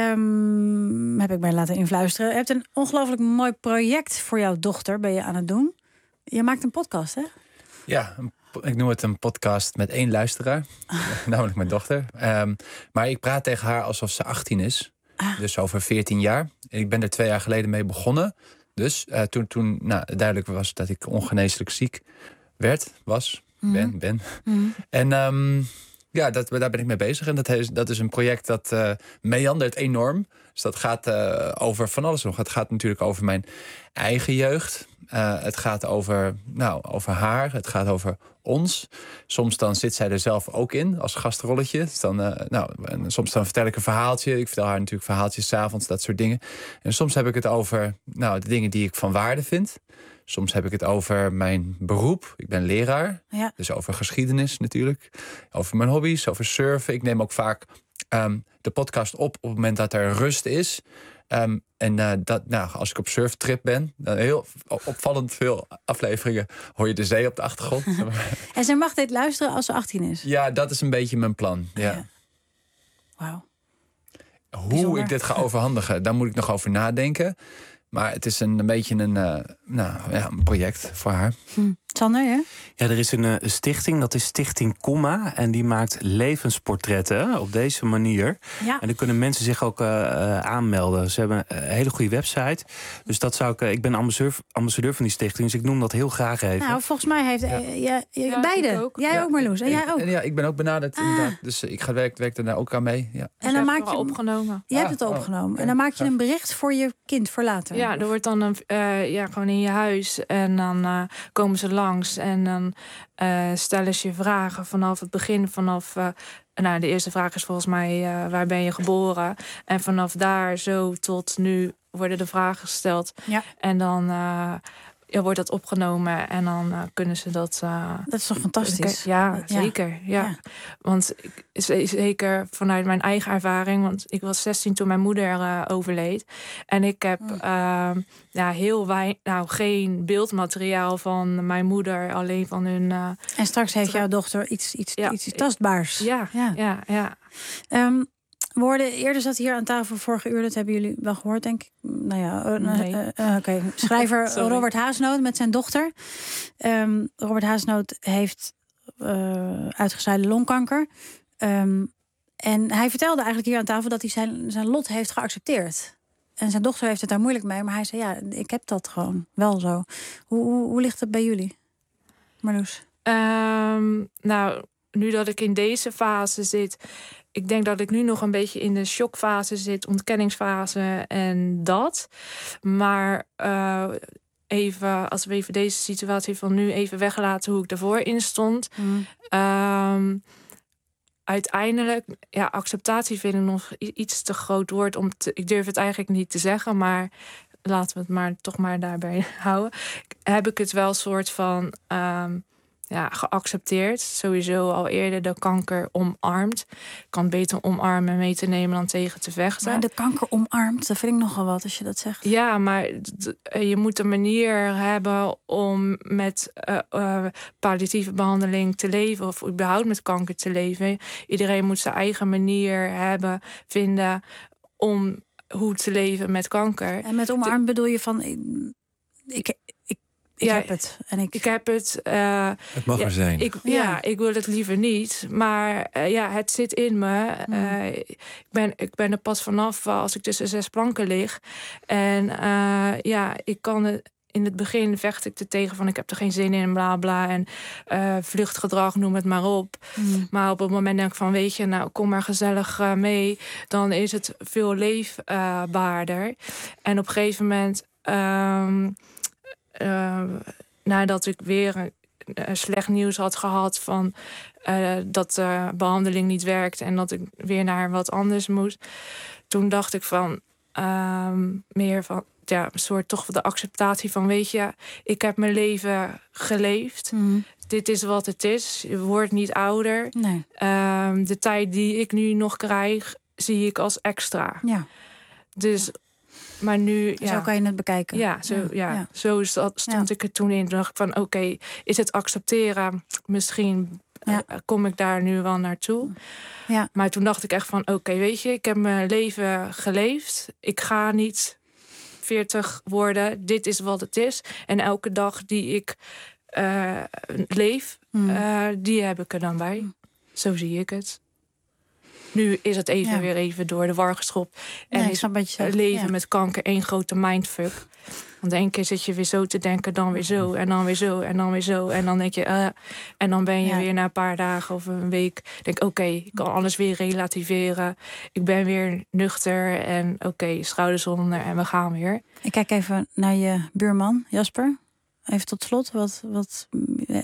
um, heb ik mij laten influisteren, hebt een ongelooflijk mooi project voor jouw dochter, ben je aan het doen. Je maakt een podcast, hè? Ja, een ik noem het een podcast met één luisteraar, namelijk mijn dochter. Um, maar ik praat tegen haar alsof ze achttien is. Dus over veertien jaar. En ik ben er twee jaar geleden mee begonnen. Dus uh, toen, toen nou, duidelijk was dat ik ongeneeslijk ziek werd, was, Mhm. ben, ben. Mhm. En um, ja, dat, daar ben ik mee bezig. En dat is, dat is een project dat uh, meandert enorm. Dus dat gaat uh, over van alles nog. Het gaat natuurlijk over mijn eigen jeugd. Uh, het gaat over, nou, over haar. Het gaat over ons. Soms dan zit zij er zelf ook in als gastrolletje. Dus dan, uh, nou, en soms dan vertel ik een verhaaltje. Ik vertel haar natuurlijk verhaaltjes 's avonds, dat soort dingen. En soms heb ik het over nou, de dingen die ik van waarde vind. Soms heb ik het over mijn beroep. Ik ben leraar. Ja. Dus over geschiedenis natuurlijk. Over mijn hobby's, over surfen. Ik neem ook vaak um, de podcast op op het moment dat er rust is. Um, en uh, dat, nou, als ik op surftrip ben, dan heel opvallend veel afleveringen hoor je de zee op de achtergrond. En zij mag dit luisteren als ze achttien is? Ja, dat is een beetje mijn plan. Ja. Ja. Wauw. Hoe Bijzonder. ik dit ga overhandigen, daar moet ik nog over nadenken. Maar het is een, een beetje een, uh, nou, ja, een project voor haar. Hm. Sander, ja? Ja, er is een uh, stichting, dat is Stichting Komma. En die maakt levensportretten op deze manier. Ja. En dan kunnen mensen zich ook uh, uh, aanmelden. Ze hebben een hele goede website. Dus dat zou ik... Uh, ik ben ambassadeur, ambassadeur van die stichting, dus ik noem dat heel graag even. Nou, volgens mij heeft Ja. uh, ja, ja, Ja, beide. ik ook. Jij Ja. ook, Marloes. En jij ook. En ja, ik ben ook benaderd Ah. inderdaad. Dus ik ga werk, werk daar ook aan mee. Ja. En dan maak je het opgenomen. Je hebt het Ah, oh, opgenomen. oké. En dan maak je een bericht voor je kind voor later. Ja, er wordt dan een, uh, ja, gewoon in je huis. En dan uh, komen ze langs. En dan uh, stellen ze je vragen vanaf het begin. Vanaf, uh, nou, de eerste vraag is volgens mij, uh, waar ben je geboren? En vanaf daar zo tot nu worden de vragen gesteld. Ja. En dan uh, ja, wordt dat opgenomen. En dan uh, kunnen ze dat... Uh, Dat is toch fantastisch? Ja, Ja. zeker. Ja. Ja. Want ik, z- zeker vanuit mijn eigen ervaring... want ik was zestien toen mijn moeder uh, overleed. En ik heb Mm. uh, ja, heel weinig, nou, geen beeldmateriaal van mijn moeder. Alleen van hun... Uh, En straks heeft jouw dochter iets, iets, Ja. iets tastbaars. ja, ja, ja. ja. Ehm, we hoorden eerder zat hier aan tafel vorige uur, dat hebben jullie wel gehoord, denk ik. Nou ja, uh, Nee. uh, uh, oké. Schrijver Sorry. Robert Haasnoot met zijn dochter. Ehm, Robert Haasnoot heeft uh, uitgezaaide longkanker. Um, en hij vertelde eigenlijk hier aan tafel dat hij zijn, zijn lot heeft geaccepteerd. En zijn dochter heeft het daar moeilijk mee, maar hij zei ja, ik heb dat gewoon wel zo. Hoe, hoe, hoe ligt het bij jullie, Marloes? Um, nou, nu dat ik in deze fase zit... ik denk dat ik nu nog een beetje in de shockfase zit... ontkenningsfase en dat. Maar uh, even, als we even deze situatie van nu even weglaten... hoe ik ervoor in stond... Mm. Um, uiteindelijk, ja, acceptatie vind ik nog i- iets te groot woord. Om te, ik durf het eigenlijk niet te zeggen, maar... laten we het maar toch maar daarbij houden. Heb ik het wel soort van... Um, ja, geaccepteerd. Sowieso al eerder de kanker omarmd. Ik kan het beter omarmen en mee te nemen dan tegen te vechten. Maar de kanker omarmt, dat vind ik nogal wat als je dat zegt. Ja, maar d- je moet een manier hebben om met uh, uh, palliatieve behandeling te leven... of überhaupt met kanker te leven. Iedereen moet zijn eigen manier hebben, vinden... om hoe te leven met kanker. En met omarm bedoel je van... ik, ik, ik, ik Ja, heb het. En ik, Ik heb het... Uh, Het mag ja, er zijn. Ik, ja. Ja. ik wil het liever niet. Maar uh, ja, het zit in me. Uh, ik, ben, ik ben er pas vanaf uh, als ik tussen zes planken lig. En uh, ja, ik kan het... In het begin vecht ik er tegen van ik heb er geen zin in en bla bla. En uh, vluchtgedrag, noem het maar op. Mm. Maar op het moment denk ik van weet je, nou kom maar gezellig uh, mee. Dan is het veel leefbaarder. En op een gegeven moment... Um, uh, nadat ik weer een, een slecht nieuws had gehad... van uh, dat de behandeling niet werkt... en dat ik weer naar wat anders moest... toen dacht ik van um, meer van... ja, een soort toch de acceptatie van... weet je, ik heb mijn leven geleefd. Mm. Dit is wat het is. Je wordt niet ouder. Nee. Um, de tijd die ik nu nog krijg, zie ik als extra. Ja. Dus, maar nu... Zo ja. kan je het bekijken. Ja, zo, ja, Ja. ja. zo is dat, stond Ja. ik er toen in. Toen dacht ik van, oké, okay, is het accepteren? Misschien Ja. uh, kom ik daar nu wel naartoe. Ja. Maar toen dacht ik echt van, oké, okay, weet je... ik heb mijn leven geleefd. Ik ga niet veertig worden. Dit is wat het is. En elke dag die ik uh, leef, Mm. uh, die heb ik er dan bij. Zo zie ik het. nu is het even Ja. weer even door de war geschopt. En Nee, ik is snap wat je zegt, het leven ja. met kanker één grote mindfuck. Want één keer zit je weer zo te denken, dan weer zo, en dan weer zo, en dan weer zo. En dan denk je, uh, en dan ben je Ja. weer na een paar dagen of een week... denk oké, okay, ik kan alles weer relativeren. Ik ben weer nuchter en oké, okay, schouders onder en we gaan weer. Ik kijk even naar je buurman, Jasper. Even tot slot, wat... wat eh,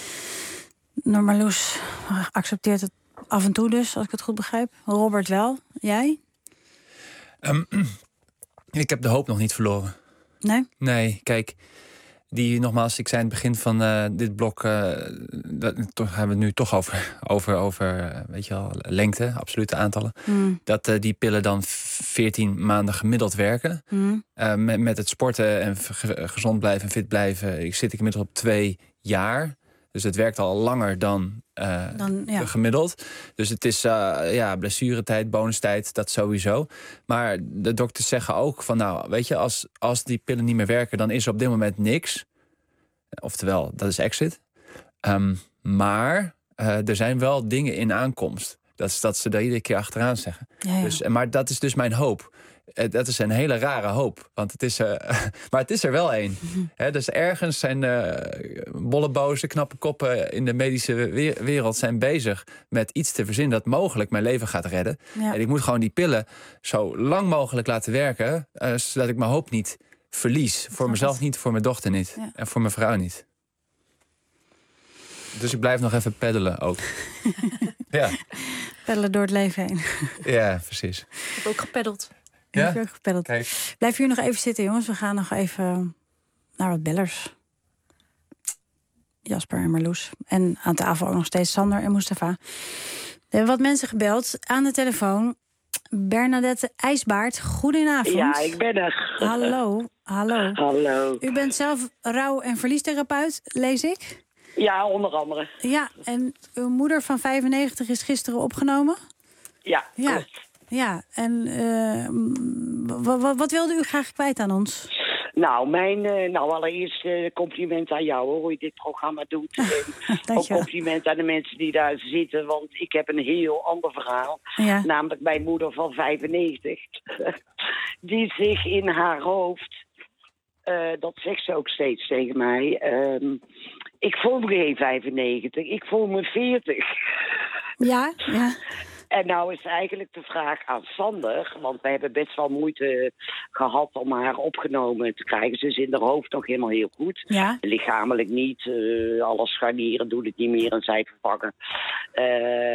Marloes accepteert het af en toe dus, als ik het goed begrijp. Robert wel. Jij? Um, ik heb de hoop nog niet verloren. Nee? Nee, kijk, die nogmaals, ik zei in het begin van uh, dit blok, uh, dat, toch hebben we het nu toch over, over, over uh, weet je wel, lengte, absolute aantallen. Mm. Dat uh, die pillen dan veertien maanden gemiddeld werken. Mm. Uh, met, met het sporten en ge- gezond blijven en fit blijven, ik zit ik inmiddels op twee jaar. Dus het werkt al langer dan, uh, Dan, ja. gemiddeld. Dus het is uh, ja, blessuretijd, bonustijd, dat sowieso. Maar de dokters zeggen ook van nou, weet je, als, als die pillen niet meer werken, dan is er op dit moment niks. Oftewel, dat is exit. Um, maar uh, er zijn wel dingen in aankomst. Dat is dat ze daar iedere keer achteraan zeggen. Ja, ja. Dus, maar dat is dus mijn hoop. Uh, dat is een hele rare hoop. Want het is, uh, maar het is er wel één. He, dus ergens zijn uh, bolleboze, knappe koppen in de medische we- wereld zijn bezig met iets te verzinnen dat mogelijk mijn leven gaat redden. Ja. En ik moet gewoon die pillen zo lang mogelijk laten werken, uh, zodat ik mijn hoop niet verlies. Voor mezelf niet, voor mijn dochter niet. Ja. En voor mijn vrouw niet. Dus ik blijf nog even peddelen ook. Ja. Peddelen door het leven heen. Ja, precies. Ik heb ook gepeddeld. Ja? Ja? Heb je ook gepeddeld. Kijk. Blijf hier nog even zitten, jongens. We gaan nog even naar wat bellers. Jasper en Marloes. En aan tafel ook nog steeds Sander en Mustafa. Er hebben wat mensen gebeld. Aan de telefoon Bernadette IJsbaard. Goedenavond. Ja, ik ben er. Hallo. Hallo. Hallo. U bent zelf rouw- en verliestherapeut, lees ik. Ja, onder andere. Ja, en uw moeder van vijfennegentig is gisteren opgenomen? Ja, Ja. klopt. Ja, en uh, w- w- wat wilde u graag kwijt aan ons? Nou, mijn, uh, nou allereerst uh, compliment aan jou hoor, hoe je dit programma doet. En ook compliment aan de mensen die daar zitten, want ik heb een heel ander verhaal. Ja. Namelijk mijn moeder van vijfennegentig. Die zich in haar hoofd, uh, dat zegt ze ook steeds tegen mij. Um, ik voel me geen vijfennegentig, ik voel me veertig. Ja, ja. En nou is eigenlijk de vraag aan Sander, want we hebben best wel moeite gehad om haar opgenomen te krijgen. Ze is in haar hoofd nog helemaal heel goed. Ja. Lichamelijk niet, uh, alle scharnieren doet het niet meer en zij vervangen. Uh,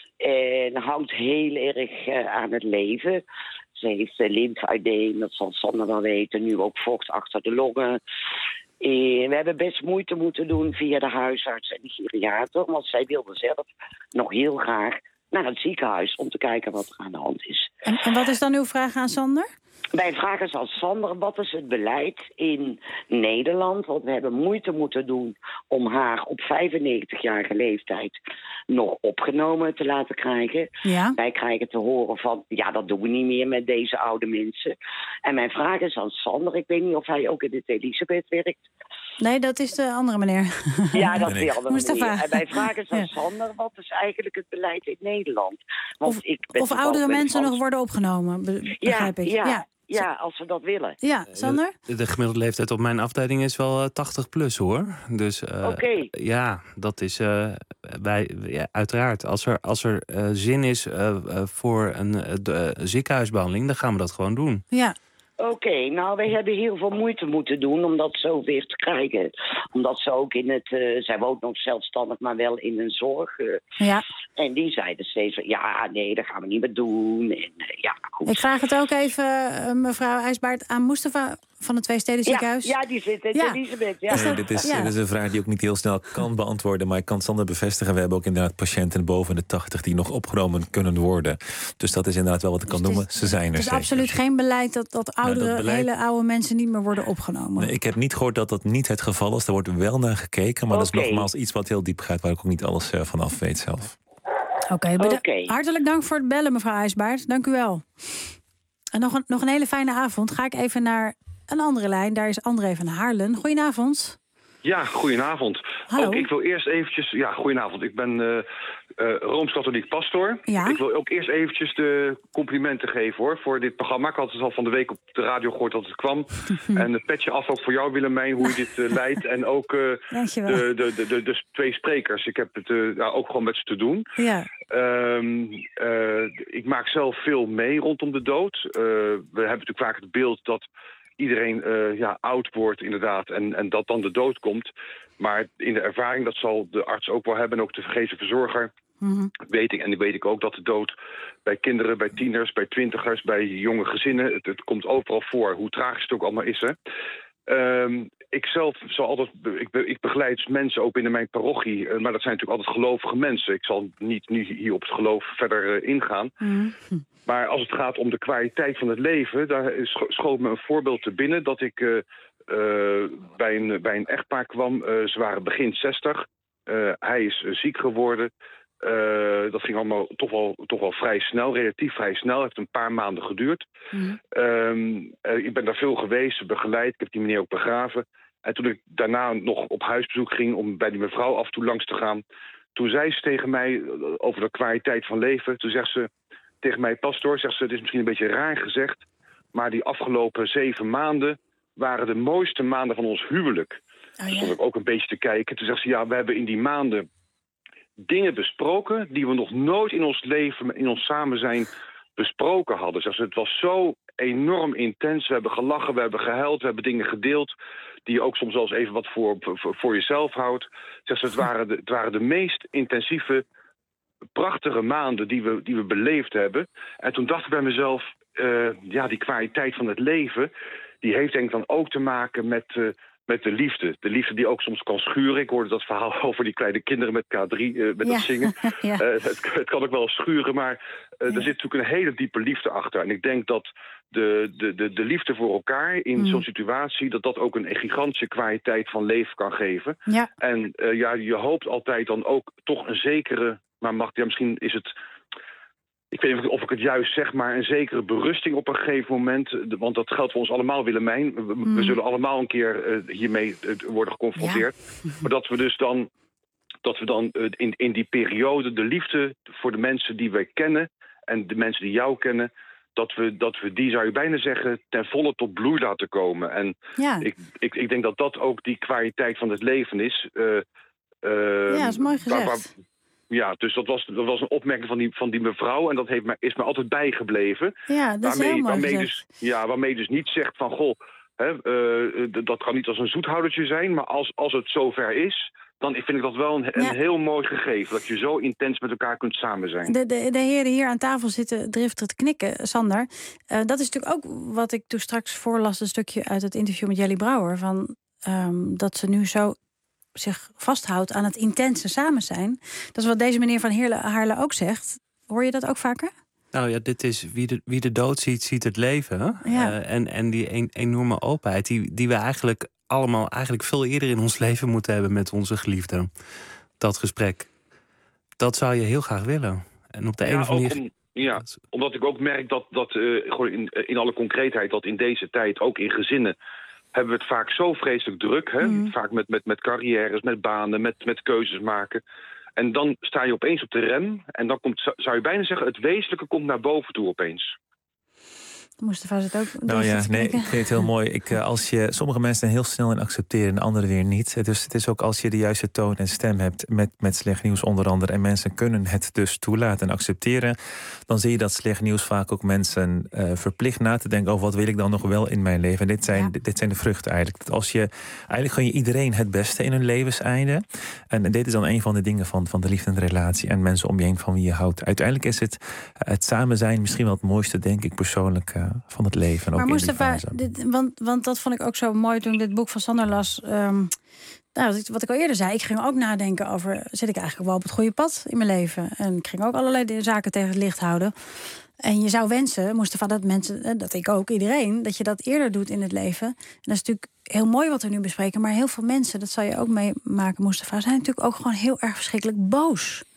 en hangt heel erg uh, aan het leven. Ze heeft uh, lymfeudeem, dat zal Sander wel weten, nu ook vocht achter de longen. En we hebben best moeite moeten doen via de huisarts en de geriater, want zij wilde zelf nog heel graag naar het ziekenhuis om te kijken wat er aan de hand is. En, en wat is dan uw vraag aan Sander? Mijn vraag is aan Sander, wat is het beleid in Nederland? Want we hebben moeite moeten doen om haar op vijfennegentigjarige leeftijd nog opgenomen te laten krijgen. Ja. Wij krijgen te horen van, ja, dat doen we niet meer met deze oude mensen. En mijn vraag is aan Sander, ik weet niet of hij ook in het Elisabeth werkt. Nee, dat is de andere meneer. Ja, dat is die andere Mustafa. meneer. En mijn vraag is aan Ja. Sander, wat is eigenlijk het beleid in Nederland? Want Of, ik ben of toevallig oudere met mensen Frans- nog worden opgenomen, be- begrijp ik. Ja, ja. ja, als ze dat willen. Ja, Sander? De, de gemiddelde leeftijd op mijn afdeling is wel uh, tachtig plus hoor. Dus uh, Oké. ja, dat is uh, wij, ja, uiteraard. Als er, als er uh, zin is uh, uh, voor een uh, de, uh, ziekenhuisbehandeling, dan gaan we dat gewoon doen. Ja. Oké, okay, nou, wij hebben heel veel moeite moeten doen om dat zo weer te krijgen. Omdat ze ook in het... Uh, zij woont nog zelfstandig, maar wel in een zorg. Uh, Ja. En die zeiden steeds van, ja, nee, dat gaan we niet meer doen. En uh, ja, goed. Ik vraag het ook even, uh, mevrouw IJsbaard, aan Mustafa van het Tweesteden Ziekenhuis. Ja, ja, die zit in Ja. Elisabeth. Ja. Is Nee, dat- dit, is, ja. dit is een vraag die ik ook niet heel snel kan beantwoorden. Maar ik kan Sander bevestigen. We hebben ook inderdaad patiënten boven de tachtig die nog opgenomen kunnen worden. Dus dat is inderdaad wel wat ik kan Dus het is- noemen. Ze zijn er Het is zeker. absoluut geen beleid dat, dat oudere, dat beleid- hele oude mensen niet meer worden opgenomen. Nee, ik heb niet gehoord dat dat niet het geval is. Er wordt wel naar gekeken. Maar dat Oké. is nogmaals iets wat heel diep gaat. Waar ik ook niet alles uh, van af weet zelf. Oké, beda- Oké. hartelijk dank voor het bellen, mevrouw IJsbaard. Dank u wel. En nog een, nog een hele fijne avond. Ga ik even naar een andere lijn. Daar is André van Haarlen. Goedenavond. Ja, goedenavond. Hallo. Ook ik wil eerst eventjes... Ja, goedenavond. Ik ben uh, uh, Rooms-Katholiek pastoor. Ja. Ik wil ook eerst eventjes de complimenten geven hoor voor dit programma. Ik had het al van de week op de radio gehoord dat het kwam. En het petje af ook voor jou, Willemijn, hoe je dit uh, leidt. En ook uh, de, de, de, de, de twee sprekers. Ik heb het uh, ja, ook gewoon met ze te doen. Ja. Um, uh, ik maak zelf veel mee rondom de dood. Uh, we hebben natuurlijk vaak het beeld dat iedereen uh, ja, oud wordt inderdaad en, en dat dan de dood komt. Maar in de ervaring, dat zal de arts ook wel hebben en ook de vergezen verzorger, Mm-hmm. weet ik, en die weet ik ook dat de dood bij kinderen, bij tieners, bij twintigers, bij jonge gezinnen, het, het komt overal voor, hoe tragisch het ook allemaal is. Hè. Um, ik zelf zal altijd, ik, be, ik begeleid mensen ook binnen mijn parochie, uh, maar dat zijn natuurlijk altijd gelovige mensen. Ik zal niet nu hier op het geloof verder uh, ingaan. Mm-hmm. Maar als het gaat om de kwaliteit van het leven, daar scho- schoot me een voorbeeld te binnen dat ik uh, uh, bij, een, bij een echtpaar kwam. Uh, ze waren begin zestig. Uh, hij is uh, ziek geworden. Uh, dat ging allemaal toch wel, toch wel vrij snel, relatief vrij snel. Het heeft een paar maanden geduurd. Mm-hmm. Um, uh, ik ben daar veel geweest, begeleid. Ik heb die meneer ook begraven. En toen ik daarna nog op huisbezoek ging om bij die mevrouw af en toe langs te gaan, toen zei ze tegen mij over de kwaliteit van leven. Toen zegt ze tegen mij, pastoor, zegt ze, het is misschien een beetje raar gezegd, maar die afgelopen zeven maanden waren de mooiste maanden van ons huwelijk. Oh, Toen stond ik ook een beetje te kijken. Toen zegt ze, ja, we hebben in die maanden dingen besproken die we nog nooit in ons leven, in ons samen zijn, besproken hadden. Zegt ze, het was zo enorm intens. We hebben gelachen, we hebben gehuild, we hebben dingen gedeeld die je ook soms wel eens even wat voor, voor, voor jezelf houdt. Zegt ze, het waren de, het waren de meest intensieve, prachtige maanden die we, die we beleefd hebben. En toen dacht ik bij mezelf, uh, ja, die kwaliteit van het leven, die heeft denk ik dan ook te maken met, uh, met de liefde. De liefde die ook soms kan schuren. Ik hoorde dat verhaal over die kleine kinderen met K drie, uh, met Ja. dat zingen. Ja. Uh, het, het kan ook wel schuren, maar uh, er zit natuurlijk een hele diepe liefde achter. En ik denk dat de, de, de, de liefde voor elkaar in Mm. zo'n situatie, dat dat ook een gigantische kwaliteit van leven kan geven. Ja. En uh, ja, je hoopt altijd dan ook toch een zekere, maar mag, ja, misschien is het, ik weet niet of ik het juist zeg, maar een zekere berusting op een gegeven moment. De- Want dat geldt voor ons allemaal, Willemijn. We, we Mm. zullen allemaal een keer uh, hiermee uh, worden geconfronteerd. Maar dat we dus dan, dat we dan uh, in, in die periode de liefde voor de mensen die wij kennen en de mensen die jou kennen, dat we, dat we die, zou je bijna zeggen, ten volle tot bloei laten komen. En Ja. ik, ik, ik denk dat dat ook die kwaliteit van het leven is. Uh, uh, Ja, dat is mooi waar- gezegd. waar- ja, dus dat was, dat was een opmerking van die, van die mevrouw en dat heeft mij, is me altijd bijgebleven. Ja, dat is waarmee, heel mooi waarmee gezegd. dus, ja, waarmee dus niet zegt van, goh, hè, uh, d- dat kan niet als een zoethoudertje zijn, maar als, als het zover is, dan vind ik dat wel een, een Ja. heel mooi gegeven. Dat je zo intens met elkaar kunt samen zijn. De, de, de heren hier aan tafel zitten driftig te knikken, Sander. Uh, dat is natuurlijk ook wat ik toen straks voorlas, een stukje uit het interview met Jelly Brouwer. Van, um, dat ze nu zo zich vasthoudt aan het intense samen zijn. Dat is wat deze meneer van Heerle, Haarle ook zegt. Hoor je dat ook vaker? Nou ja, dit is wie de, wie de dood ziet, ziet het leven. Hè? Ja. Uh, en, en die een, enorme openheid, die, die we eigenlijk allemaal eigenlijk veel eerder in ons leven moeten hebben met onze geliefden. Dat gesprek. Dat zou je heel graag willen. En op de Ja, een of andere ook manier. om- ja, omdat ik ook merk dat, dat uh, gewoon in, in alle concreetheid, dat in deze tijd, ook in gezinnen, hebben we het vaak zo vreselijk druk. Hè? Mm. Vaak met, met, met carrières, met banen, met, met keuzes maken. En dan sta je opeens op de rem. En dan komt, zou je bijna zeggen, het wezenlijke komt naar boven toe opeens. Mustafa zit ook. Nou ja, driftig te nee, ik knikken. vind het heel mooi. Ik, uh, als je, sommige mensen zijn heel snel in accepteren en anderen weer niet. Dus het is ook als je de juiste toon en stem hebt met, met slecht nieuws onder andere. En mensen kunnen het dus toelaten en accepteren. Dan zie je dat slecht nieuws vaak ook mensen uh, verplicht na te denken over wat wil ik dan nog wel in mijn leven. En dit zijn, dit, dit zijn de vruchten eigenlijk. Dat als je, eigenlijk gun je iedereen het beste in hun levenseinde. En, en dit is dan een van de dingen van, van de liefde en de relatie. En mensen om je heen van wie je houdt. Uiteindelijk is het, het samen zijn misschien wel het mooiste, denk ik persoonlijk, uh, van het leven. En ook Maar in die Mustafa, fase. dit, want, want dat vond ik ook zo mooi toen ik dit boek van Sander las. Um, nou, wat ik, wat ik al eerder zei, ik ging ook nadenken over, zit ik eigenlijk wel op het goede pad in mijn leven? En ik ging ook allerlei de- zaken tegen het licht houden. En je zou wensen, Mustafa, dat mensen, eh, dat ik ook, iedereen, dat je dat eerder doet in het leven. En dat is natuurlijk heel mooi wat we nu bespreken. Maar heel veel mensen, dat zal je ook meemaken, Mustafa, zijn natuurlijk ook gewoon heel erg verschrikkelijk boos. Ja.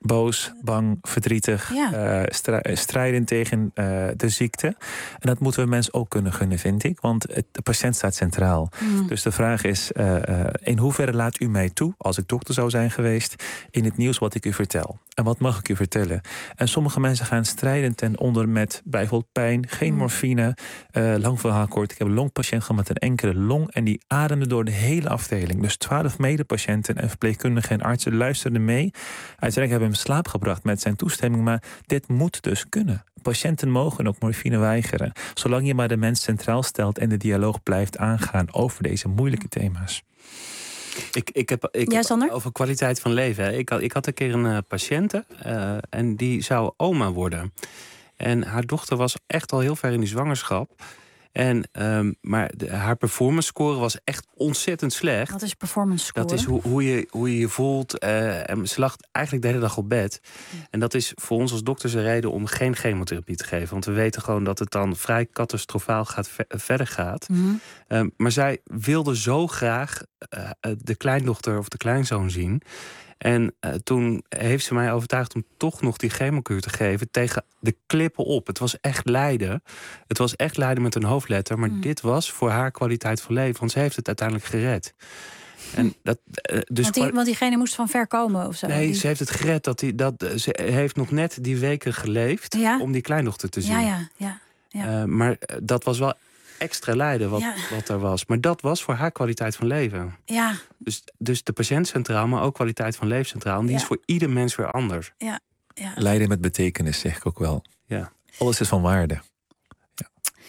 boos, bang, verdrietig, Ja. uh, stri- strijden tegen uh, de ziekte. En dat moeten we mensen ook kunnen gunnen, vind ik. Want het, de patiënt staat centraal. Mm. Dus de vraag is, uh, uh, in hoeverre laat u mij toe, als ik dokter zou zijn geweest, in het nieuws wat ik u vertel? En wat mag ik u vertellen? En sommige mensen gaan strijden ten onder met bijvoorbeeld pijn, geen Mm. morfine, uh, lang verhaal kort. Ik heb een longpatiënt gehad met een enkele long en die ademde door de hele afdeling. Dus twaalf medepatiënten en verpleegkundigen en artsen luisterden mee. Uiteindelijk hebben we hem in slaap gebracht met zijn toestemming, maar dit moet dus kunnen. Patiënten mogen ook morfine weigeren, zolang je maar de mens centraal stelt en de dialoog blijft aangaan over deze moeilijke thema's. Ik, ik heb, ik Ja, heb Sander? over kwaliteit van leven. Hè. Ik had, ik had een keer een uh, patiënte uh, en die zou oma worden. En haar dochter was echt al heel ver in die zwangerschap. En, um, maar de, haar performance score was echt ontzettend slecht. Wat is performance score? Dat is hoe, hoe, je, hoe je je voelt. Uh, en ze lag eigenlijk de hele dag op bed. En dat is voor ons als dokters een reden om geen chemotherapie te geven. Want we weten gewoon dat het dan vrij catastrofaal gaat, ver, verder gaat. Mm-hmm. Um, maar zij wilde zo graag uh, de kleindochter of de kleinzoon zien. En uh, toen heeft ze mij overtuigd om toch nog die chemokuur te geven tegen de klippen op. Het was echt lijden. Het was echt lijden met een hoofdletter. Maar mm. dit was voor haar kwaliteit van leven. Want ze heeft het uiteindelijk gered. En dat, uh, dus want, die, want diegene moest van ver komen of zo? Nee, die... ze heeft het gered. Dat die, dat, ze heeft nog net die weken geleefd ja? om die kleindochter te zien. Ja, ja, ja. ja. Uh, maar dat was wel extra lijden wat, ja. wat er was. Maar dat was voor haar kwaliteit van leven. Ja. Dus, dus de patiënt centraal, maar ook kwaliteit van leven centraal. En die ja. is voor ieder mens weer anders. Ja. Ja. Lijden met betekenis, zeg ik ook wel. Ja. Alles is van waarde. Ja.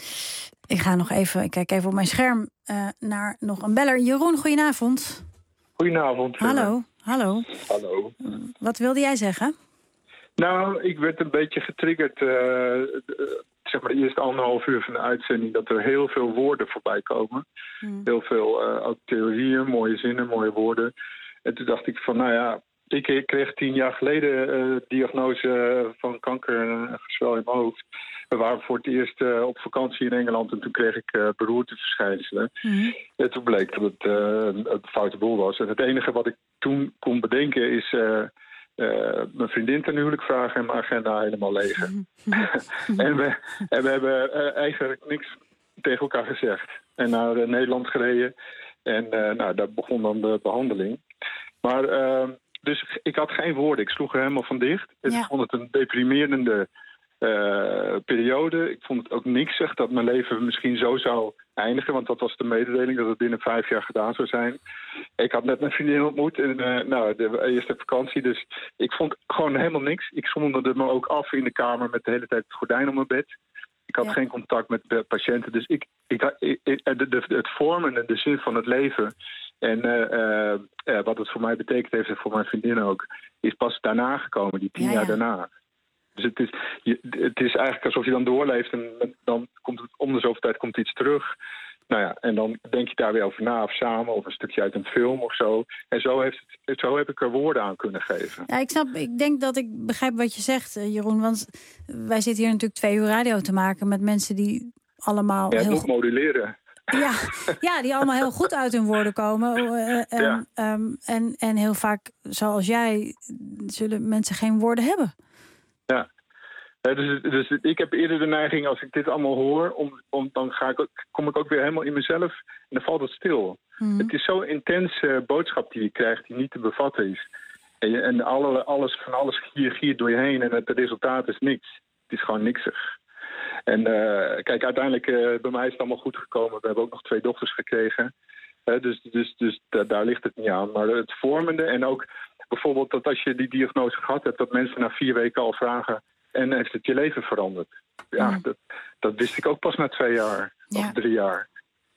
Ik ga nog even, ik kijk even op mijn scherm uh, naar nog een beller. Jeroen, goedenavond. Goedenavond. Hallo. Hallo. Hallo. Wat wilde jij zeggen? Nou, ik werd een beetje getriggerd, uh, uh, zeg maar de eerste anderhalf uur van de uitzending, dat er heel veel woorden voorbij komen. Hmm. Heel veel uh, ook theorieën, mooie zinnen, mooie woorden. En toen dacht ik van, nou ja, ik kreeg tien jaar geleden uh, diagnose van kanker en een gezwel in mijn hoofd. We waren voor het eerst uh, op vakantie in Engeland en toen kreeg ik uh, beroerteverschijnselen. Mm-hmm. En toen bleek dat het uh, een foute boel was. En het enige wat ik toen kon bedenken is uh, uh, mijn vriendin ten huwelijk vragen en mijn agenda helemaal leeg. Mm-hmm. en, we, en we hebben uh, eigenlijk niks tegen elkaar gezegd. En naar uh, Nederland gereden en uh, nou, daar begon dan de behandeling. Maar uh, dus ik had geen woorden. Ik sloeg er helemaal van dicht. Ja. Ik vond het een deprimerende uh, periode. Ik vond het ook niks zeg dat mijn leven misschien zo zou eindigen. Want dat was de mededeling dat het binnen vijf jaar gedaan zou zijn. Ik had net mijn vriendin ontmoet in uh, nou, de eerste vakantie. Dus ik vond gewoon helemaal niks. Ik zonderde me ook af in de kamer met de hele tijd het gordijn om mijn bed. Ik had ja. geen contact met de patiënten. Dus ik, ik, ik, ik, de, de, het vormen en de zin van het leven en uh, uh, uh, wat het voor mij betekent heeft en voor mijn vriendin ook, is pas daarna gekomen, die tien ja, jaar ja. daarna. Dus het is, je, het is eigenlijk alsof je dan doorleeft en dan komt het om de zoveel tijd komt iets terug. Nou ja, en dan denk je daar weer over na of samen of een stukje uit een film of zo. En zo, heeft het, zo heb ik er woorden aan kunnen geven. Ja, ik snap, ik denk dat ik begrijp wat je zegt, Jeroen. Want wij zitten hier natuurlijk twee uur radio te maken met mensen die allemaal ja, heel goed moduleren. Ja, ja, die allemaal heel goed uit hun woorden komen. Uh, um, ja. um, en, en heel vaak, zoals jij, zullen mensen geen woorden hebben. Ja. Ja, dus, dus ik heb eerder de neiging, als ik dit allemaal hoor, om, om, dan ga ik ook, kom ik ook weer helemaal in mezelf en dan valt het stil. Mm-hmm. Het is zo'n intense boodschap die je krijgt, die niet te bevatten is. En, je, en alle, alles, van alles gier, giert door je heen en het resultaat is niks. Het is gewoon niksig. En uh, kijk, uiteindelijk uh, bij mij is het allemaal goed gekomen. We hebben ook nog twee dochters gekregen. Uh, dus dus, dus da- daar ligt het niet aan. Maar het vormende en ook bijvoorbeeld dat als je die diagnose gehad hebt, dat mensen na vier weken al vragen, en heeft het je leven veranderd? Ja, mm. dat, dat wist ik ook pas na twee jaar ja. of drie jaar.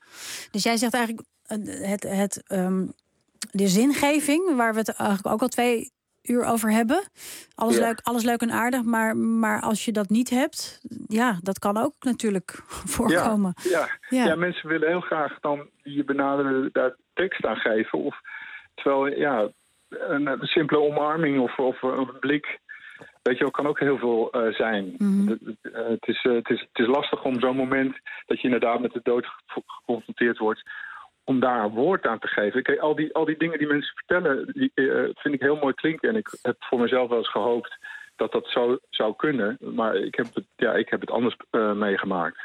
Dus jij zegt eigenlijk het, het, um, de zingeving, waar we het eigenlijk ook al twee uur over hebben. Alles, ja. leuk, alles leuk en aardig, maar, maar als je dat niet hebt, ja, dat kan ook natuurlijk voorkomen. Ja, ja. ja. ja mensen willen heel graag dan die je benaderen daar tekst aan geven. Of, terwijl, ja, een, een simpele omarming of, of een blik, weet je wel, kan ook heel veel uh, zijn. Mm-hmm. Het, uh, het, is, uh, het, is, het is lastig om zo'n moment dat je inderdaad met de dood geconfronteerd wordt, om daar een woord aan te geven. Kijk, al die, al die dingen die mensen vertellen, die, uh, vind ik heel mooi klinken. En ik heb voor mezelf wel eens gehoopt dat dat zo zou kunnen. Maar ik heb het, ja, ik heb het anders uh, meegemaakt.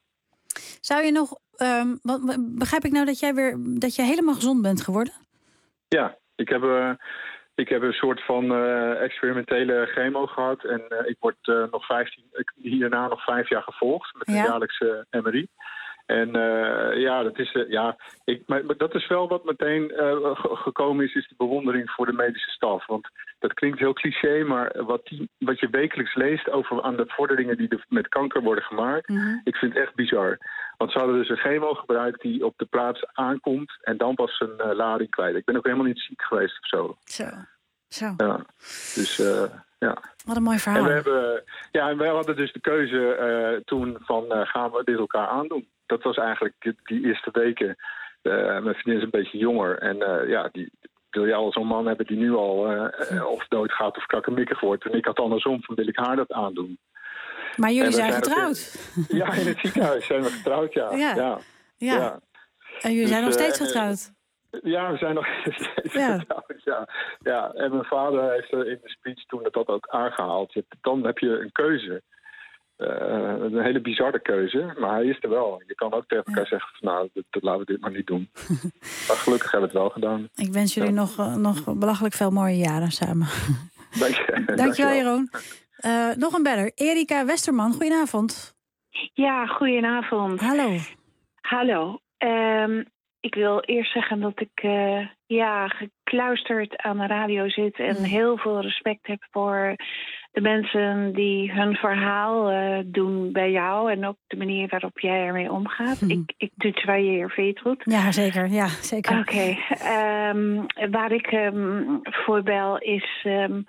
Zou je nog... Um, wat, begrijp ik nou dat jij weer dat je helemaal gezond bent geworden? Ja, ik heb, uh, ik heb een soort van uh, experimentele chemo gehad. En uh, ik word uh, nog vijftien, ik, hierna nog vijf jaar gevolgd met een ja. jaarlijkse M R I. En uh, ja, dat is, uh, ja ik, maar, maar dat is wel wat meteen uh, gekomen is, is de bewondering voor de medische staf. Want dat klinkt heel cliché, maar wat, die, wat je wekelijks leest over aan de vorderingen die de, met kanker worden gemaakt, mm-hmm. ik vind het echt bizar. Want ze hadden dus een chemo gebruikt die op de plaats aankomt en dan pas een uh, lading kwijt. Ik ben ook helemaal niet ziek geweest of zo. Zo, zo. Ja, dus uh, ja. Wat een mooi verhaal. En we hebben, ja, en wij hadden dus de keuze uh, toen van uh, gaan we dit elkaar aandoen. Dat was eigenlijk die, die eerste weken. Uh, mijn vriendin is een beetje jonger. En uh, ja, die, wil je al zo'n man hebben die nu al uh, of doodgaat of krakkemikkig wordt. En ik had andersom, van wil ik haar dat aandoen. Maar jullie zijn, zijn getrouwd. In, ja, in het ziekenhuis zijn we getrouwd, ja. Ja. ja. ja. ja. En jullie dus, zijn nog steeds uh, getrouwd? Ja, we zijn nog steeds ja. getrouwd, ja. ja. En mijn vader heeft uh, in de speech toen dat ook aangehaald. Dan heb je een keuze. Uh, een hele bizarre keuze, maar hij is er wel. Je kan ook tegen elkaar ja. zeggen van nou, dat, dat laten we dit maar niet doen. Maar gelukkig hebben we het wel gedaan. Ik wens jullie ja. nog, uh, nog belachelijk veel mooie jaren samen. Dank je. Dank je wel, Jeroen. Uh, nog een beller. Erika Westerman, goedenavond. Ja, goedenavond. Hallo. Hallo. Um, ik wil eerst zeggen dat ik uh, ja, gekluisterd aan de radio zit en mm. heel veel respect heb voor de mensen die hun verhaal uh, doen bij jou en ook de manier waarop jij ermee omgaat. Mm. Ik, ik tutoieer, vind je het goed? Ja, zeker. Ja, zeker. Oké. Okay. Um, waar ik um, voor bel is um,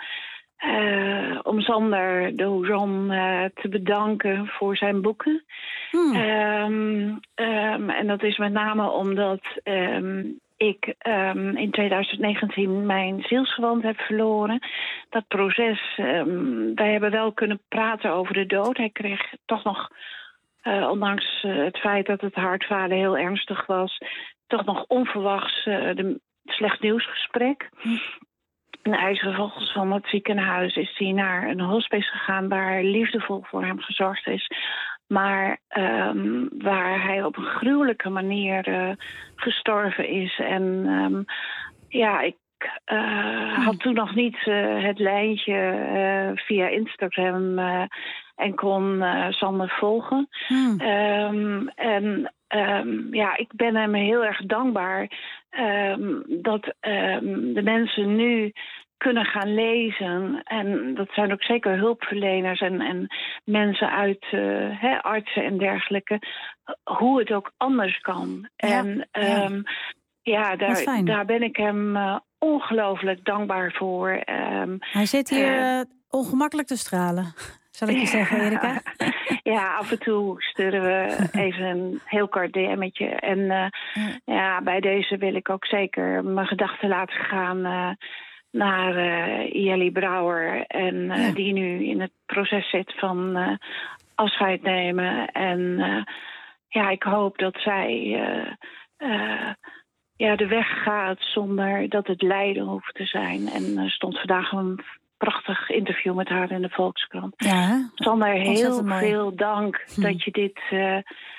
uh, om Sander de Hoezon uh, te bedanken voor zijn boeken. Mm. Um, um, en dat is met name omdat um, ik um, in twintig negentien mijn zielsgewand heb verloren. Dat proces, um, wij hebben wel kunnen praten over de dood. Hij kreeg toch nog, uh, ondanks uh, het feit dat het hartfalen heel ernstig was, toch nog onverwachts uh, de slecht nieuwsgesprek. Mm. En ijzervolgens van het ziekenhuis is hij naar een hospice gegaan waar liefdevol voor hem gezorgd is. Maar um, waar hij op een gruwelijke manier uh, gestorven is. En um, ja, ik uh, had toen nog niet uh, het lijntje uh, via Instagram uh, en kon uh, Sander volgen. Hmm. Um, en um, ja, ik ben hem heel erg dankbaar um, dat um, de mensen nu kunnen gaan lezen. En dat zijn ook zeker hulpverleners en, en mensen uit uh, he, artsen en dergelijke. Hoe het ook anders kan. Ja, en um, ja, ja daar, daar ben ik hem uh, ongelooflijk dankbaar voor. Um, Hij zit hier uh, uh, ongemakkelijk te stralen. Zal ik je zeggen, Erika? Ja, af en toe sturen we even een heel kort D M'tje. En uh, ja. ja, bij deze wil ik ook zeker mijn gedachten laten gaan Uh, naar uh, Jelly Brouwer. En uh, ja. die nu in het proces zit van uh, afscheid nemen. En uh, ja, ik hoop dat zij uh, uh, ja, de weg gaat zonder dat het lijden hoeft te zijn. En er uh, stond vandaag een prachtig interview met haar in de Volkskrant. Ja, Sander, heel veel dank hm. dat je dit Uh,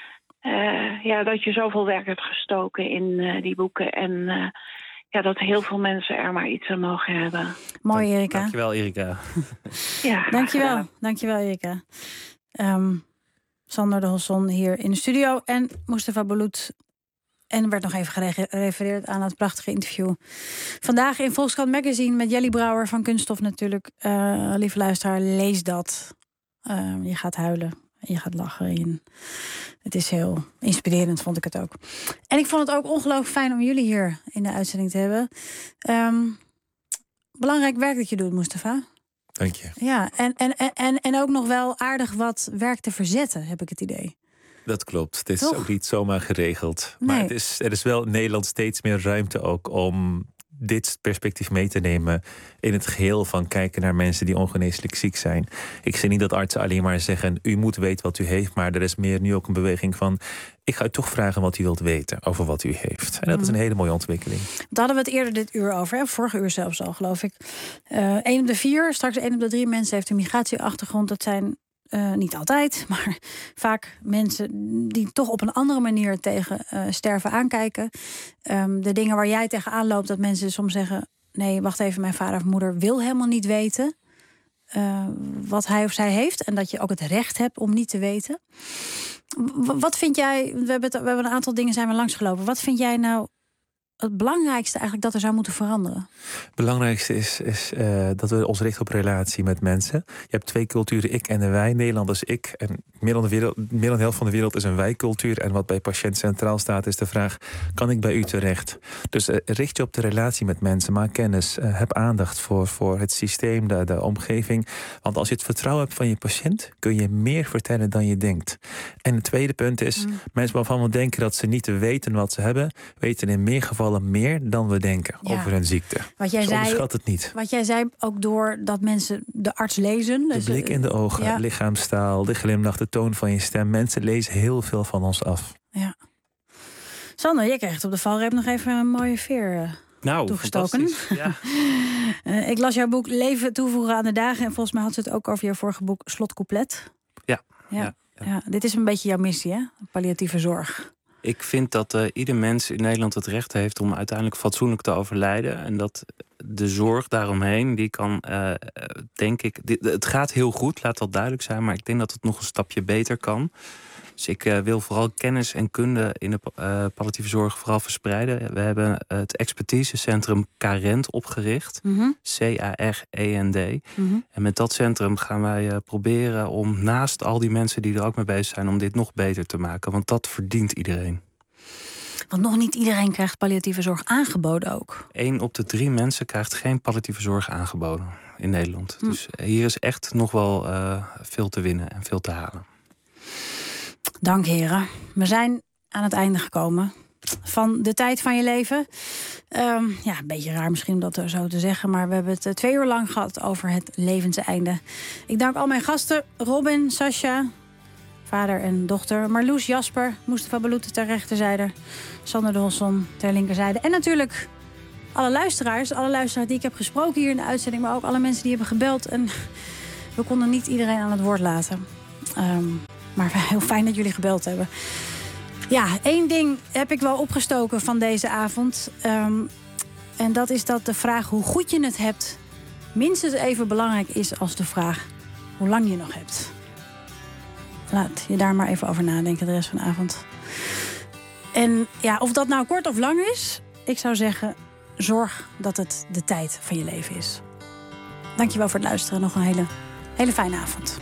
uh, ja, dat je zoveel werk hebt gestoken in uh, die boeken. En uh, ja, dat heel veel mensen er maar iets aan mogen hebben. Mooi, Erika. Dankjewel, Erika. Ja, dankjewel. Dankjewel, Erika. Um, Sander de Hoezon hier in de studio. En Mustafa Bulut. En er werd nog even gerefereerd aan het prachtige interview vandaag in Volkskrant Magazine met Jelly Brouwer van Kunststof natuurlijk. Uh, lieve luisteraar, lees dat. Uh, je gaat huilen. Je gaat lachen. En het is heel inspirerend, vond ik het ook. En ik vond het ook ongelooflijk fijn om jullie hier in de uitzending te hebben. Um, belangrijk werk dat je doet, Mustafa. Dank je. Ja, en, en, en, en ook nog wel aardig wat werk te verzetten, heb ik het idee. Dat klopt. Het is Toch? ook niet zomaar geregeld. Nee. Maar het is, er is wel in Nederland steeds meer ruimte ook om dit perspectief mee te nemen in het geheel van kijken naar mensen die ongeneeslijk ziek zijn. Ik zie niet dat artsen alleen maar zeggen, u moet weten wat u heeft, maar er is meer nu ook een beweging van, ik ga u toch vragen wat u wilt weten over wat u heeft. En dat is een hele mooie ontwikkeling. Daar hadden we het eerder dit uur over, hè? Vorige uur zelfs al, geloof ik. Uh, een op de vier, straks één op de drie mensen heeft een migratieachtergrond. Dat zijn uh, niet altijd, maar vaak mensen die toch op een andere manier tegen uh, sterven aankijken. Um, de dingen waar jij tegenaan loopt, dat mensen soms zeggen, nee, wacht even, mijn vader of moeder wil helemaal niet weten uh, wat hij of zij heeft. En dat je ook het recht hebt om niet te weten. Wat vind jij, we hebben, het, we hebben een aantal dingen zijn we langsgelopen. Wat vind jij nou het belangrijkste eigenlijk dat er zou moeten veranderen? Het belangrijkste is, is uh, dat we ons richten op relatie met mensen. Je hebt twee culturen, ik en een wij. Nederland is ik. En meer dan, de wereld, meer dan de helft van de wereld is een wij-cultuur. En wat bij patiënt centraal staat is de vraag, kan ik bij u terecht? Dus uh, richt je op de relatie met mensen. Maak kennis. Uh, heb aandacht voor, voor het systeem, de, de omgeving. Want als je het vertrouwen hebt van je patiënt, kun je meer vertellen dan je denkt. En het tweede punt is, mm. mensen waarvan we denken dat ze niet weten wat ze hebben, weten in meer gevallen meer dan we denken ja. over hun ziekte. Wat jij dus zei, onderschat het niet. Wat jij zei, ook door dat mensen de arts lezen. De dus blik in de ogen, ja. lichaamstaal, de glimlach, de toon van je stem. Mensen lezen heel veel van ons af. Ja. Sander, je krijgt op de valreep nog even een mooie veer uh, nou, toegestoken. Ja. uh, ik las jouw boek Leven toevoegen aan de dagen. En volgens mij had ze het ook over je vorige boek Slotcouplet. Ja. Ja. Ja, ja. ja. Dit is een beetje jouw missie, hè? Palliatieve zorg. Ik vind dat uh, ieder mens in Nederland het recht heeft om uiteindelijk fatsoenlijk te overlijden. En dat de zorg daaromheen, die kan, uh, denk ik... Dit, het gaat heel goed, laat dat duidelijk zijn. Maar ik denk dat het nog een stapje beter kan. Dus ik uh, wil vooral kennis en kunde in de uh, palliatieve zorg vooral verspreiden. We hebben het expertisecentrum Carent opgericht. Mm-hmm. C A R E N D. Mm-hmm. En met dat centrum gaan wij uh, proberen om naast al die mensen die er ook mee bezig zijn, om dit nog beter te maken. Want dat verdient iedereen. Want nog niet iedereen krijgt palliatieve zorg aangeboden ook. Eén op de drie mensen krijgt geen palliatieve zorg aangeboden in Nederland. Mm. Dus hier is echt nog wel uh, veel te winnen en veel te halen. Dank, heren. We zijn aan het einde gekomen van de tijd van je leven. Um, ja, een beetje raar misschien om dat zo te zeggen, maar we hebben het twee uur lang gehad over het levenseinde. Ik dank al mijn gasten, Robin, Sascha, vader en dochter, Marloes, Jasper, Mustafa Balut ter rechterzijde, Sander de Hosson ter linkerzijde. En natuurlijk alle luisteraars, alle luisteraars die ik heb gesproken hier in de uitzending, maar ook alle mensen die hebben gebeld. En we konden niet iedereen aan het woord laten. Um, Maar heel fijn dat jullie gebeld hebben. Ja, één ding heb ik wel opgestoken van deze avond. Um, en dat is dat de vraag hoe goed je het hebt minstens even belangrijk is als de vraag hoe lang je nog hebt. Laat je daar maar even over nadenken de rest van de avond. En ja, of dat nou kort of lang is, ik zou zeggen, zorg dat het de tijd van je leven is. Dankjewel voor het luisteren. Nog een hele, hele fijne avond.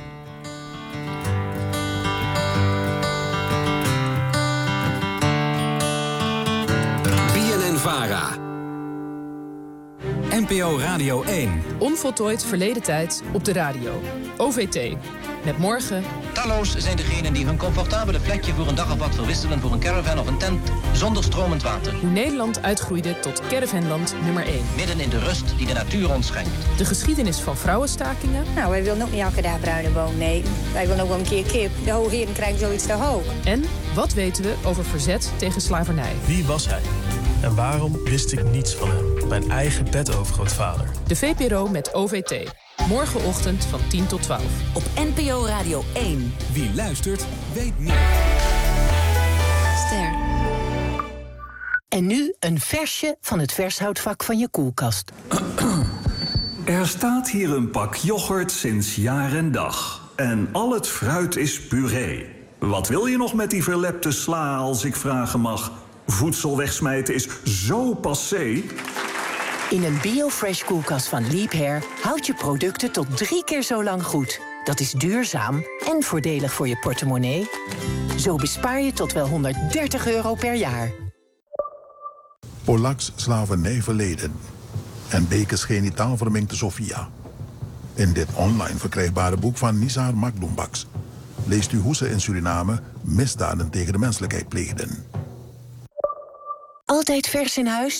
VARA. N P O Radio één. Onvoltooid verleden tijd op de radio. O V T. Met morgen... Talloos zijn degenen die hun comfortabele plekje voor een dag of wat verwisselen voor een caravan of een tent zonder stromend water. Hoe Nederland uitgroeide tot caravanland nummer één. Midden in de rust die de natuur ons schenkt. De geschiedenis van vrouwenstakingen. Nou, wij willen ook niet elke dag bruine boom, nee. Wij willen ook wel een keer kip. De hoogheren krijgen zoiets te hoog. En wat weten we over verzet tegen slavernij? Wie was hij? En waarom wist ik niets van hem? Mijn eigen petovergrootvader. De V P R O met O V T. Morgenochtend van tien tot twaalf. Op N P O Radio één. Wie luistert, weet meer. Ster. En nu een versje van het vershoutvak van je koelkast. Er staat hier een pak yoghurt sinds jaar en dag. En al het fruit is puree. Wat wil je nog met die verlepte sla, als ik vragen mag? Voedsel wegsmijten is zo passé. In een BioFresh koelkast van Leap Hair houd je producten tot drie keer zo lang goed. Dat is duurzaam en voordelig voor je portemonnee. Zo bespaar je tot wel honderddertig euro per jaar. Polaks slavernij verleden. En Bekes genitaal verminkte Sofia. In dit online verkrijgbare boek van Nizar Makloumbaks leest u hoe ze in Suriname misdaden tegen de menselijkheid pleegden. Altijd vers in huis?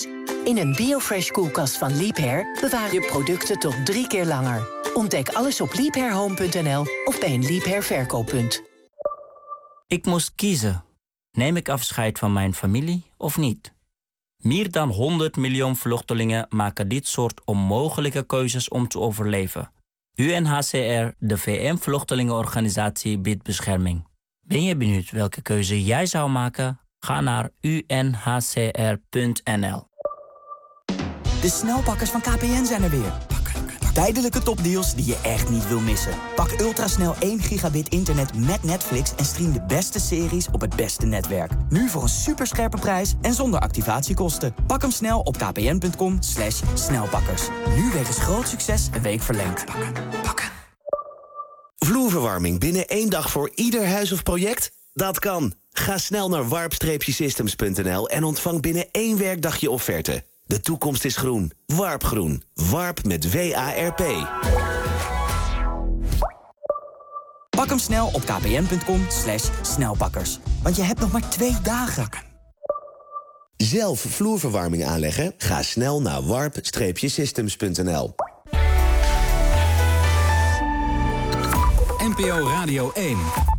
In een Biofresh koelkast van Liebherr bewaar je producten tot drie keer langer. Ontdek alles op liebherrhome punt n l of bij een Liebherr verkooppunt. Ik moest kiezen. Neem ik afscheid van mijn familie of niet? Meer dan honderd miljoen vluchtelingen maken dit soort onmogelijke keuzes om te overleven. U N H C R, de V N-vluchtelingenorganisatie, biedt bescherming. Ben je benieuwd welke keuze jij zou maken? Ga naar u n h c r punt n l. De snelpakkers van K P N zijn er weer. Tijdelijke topdeals die je echt niet wil missen. Pak ultrasnel één gigabit internet met Netflix en stream de beste series op het beste netwerk. Nu voor een superscherpe prijs en zonder activatiekosten. Pak hem snel op kpn.com slash snelpakkers. Nu wegens groot succes een week verlengd. Vloerverwarming binnen één dag voor ieder huis of project? Dat kan. Ga snel naar warp systems punt n l en ontvang binnen één werkdag je offerte. De toekomst is groen. Warp Groen. Warp met W A R P. Pak hem snel op kpn.com slash snelpakkers. Want je hebt nog maar twee dagen. Zelf vloerverwarming aanleggen? Ga snel naar warp systems punt n l. N P O Radio één.